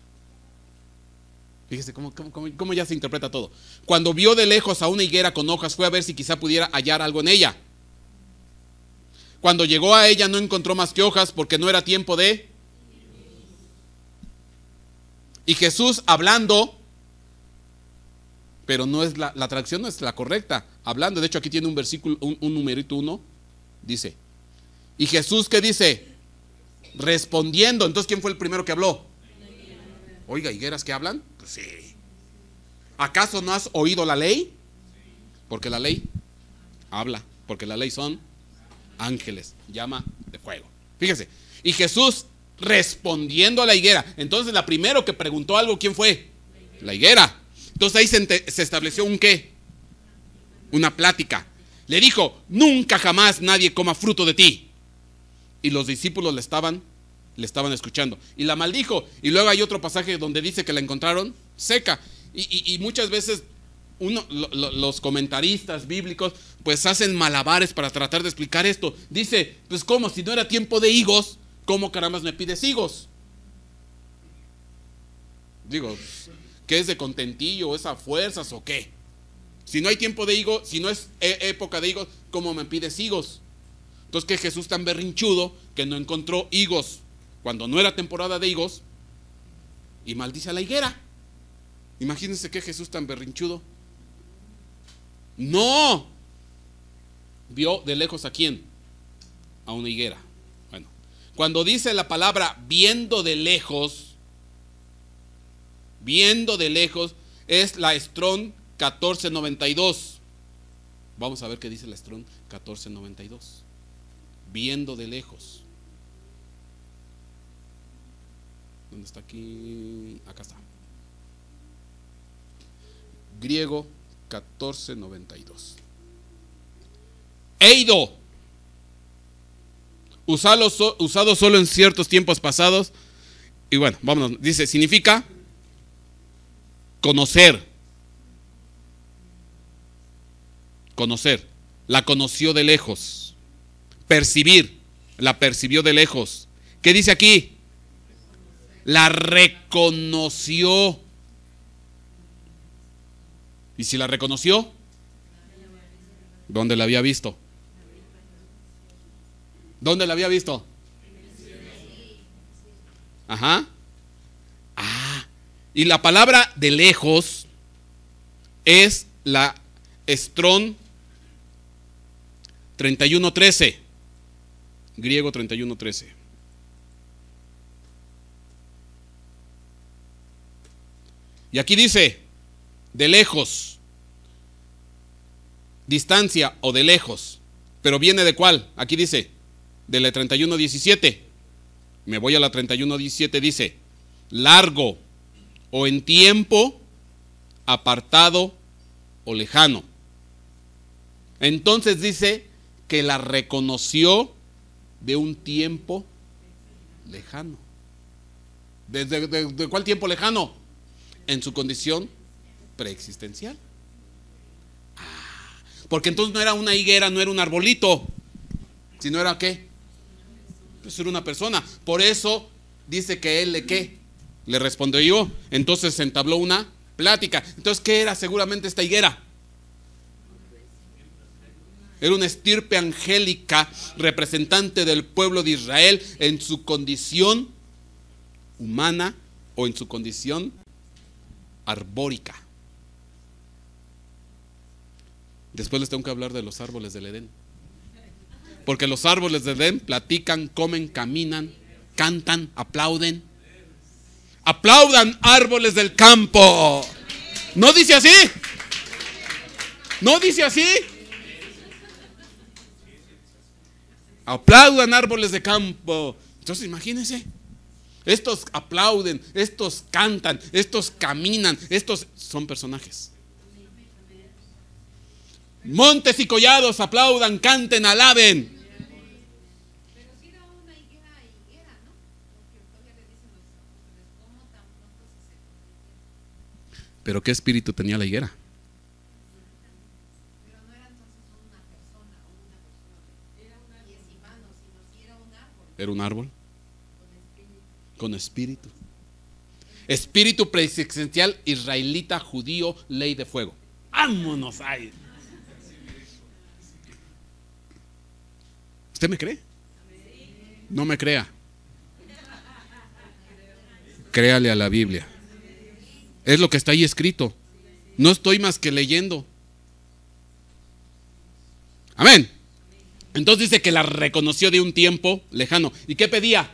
Fíjese cómo ya se interpreta todo. Cuando vio de lejos a una higuera con hojas, fue a ver si quizá pudiera hallar algo en ella. Cuando llegó a ella no encontró más que hojas, porque no era tiempo de... Y Jesús hablando, pero no es la traducción no es la correcta. Hablando, de hecho aquí tiene un versículo, un numerito 1, dice. Y Jesús, ¿qué dice? Respondiendo. Entonces, ¿quién fue el primero que habló? Oiga, ¿higueras que hablan? Pues sí. ¿Acaso no has oído la ley? Porque la ley habla, porque la ley son ángeles, llama de fuego. Fíjese, y Jesús respondiendo a la higuera. Entonces, la primero que preguntó algo, ¿quién fue? La higuera. Entonces ahí se estableció un ¿qué? Una plática. Le dijo: nunca jamás nadie coma fruto de ti. Y los discípulos le estaban escuchando. Y la maldijo. Y luego hay otro pasaje donde dice que la encontraron seca. Y muchas veces los comentaristas bíblicos pues hacen malabares para tratar de explicar esto. Dice, pues ¿cómo? Si no era tiempo de higos, ¿cómo carambas me pides higos? Digo, ¿qué es de contentillo? ¿Es a fuerzas o qué? Si no hay tiempo de higos, si no es época de higos, ¿cómo me pides higos? Entonces, que Jesús tan berrinchudo que no encontró higos cuando no era temporada de higos y maldice a la higuera. Imagínense que Jesús tan berrinchudo. No. Vio de lejos a quién? A una higuera. Bueno, cuando dice la palabra viendo de lejos es la Strong 1492. Vamos a ver qué dice la Strong 1492. Viendo de lejos. ¿Dónde está aquí? Acá está. Griego 1492. Eido, usado solo en ciertos tiempos pasados. Y bueno, vámonos. Dice, significa conocer. Conocer. La conoció de lejos. Percibir. La percibió de lejos. ¿Qué dice aquí? La reconoció. ¿Y si la reconoció? ¿Dónde la había visto? ¿Dónde la había visto? Ajá. Y la palabra de lejos es la Strong 3113. Griego 3113. Y aquí dice, de lejos, distancia o de lejos. Pero viene de cuál? Aquí dice, de la 31:17. Me voy a la 31:17, dice, largo o en tiempo, apartado o lejano. Entonces dice que la reconoció de un tiempo lejano. ¿De cuál tiempo lejano? En su condición preexistencial. Porque entonces no era una higuera, no era un arbolito, sino era ¿qué? Pues era una persona. Por eso dice que él ¿qué? Le respondió yo. Entonces se entabló una plática. Entonces, ¿qué era seguramente esta higuera? Era una estirpe angélica, representante del pueblo de Israel en su condición humana o en su condición arbórica. Después les tengo que hablar de los árboles del Edén. Porque los árboles del Edén platican, comen, caminan, cantan, aplauden. Aplaudan, árboles del campo. ¿No dice así? ¿No dice así? Aplaudan, árboles de campo. Entonces imagínense, estos aplauden, estos cantan, estos caminan, estos son personajes. Montes y collados aplaudan, canten, alaben. Pero si era una higuera, ¿no? Porque todavía le dicen los apóstoles, ¿cómo tan pronto se convirtieron? Pero ¿qué espíritu tenía la higuera? Pero no era entonces una persona o una persona. Y es humano, sino si era un árbol. Era un árbol con espíritu. Espíritu preexistencial israelita, judío, ley de fuego. ¡Vámonos ahí! ¿Usted me cree? No me crea. Créale a la Biblia. Es lo que está ahí escrito. No estoy más que leyendo. Amén. Entonces dice que la reconoció de un tiempo lejano. ¿Y qué pedía?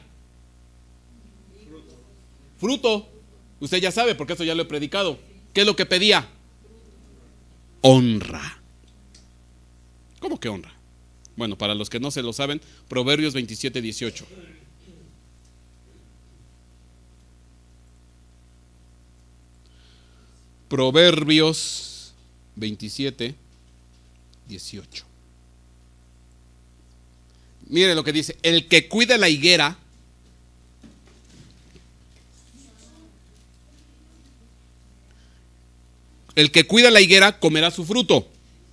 Fruto. Usted ya sabe, porque eso ya lo he predicado. ¿Qué es lo que pedía? Honra. ¿Cómo que honra? Bueno, para los que no se lo saben, Proverbios 27:18. Proverbios 27:18. Mire lo que dice: el que cuida la higuera el que cuida la higuera comerá su fruto.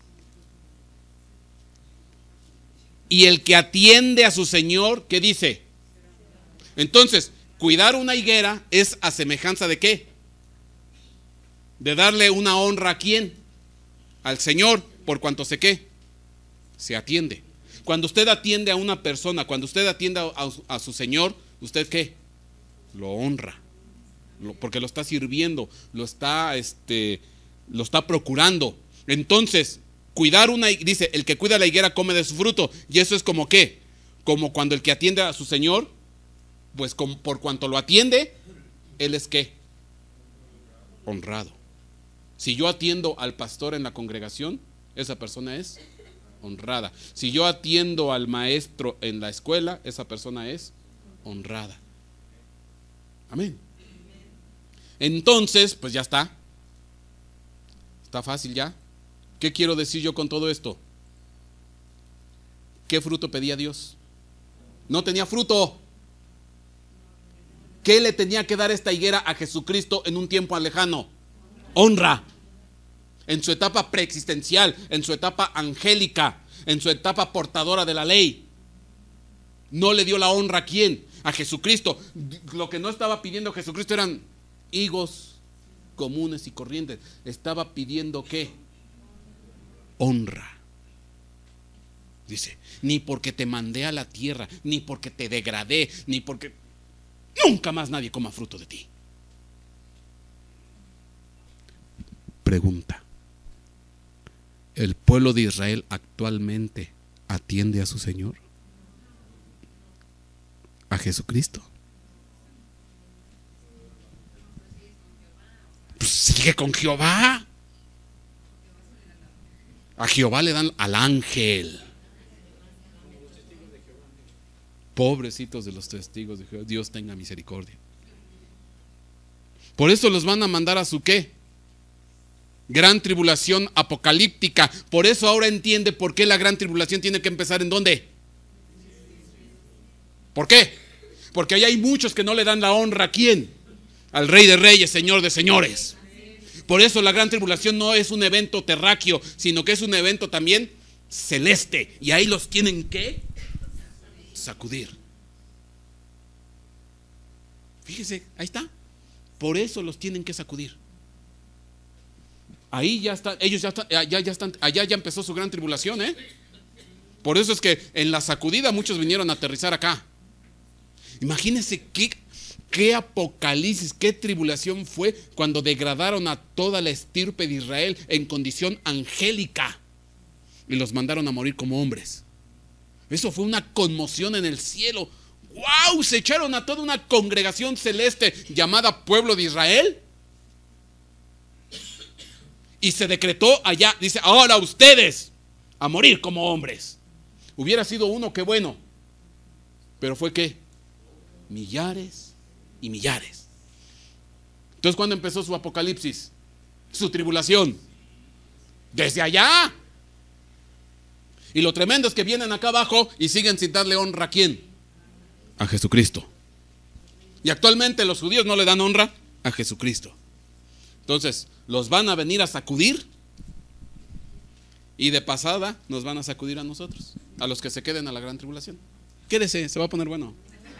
Y el que atiende a su señor, ¿qué dice? Entonces, cuidar una higuera es a semejanza de ¿qué? De darle una honra ¿a quién? Al Señor, por cuanto se ¿qué? Se atiende. Cuando usted atiende a una persona, cuando usted atiende a su Señor, ¿usted qué? Lo honra. Porque lo está sirviendo, lo está procurando. Entonces, cuidar dice, el que cuida la higuera come de su fruto. Y eso es como ¿qué? Como cuando el que atiende a su Señor, pues por cuanto lo atiende, él es ¿qué? Honrado. Si yo atiendo al pastor en la congregación, esa persona es honrada. Si yo atiendo al maestro en la escuela, esa persona es honrada. Amén. Entonces, pues ya está. Está fácil ya. ¿Qué quiero decir yo con todo esto? ¿Qué fruto pedía Dios? No tenía fruto. ¿Qué le tenía que dar esta higuera a Jesucristo en un tiempo lejano? Honra. En su etapa preexistencial, en su etapa angélica, en su etapa portadora de la ley. No le dio la honra ¿a quién? A Jesucristo. Lo que no estaba pidiendo Jesucristo eran higos comunes y corrientes. Estaba pidiendo ¿qué? Honra. Dice, ni porque te mandé a la tierra, ni porque te degradé, ni porque nunca más nadie coma fruto de ti. Pregunta: ¿el pueblo de Israel actualmente atiende a su Señor? ¿A Jesucristo? Pues sigue con Jehová. A Jehová le dan al ángel. Pobrecitos de los testigos de Jehová, Dios tenga misericordia. Por eso los van a mandar a su ¿qué? Gran tribulación apocalíptica. Por eso ahora entiende por qué la gran tribulación tiene que empezar ¿en dónde? ¿Por qué? Porque ahí hay muchos que no le dan la honra ¿a quién? Al Rey de Reyes, Señor de Señores. Por eso la gran tribulación no es un evento terráqueo, sino que es un evento también celeste. Y ahí los tienen que sacudir. Fíjese, ahí está. Por eso los tienen que sacudir. Ahí ya está, ellos ya están, allá ya empezó su gran tribulación, ¿eh? Por eso es que en la sacudida muchos vinieron a aterrizar acá. Imagínense qué apocalipsis, qué tribulación fue cuando degradaron a toda la estirpe de Israel en condición angélica y los mandaron a morir como hombres. Eso fue una conmoción en el cielo. ¡Wow! Se echaron a toda una congregación celeste llamada pueblo de Israel. Y se decretó allá, dice, ahora ustedes a morir como hombres. Hubiera sido uno, qué bueno. Pero fue ¿qué? Millares y millares. Entonces, ¿cuándo empezó su apocalipsis? Su tribulación. Desde allá. Y lo tremendo es que vienen acá abajo y siguen sin darle honra ¿a quién? A Jesucristo. Y actualmente los judíos no le dan honra a Jesucristo. Entonces, los van a venir a sacudir y de pasada nos van a sacudir a nosotros, a los que se queden a la gran tribulación. Quédese, se va a poner bueno.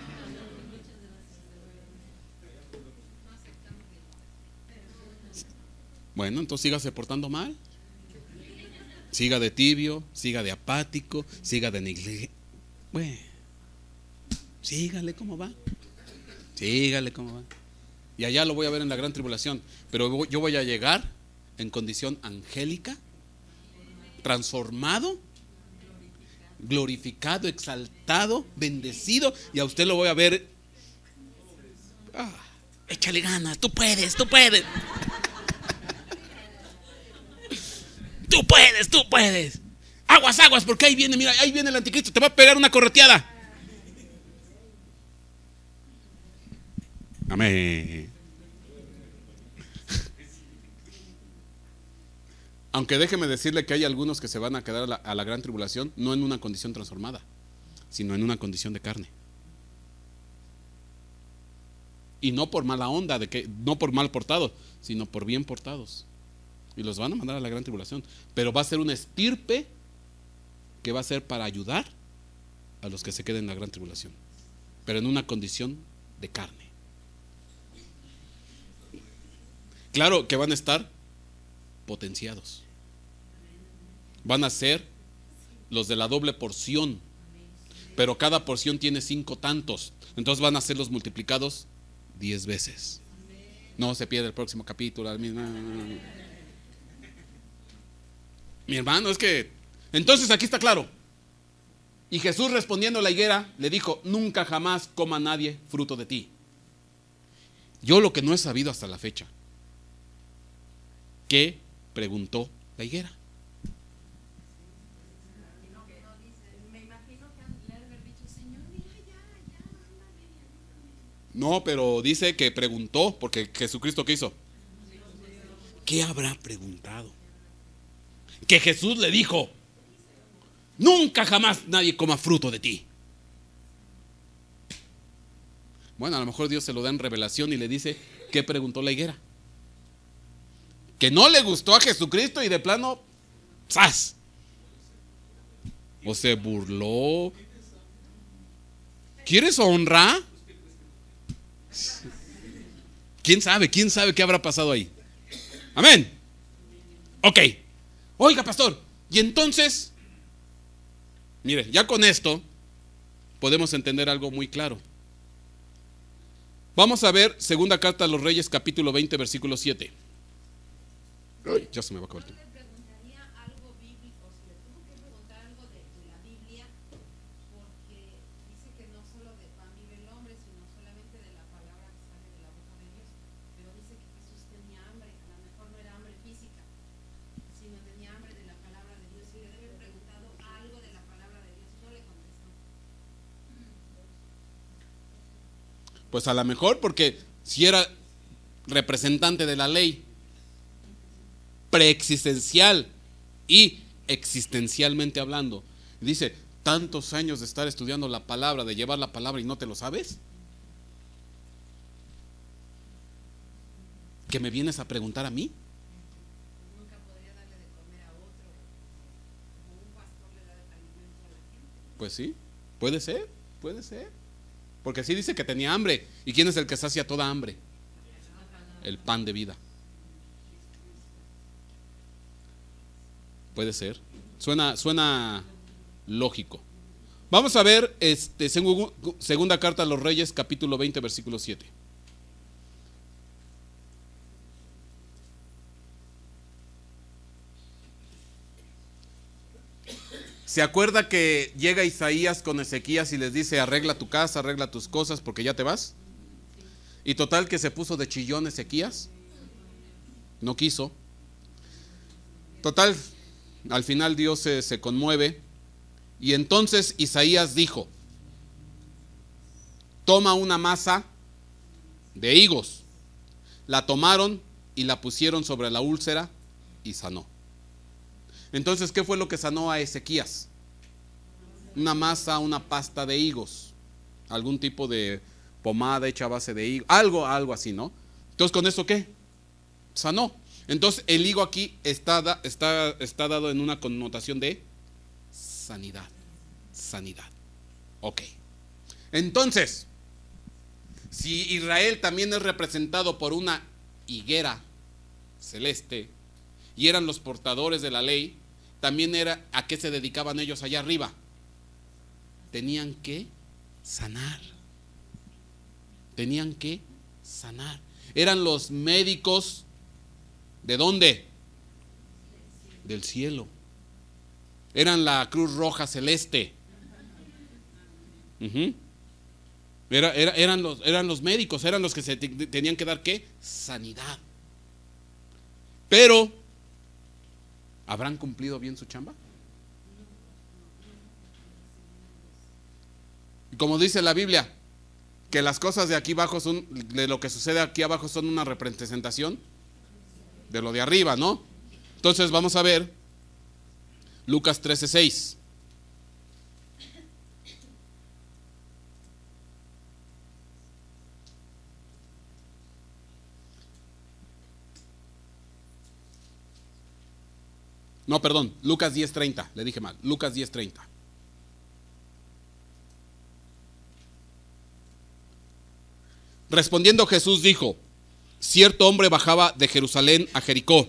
Bueno, entonces sígase portando mal. Siga de tibio, siga de apático, siga de negligente. Bueno, sígale cómo va. Sígale cómo va. Y allá lo voy a ver en la gran tribulación. Pero yo voy a llegar en condición angélica, transformado, glorificado, exaltado, bendecido. Y a usted lo voy a ver. Échale ganas, tú puedes, tú puedes. Tú puedes, tú puedes. Aguas, aguas, porque ahí viene, mira, ahí viene el anticristo, te va a pegar una correteada. Amén. Aunque déjeme decirle que hay algunos que se van a quedar a la gran tribulación, no en una condición transformada, sino en una condición de carne. Y no por mala onda, no por mal portados, sino por bien portados. Y los van a mandar a la gran tribulación. Pero va a ser una estirpe que va a ser para ayudar a los que se queden en la gran tribulación. Pero en una condición de carne. Claro que van a estar potenciados. Van a ser los de la doble porción. Pero cada porción tiene 5 tantos. Entonces van a ser los multiplicados 10 veces. No se pierde el próximo capítulo. Mi hermano, es que... Entonces aquí está claro. Y Jesús, respondiendo a la higuera, le dijo: nunca jamás coma nadie fruto de ti. Yo lo que no he sabido hasta la fecha, ¿qué preguntó la higuera? No, pero dice que preguntó, porque Jesucristo, ¿qué hizo? ¿Qué habrá preguntado? Que Jesús le dijo: nunca jamás nadie coma fruto de ti. Bueno, a lo mejor Dios se lo da en revelación y le dice: ¿qué preguntó la higuera? Que no le gustó a Jesucristo y de plano, ¡zas! O se burló. ¿Quieres honra? ¿Quién sabe? ¿Quién sabe qué habrá pasado ahí? Amén. Ok. Oiga, pastor, y entonces, mire, ya con esto podemos entender algo muy claro. Vamos a ver segunda carta a los Reyes, capítulo 20, versículo 7. Ay, ya se me va a acabar el tiempo. Le preguntaría algo bíblico, si le tuvo que preguntar algo de la Biblia, porque dice que no solo de pan vive el hombre, sino solamente de la palabra que sale de la boca de Dios. Pero dice que Jesús tenía hambre, a lo mejor no era hambre física, sino tenía hambre de la palabra de Dios, y le debe haber preguntado algo de la palabra de Dios, no le contestó. Pues a lo mejor, porque si era representante de la ley, preexistencial y existencialmente hablando, dice: tantos años de estar estudiando la palabra, de llevar la palabra, y no te lo sabes, ¿que me vienes a preguntar a mí? Nunca podría darle de comer a otro, como un pastor le da alimento a la gente. Pues sí, puede ser, puede ser. Porque sí dice que tenía hambre. ¿Y quién es el que sacia toda hambre? El pan de vida. Puede ser. Suena lógico. Vamos a ver segunda carta a los Reyes, capítulo 20, versículo 7. ¿Se acuerda que llega Isaías con Ezequías y les dice: arregla tu casa, arregla tus cosas porque ya te vas? Y total que se puso de chillón Ezequías. No quiso. Total, al final Dios se conmueve. Y entonces Isaías dijo: toma una masa de higos. La tomaron y la pusieron sobre la úlcera y sanó. Entonces, ¿qué fue lo que sanó a Ezequías? Una masa, una pasta de higos, algún tipo de pomada hecha a base de higo, algo así, ¿no? Entonces, ¿con eso qué? Sanó. Entonces, el higo aquí está dado en una connotación de sanidad. Sanidad. Ok. Entonces, si Israel también es representado por una higuera celeste y eran los portadores de la ley, también era a qué se dedicaban ellos allá arriba. Tenían que sanar. Tenían que sanar. Eran los médicos. ¿De dónde? Del cielo. Eran la Cruz Roja Celeste. Eran los médicos, eran los que tenían que dar ¿qué? Sanidad. Pero, ¿habrán cumplido bien su chamba? Y como dice la Biblia, que las cosas de aquí abajo son, de lo que sucede aquí abajo son una representación de lo de arriba, ¿no? Entonces vamos a ver Lucas 13:6. No, perdón, Lucas 10:30, le dije mal, Lucas 10:30. Respondiendo Jesús dijo: cierto hombre bajaba de Jerusalén a Jericó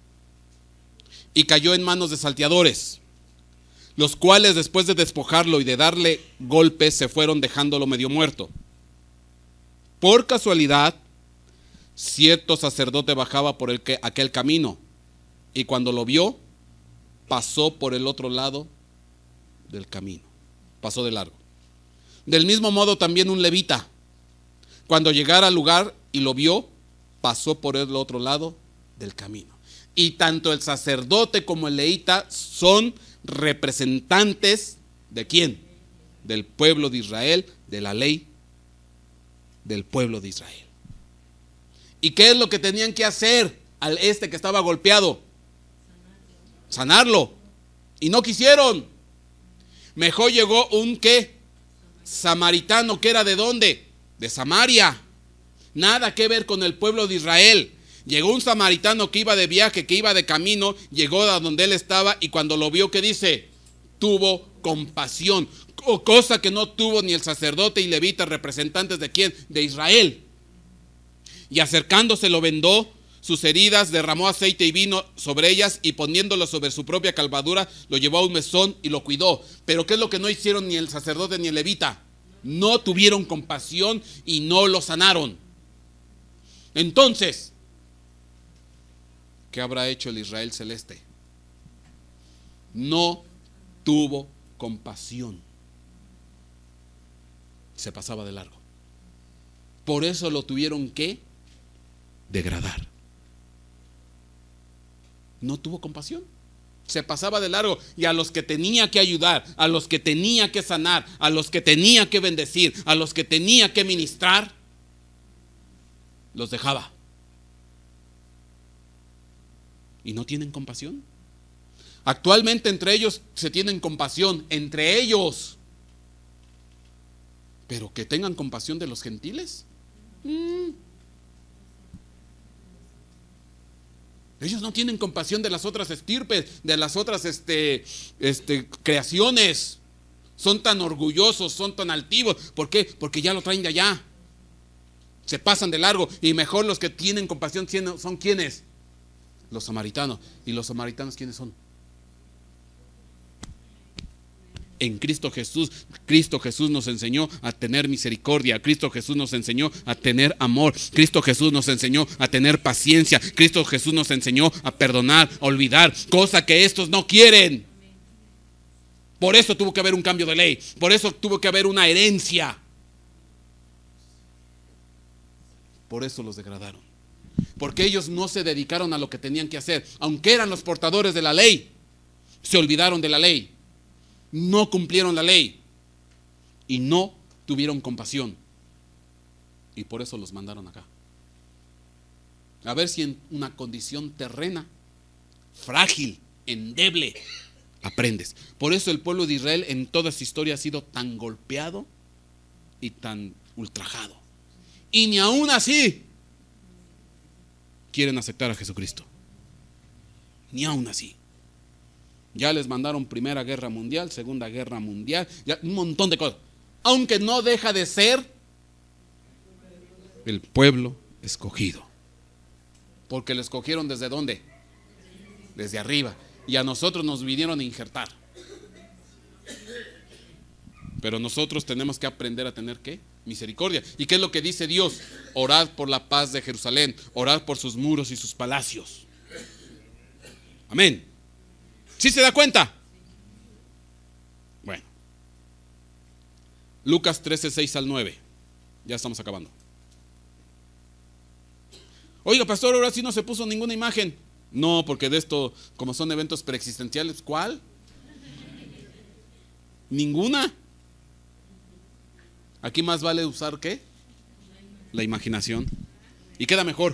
y cayó en manos de salteadores, los cuales después de despojarlo y de darle golpes se fueron dejándolo medio muerto. Por casualidad, cierto sacerdote bajaba por aquel camino y cuando lo vio, pasó por el otro lado del camino, pasó de largo. Del mismo modo también un levita, cuando llegara al lugar y lo vio, pasó por el otro lado del camino. Y tanto el sacerdote como el levita son representantes ¿de quién? Del pueblo de Israel, de la ley del pueblo de Israel. ¿Y qué es lo que tenían que hacer al que estaba golpeado? Sanarlo. Y no quisieron. Mejor llegó un ¿qué? Samaritano, que era ¿de dónde? De Samaria. Nada que ver con el pueblo de Israel. Llegó un samaritano que iba de viaje, que iba de camino, llegó a donde él estaba y cuando lo vio, ¿qué dice? Tuvo compasión, cosa que no tuvo ni el sacerdote y levita, representantes ¿de quién? De Israel. Y acercándose lo vendó sus heridas, derramó aceite y vino sobre ellas y poniéndolo sobre su propia calvadura, lo llevó a un mesón y lo cuidó. Pero ¿qué es lo que no hicieron ni el sacerdote ni el levita? No tuvieron compasión y no lo sanaron. Entonces, ¿qué habrá hecho el Israel celeste? No tuvo compasión. Se pasaba de largo. Por eso lo tuvieron que degradar. No tuvo compasión. Se pasaba de largo. Y a los que tenía que ayudar, a los que tenía que sanar, a los que tenía que bendecir, a los que tenía que ministrar, los dejaba. ¿Y no tienen compasión? Actualmente entre ellos se tienen compasión, entre ellos. Pero que tengan compasión de los gentiles. Ellos no tienen compasión de las otras estirpes, de las otras creaciones. Son tan orgullosos, son tan altivos. ¿Por qué? Porque ya lo traen de allá. Se pasan de largo. Y mejor los que tienen compasión son ¿quiénes? Los samaritanos. ¿Y los samaritanos quiénes son? En Cristo Jesús nos enseñó a tener misericordia. Cristo Jesús nos enseñó a tener amor. Cristo Jesús nos enseñó a tener paciencia. Cristo Jesús nos enseñó a perdonar, a olvidar, cosa que estos no quieren. Por eso tuvo que haber un cambio de ley. Por eso tuvo que haber una herencia. Por eso los degradaron. Porque ellos no se dedicaron a lo que tenían que hacer. Aunque eran los portadores de la ley, se olvidaron de la ley. No cumplieron la ley. Y no tuvieron compasión. Y por eso los mandaron acá. A ver si en una condición terrena, frágil, endeble, aprendes. Por eso el pueblo de Israel en toda su historia ha sido tan golpeado y tan ultrajado. Y ni aún así quieren aceptar a Jesucristo. Ni aún así. Ya les mandaron Primera Guerra Mundial, Segunda Guerra Mundial, ya un montón de cosas. Aunque no deja de ser el pueblo escogido. Porque lo escogieron ¿desde dónde? Desde arriba. Y a nosotros nos vinieron a injertar. Pero nosotros tenemos que aprender a tener ¿qué? Misericordia. ¿Y qué es lo que dice Dios? Orad por la paz de Jerusalén, orad por sus muros y sus palacios. Amén. ¿Sí se da cuenta? Bueno. Lucas 13, 6 al 9. Ya estamos acabando. Oiga, pastor, ahora sí no se puso ninguna imagen. No, porque de esto, como son eventos preexistenciales, ¿cuál? Ninguna. Aquí más vale usar ¿qué? La imaginación. Y queda mejor.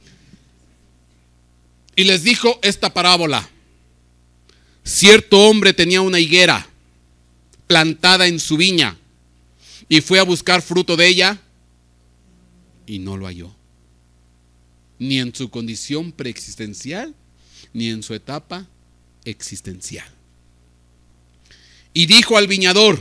Y les dijo esta parábola. Cierto hombre tenía una higuera plantada en su viña y fue a buscar fruto de ella y no lo halló. Ni en su condición preexistencial, ni en su etapa existencial. Y dijo al viñador: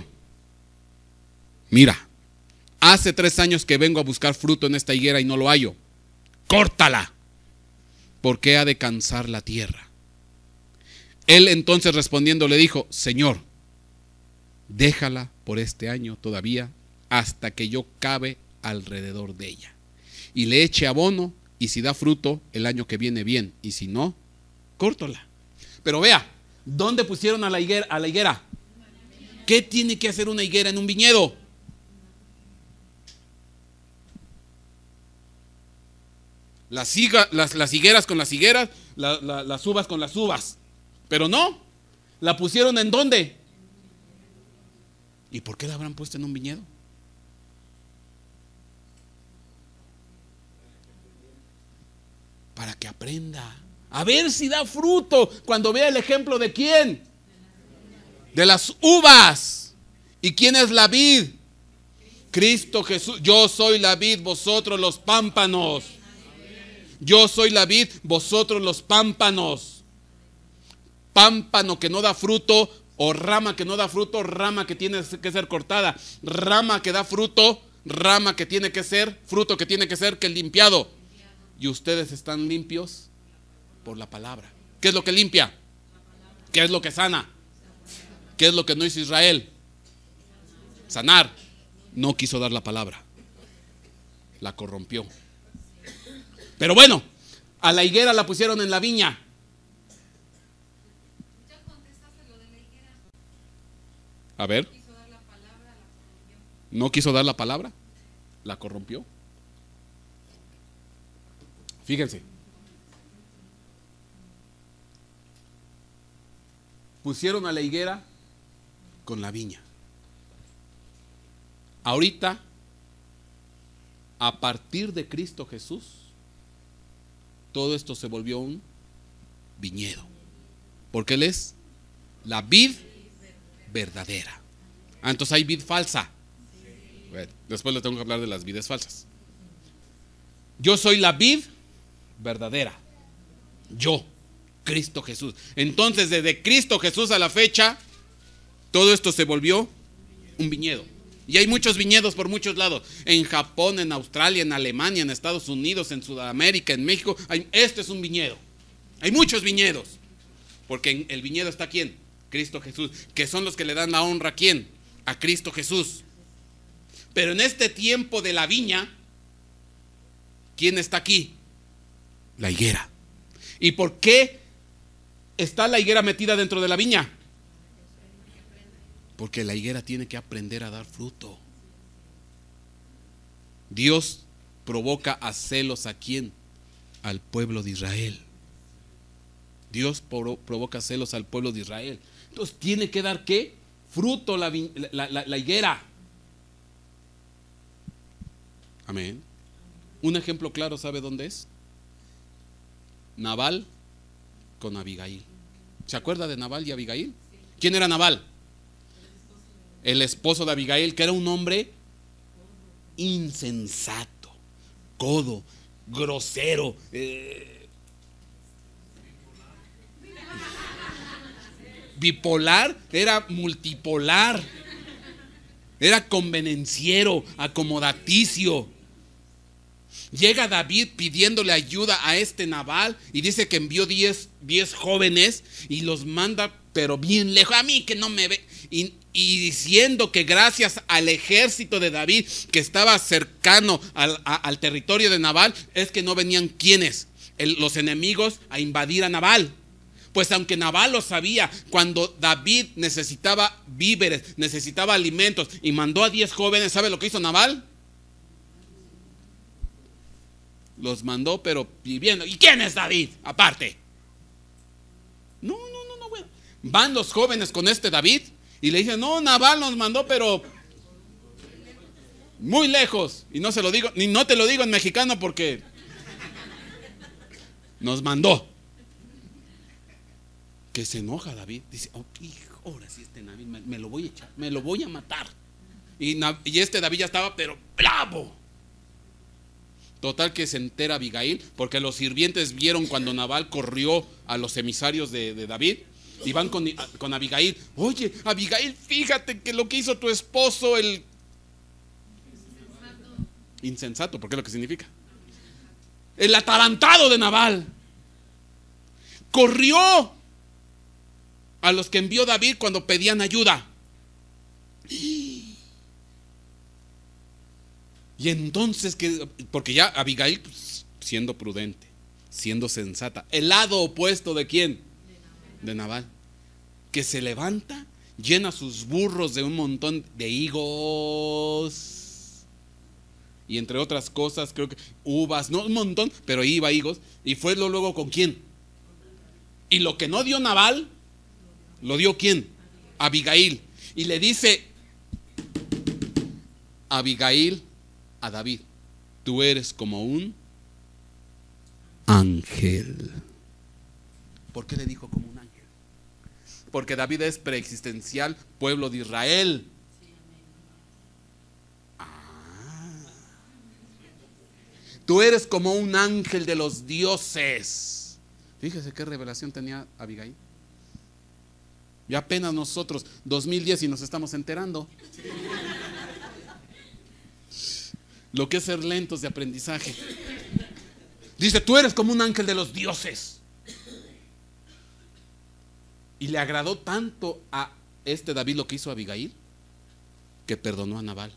mira, hace 3 años que vengo a buscar fruto en esta higuera y no lo hallo. Córtala, porque ha de cansar la tierra. Él entonces respondiendo le dijo: Señor, déjala por este año todavía, hasta que yo cabe alrededor de ella, y le eche abono, y si da fruto el año que viene, bien, y si no, córtala. Pero vea, ¿dónde pusieron a la higuera? ¿Qué tiene que hacer una higuera en un viñedo? Las higueras con las higueras, las uvas con las uvas. Pero no, la pusieron ¿en dónde? ¿Y por qué la habrán puesto en un viñedo? Para que aprenda, a ver si da fruto. Cuando vea el ejemplo de ¿quién? De las uvas. ¿Y quién es la vid? Cristo Jesús. Yo soy la vid, vosotros los pámpanos. Yo soy la vid, vosotros los pámpanos. Pámpano que no da fruto, o rama que no da fruto, rama que tiene que ser cortada. Rama que da fruto, rama que tiene que ser, fruto que tiene que ser que limpiado. Y ustedes están limpios por la palabra. ¿Qué es lo que limpia? ¿Qué es lo que sana? ¿Qué es lo que no hizo Israel? Sanar. No quiso dar la palabra, la corrompió. Pero bueno, a la higuera la pusieron en la viña. Ya contestaste lo de la higuera. A ver, No quiso dar la palabra, la corrompió. no quiso dar la palabra, la corrompió. Fíjense, pusieron a la higuera con la viña. Ahorita, a partir de Cristo Jesús, todo esto se volvió un viñedo, porque Él es la vid verdadera. Entonces hay vid falsa. Bueno, después les tengo que hablar de las vides falsas. Yo soy la vid verdadera. Yo, Cristo Jesús. Entonces, desde Cristo Jesús a la fecha, todo esto se volvió un viñedo. Y hay muchos viñedos por muchos lados. En Japón, en Australia, en Alemania, en Estados Unidos, en Sudamérica, en México. Este es un viñedo. Hay muchos viñedos. Porque en el viñedo está ¿quién? Cristo Jesús. Que son los que le dan la honra ¿a quién? A Cristo Jesús. Pero en este tiempo de la viña, ¿quién está aquí? La higuera. ¿Y por qué está la higuera metida dentro de la viña? Porque la higuera tiene que aprender a dar fruto. Dios provoca a celos ¿a quién? Al pueblo de Israel. Dios provoca celos al pueblo de Israel. Entonces tiene que dar ¿qué? Fruto la higuera. Amén. Un ejemplo claro, ¿sabe dónde es? Nabal con Abigail. ¿Se acuerda de Nabal y Abigail? ¿Quién era Nabal? El esposo de Abigail, que era un hombre insensato, codo, grosero, bipolar, era multipolar, era convenenciero, acomodaticio. Llega David pidiéndole ayuda a este Nabal y dice que envió 10 jóvenes y los manda pero bien lejos. A mí que no me ve. Y diciendo que gracias al ejército de David que estaba cercano al territorio de Nabal, es que no venían ¿quiénes? Los enemigos a invadir a Nabal. Pues aunque Nabal lo sabía, cuando David necesitaba víveres, necesitaba alimentos y mandó a 10 jóvenes, ¿sabe lo que hizo Nabal? Los mandó pero viviendo. ¿Y quién es David? Aparte. No, bueno. Van los jóvenes con este David y le dicen, no, Nabal nos mandó pero muy lejos. Y no se lo digo, ni no te lo digo en mexicano porque nos mandó. Que se enoja David. Dice, oh, hijo, ahora sí este David me lo voy a echar, me lo voy a matar. Y este David ya estaba pero bravo. Total que se entera Abigail, porque los sirvientes vieron cuando Nabal corrió a los emisarios de David Y van con Abigail. Oye, Abigail, fíjate que lo que hizo tu esposo, el insensato, porque es lo que significa, el atarantado de Nabal, corrió a los que envió David cuando pedían ayuda. Y entonces, porque ya Abigail, pues, siendo prudente, siendo sensata, el lado opuesto de ¿quién? De Nabal, que se levanta, llena sus burros de un montón de higos, y entre otras cosas, creo que uvas, no un montón, pero iba higos, y fue luego ¿con quién? Y lo que no dio Nabal, lo dio ¿quién? Abigail. Y le dice Abigail a David: tú eres como un ángel. ¿Por qué le dijo como un ángel? Porque David es preexistencial pueblo de Israel. Tú eres como un ángel de los dioses. Fíjese qué revelación tenía Abigail. Y apenas nosotros 2010 y nos estamos enterando lo que es ser lentos de aprendizaje. Dice: tú eres como un ángel de los dioses. Y le agradó tanto a David lo que hizo Abigail, que perdonó a Nabal.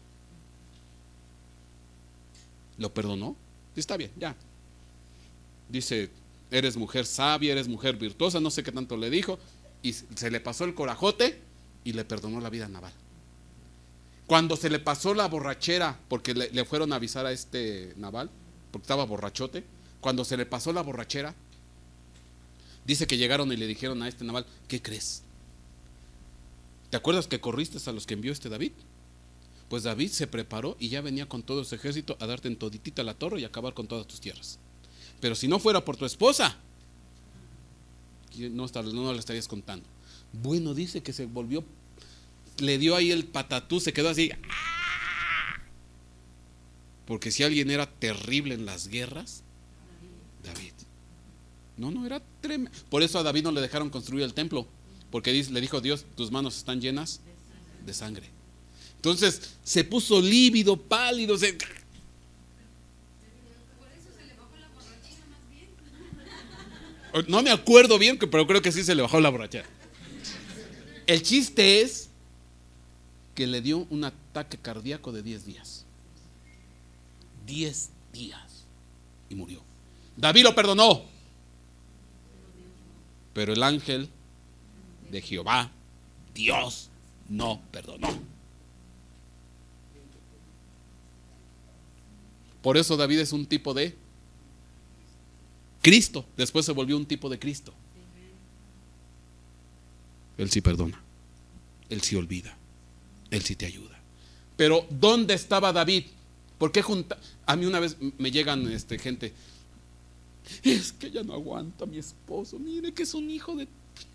¿Lo perdonó? Está bien, ya. Dice: eres mujer sabia, eres mujer virtuosa, no sé qué tanto le dijo. Y se le pasó el corajote y le perdonó la vida a Nabal. Cuando se le pasó la borrachera, porque le fueron a avisar a Nabal, porque estaba borrachote. Cuando se le pasó la borrachera, dice que llegaron y le dijeron a Nabal: ¿qué crees? ¿Te acuerdas que corriste a los que envió David? Pues David se preparó y ya venía con todo su ejército a darte en toditita la torre y acabar con todas tus tierras. Pero si no fuera por tu esposa, no le estarías contando. Bueno, dice que se volvió, le dio ahí el patatú, se quedó así. Porque si alguien era terrible en las guerras, David. No, era tremendo. Por eso a David no le dejaron construir el templo, porque le dijo Dios: tus manos están llenas de sangre. Entonces se puso lívido, pálido. Por eso se le bajó la borrachera más bien. No me acuerdo bien, pero creo que sí se le bajó la borrachera. El chiste es que le dio un ataque cardíaco de 10 días. 10 días. Y murió. David lo perdonó. Pero el ángel de Jehová, Dios, no perdonó. Por eso David es un tipo de Cristo. Después se volvió un tipo de Cristo. Él sí perdona. Él sí olvida. Él sí te ayuda. Pero ¿dónde estaba David? ¿Por qué a mí una vez me llegan gente? Es que ya no aguanto a mi esposo. Mire que es un hijo de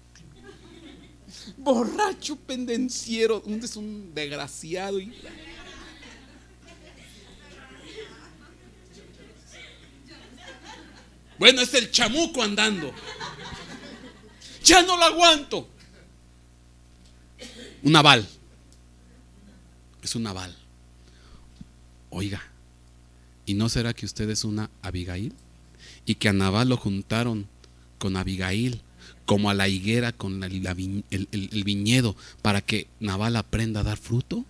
borracho, pendenciero. Es un desgraciado. Bueno, es el chamuco andando. Ya no lo aguanto. Un Nabal. Es un Nabal. Oiga, ¿y no será que usted es una Abigail? Y que a Nabal lo juntaron con Abigail, como a la higuera con el viñedo, para que Nabal aprenda a dar fruto.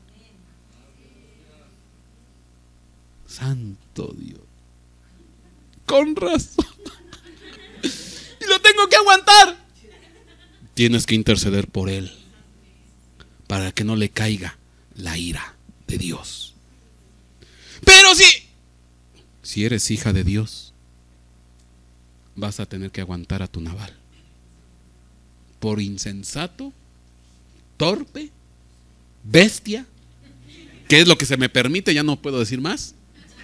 Santo Dios. Con razón. Y lo tengo que aguantar. Tienes que interceder por él, para que no le caiga la ira de Dios. Pero si eres hija de Dios, vas a tener que aguantar a tu Nabal. Por insensato, torpe, bestia, que es lo que se me permite, ya no puedo decir más.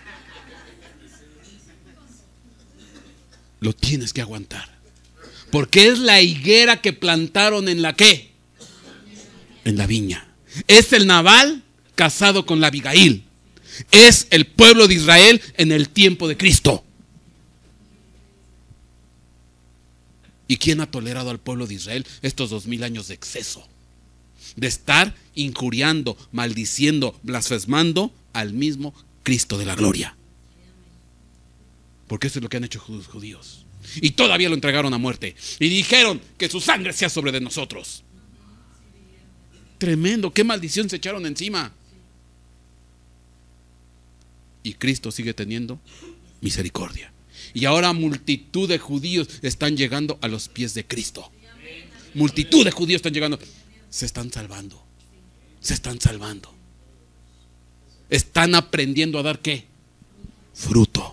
Lo tienes que aguantar. Porque es la higuera que plantaron en la ¿qué? En la viña. Es el Nabal casado con la Abigail. Es el pueblo de Israel en el tiempo de Cristo. ¿Y quién ha tolerado al pueblo de Israel estos 2000 años de exceso? De estar injuriando, maldiciendo, blasfemando al mismo Cristo de la gloria. Porque eso es lo que han hecho los judíos. Y todavía lo entregaron a muerte. Y dijeron que su sangre sea sobre de nosotros. Tremendo, qué maldición se echaron encima. Y Cristo sigue teniendo misericordia. Y ahora multitud de judíos están llegando a los pies de Cristo. Multitud de judíos están llegando. Se están salvando. Se están salvando. Están aprendiendo a dar ¿qué? Fruto.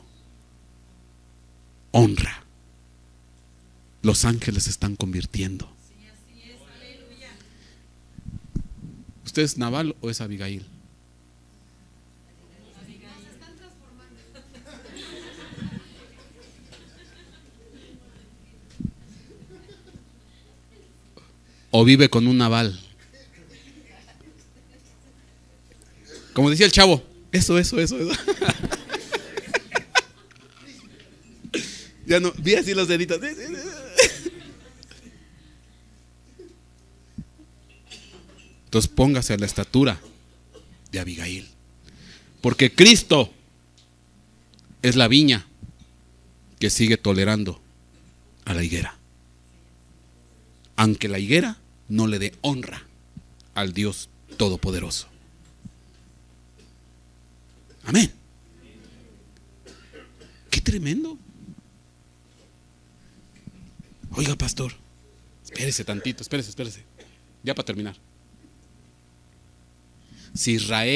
Honra. Los ángeles se están convirtiendo. ¿Usted es Nabal o es Abigail? ¿O vive con un Nabal? Como decía el chavo, eso. Ya no, vi así los deditos. Entonces póngase a la estatura de Abigail. Porque Cristo es la viña que sigue tolerando a la higuera. Aunque la higuera no le dé honra al Dios Todopoderoso. Amén. Qué tremendo. Oiga, pastor, espérese tantito, espérese. Ya para terminar. Si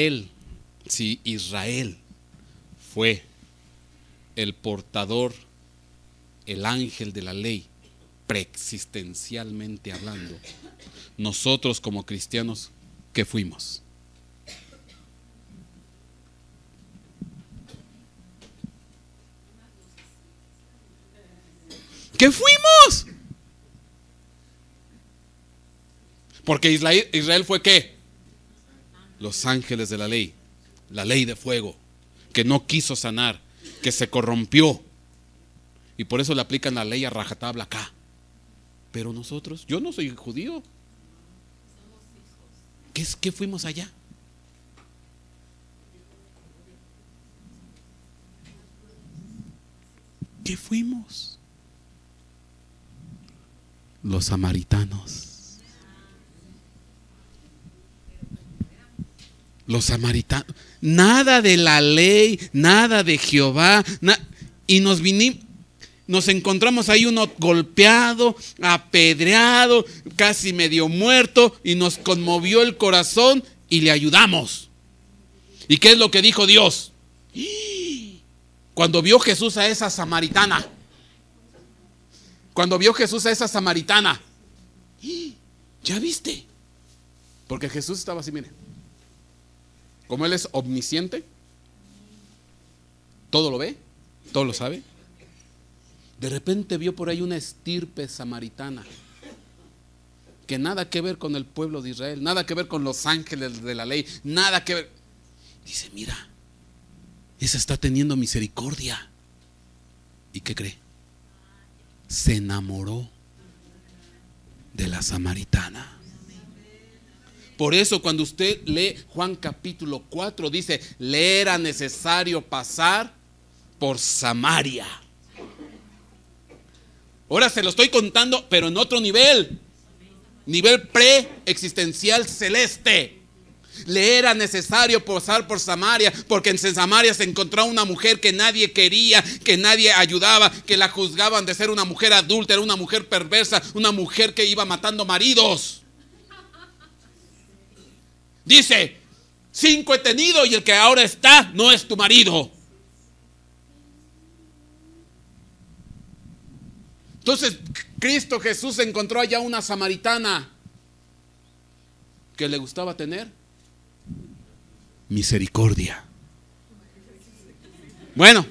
Israel fue el portador, el ángel de la ley, preexistencialmente hablando, nosotros como cristianos, ¿qué fuimos? ¿Qué fuimos? Porque Israel fue ¿qué? Los ángeles de la ley de fuego, que no quiso sanar, que se corrompió, y por eso le aplican la ley a rajatabla acá. Pero nosotros, yo no soy judío. ¿Qué fuimos allá? ¿Qué fuimos? Los samaritanos. Los samaritanos. Nada de la ley, nada de Jehová. Y nos encontramos ahí uno golpeado, apedreado, casi medio muerto, y nos conmovió el corazón y le ayudamos. ¿Y qué es lo que dijo Dios? Cuando vio Jesús a esa samaritana. ¿Ya viste? Porque Jesús estaba así, mire. Como Él es omnisciente, todo lo ve, todo lo sabe. De repente vio por ahí una estirpe samaritana que nada que ver con el pueblo de Israel, nada que ver con los ángeles de la ley, nada que ver. Dice, mira, esa está teniendo misericordia. ¿Y qué cree? Se enamoró de la samaritana. Por eso cuando usted lee Juan capítulo 4 dice, le era necesario pasar por Samaria. Ahora se lo estoy contando, pero en otro nivel preexistencial celeste. Le era necesario pasar por Samaria, porque en Samaria se encontró una mujer que nadie quería, que nadie ayudaba, que la juzgaban de ser una mujer adúltera, una mujer perversa, una mujer que iba matando maridos. Dice, 5 he tenido y el que ahora está no es tu marido. Entonces Cristo Jesús encontró allá una samaritana que le gustaba tener misericordia. Bueno,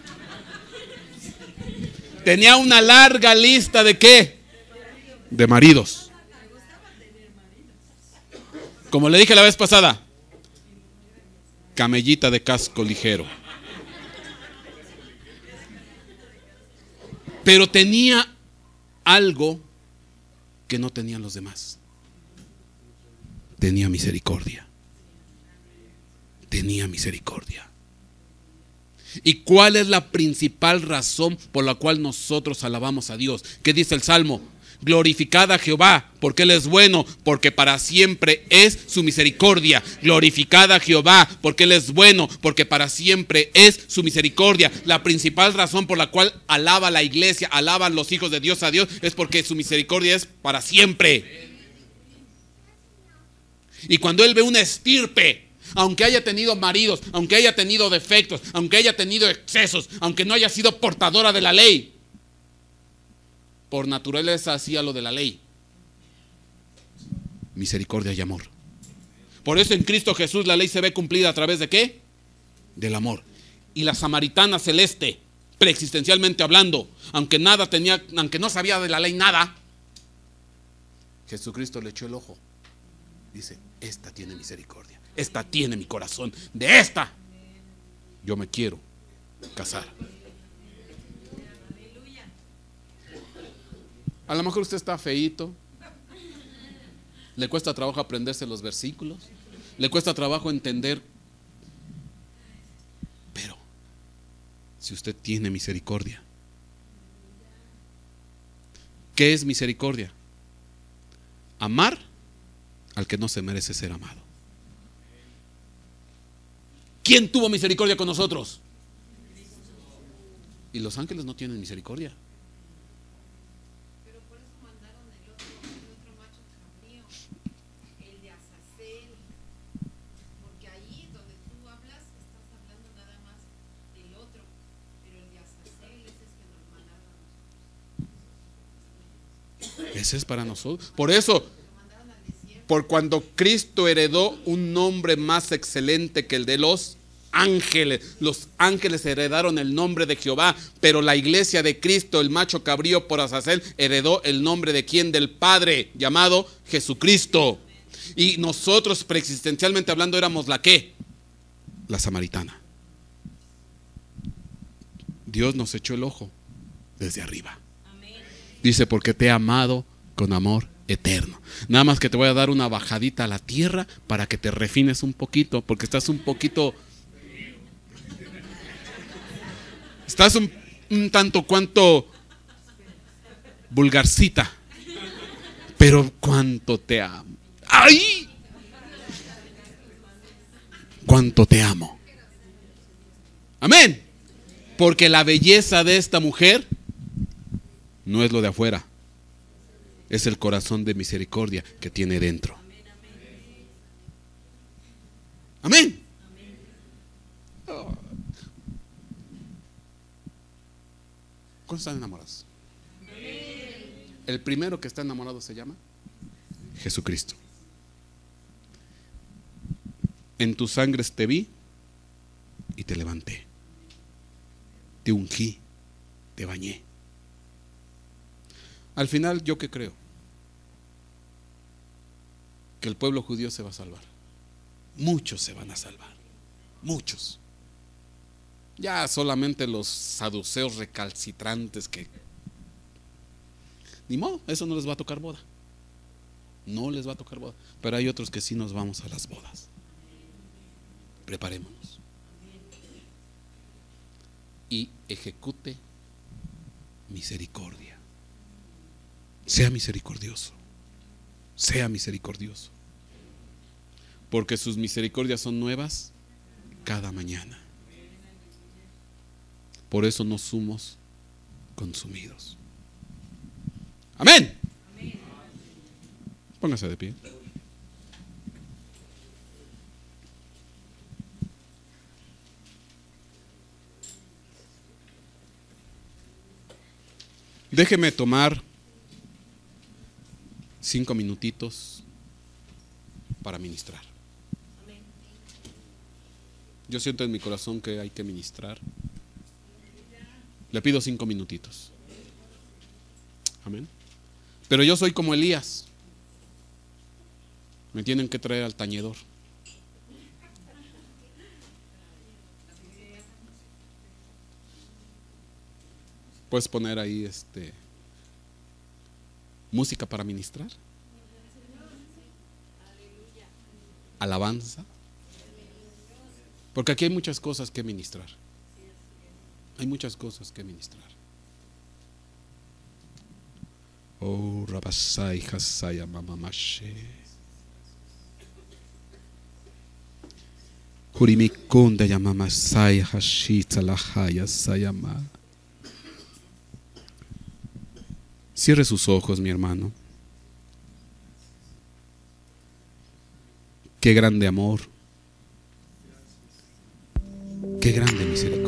tenía una larga lista de ¿qué? De maridos. Como le dije la vez pasada, camellita de casco ligero. Pero tenía algo que no tenían los demás. Tenía misericordia. Tenía misericordia. ¿Y cuál es la principal razón por la cual nosotros alabamos a Dios? ¿Qué dice el Salmo? Glorificad a Jehová, porque Él es bueno, porque para siempre es su misericordia. Glorificad a Jehová, porque Él es bueno, porque para siempre es su misericordia. La principal razón por la cual alaba la iglesia, alaban los hijos de Dios a Dios, es porque su misericordia es para siempre. Y cuando Él ve una estirpe, aunque haya tenido maridos, aunque haya tenido defectos, aunque haya tenido excesos, aunque no haya sido portadora de la ley, por naturaleza hacía lo de la ley. Misericordia y amor. Por eso en Cristo Jesús la ley se ve cumplida a través de ¿qué? Del amor. Y la samaritana celeste, preexistencialmente hablando, aunque nada tenía, aunque no sabía de la ley nada, Jesucristo le echó el ojo. Dice, esta tiene misericordia, esta tiene mi corazón, de esta yo me quiero casar. A lo mejor usted está feíto, le cuesta trabajo aprenderse los versículos, le cuesta trabajo entender, pero si usted tiene misericordia, ¿qué es misericordia? Amar al que no se merece ser amado. ¿Quién tuvo misericordia con nosotros? Y los ángeles no tienen misericordia. Pero por eso mandaron el otro macho cabrío, el de Azazel. Porque ahí donde tú hablas, estás hablando nada más del otro. Pero el de Azazel ese es que nos mandaron a nosotros. Ese es para nosotros. Por eso, por cuando Cristo heredó un nombre más excelente que el de los ángeles heredaron el nombre de Jehová, pero la iglesia de Cristo, el macho cabrío por Azazel, heredó el nombre de ¿quién? Del Padre, llamado Jesucristo. Y nosotros preexistencialmente hablando éramos la ¿qué? La samaritana. Dios nos echó el ojo desde arriba. Dice, porque te he amado con amor eterno. Nada más que te voy a dar una bajadita a la tierra para que te refines un poquito, porque estás un poquito, estás un tanto cuanto vulgarcita, pero cuánto te amo. ¡Ay! Cuánto te amo. Amén. Porque la belleza de esta mujer no es lo de afuera, es el corazón de misericordia que tiene dentro. Amén. Oh. ¿Cuántos están enamorados? El primero que está enamorado se llama Jesucristo. En tus sangres te vi y te levanté. Te ungí, te bañé. Al final, ¿yo qué creo? Que el pueblo judío se va a salvar. Muchos se van a salvar. Muchos. Ya solamente los saduceos recalcitrantes que ni modo, eso no les va a tocar boda. No les va a tocar boda. Pero hay otros que sí nos vamos a las bodas. Preparémonos. Y ejecute misericordia. Sea misericordioso. Sea misericordioso. Porque sus misericordias son nuevas cada mañana. Por eso no somos consumidos. Amén. Póngase de pie. Déjeme tomar 5 minutitos para ministrar. Yo siento en mi corazón que hay que ministrar. Le pido 5 minutitos. Amén. Pero yo soy como Elías. Me tienen que traer al tañedor. Puedes poner ahí música para ministrar, alabanza, porque aquí hay muchas cosas que ministrar. Hay muchas cosas que ministrar. Oh, Rabasai Hasaya Mamamashe. Kurimikonda Yamamasai Hashita Lahaya Sayama. Cierre sus ojos, mi hermano. Qué grande amor. Qué grande misericordia.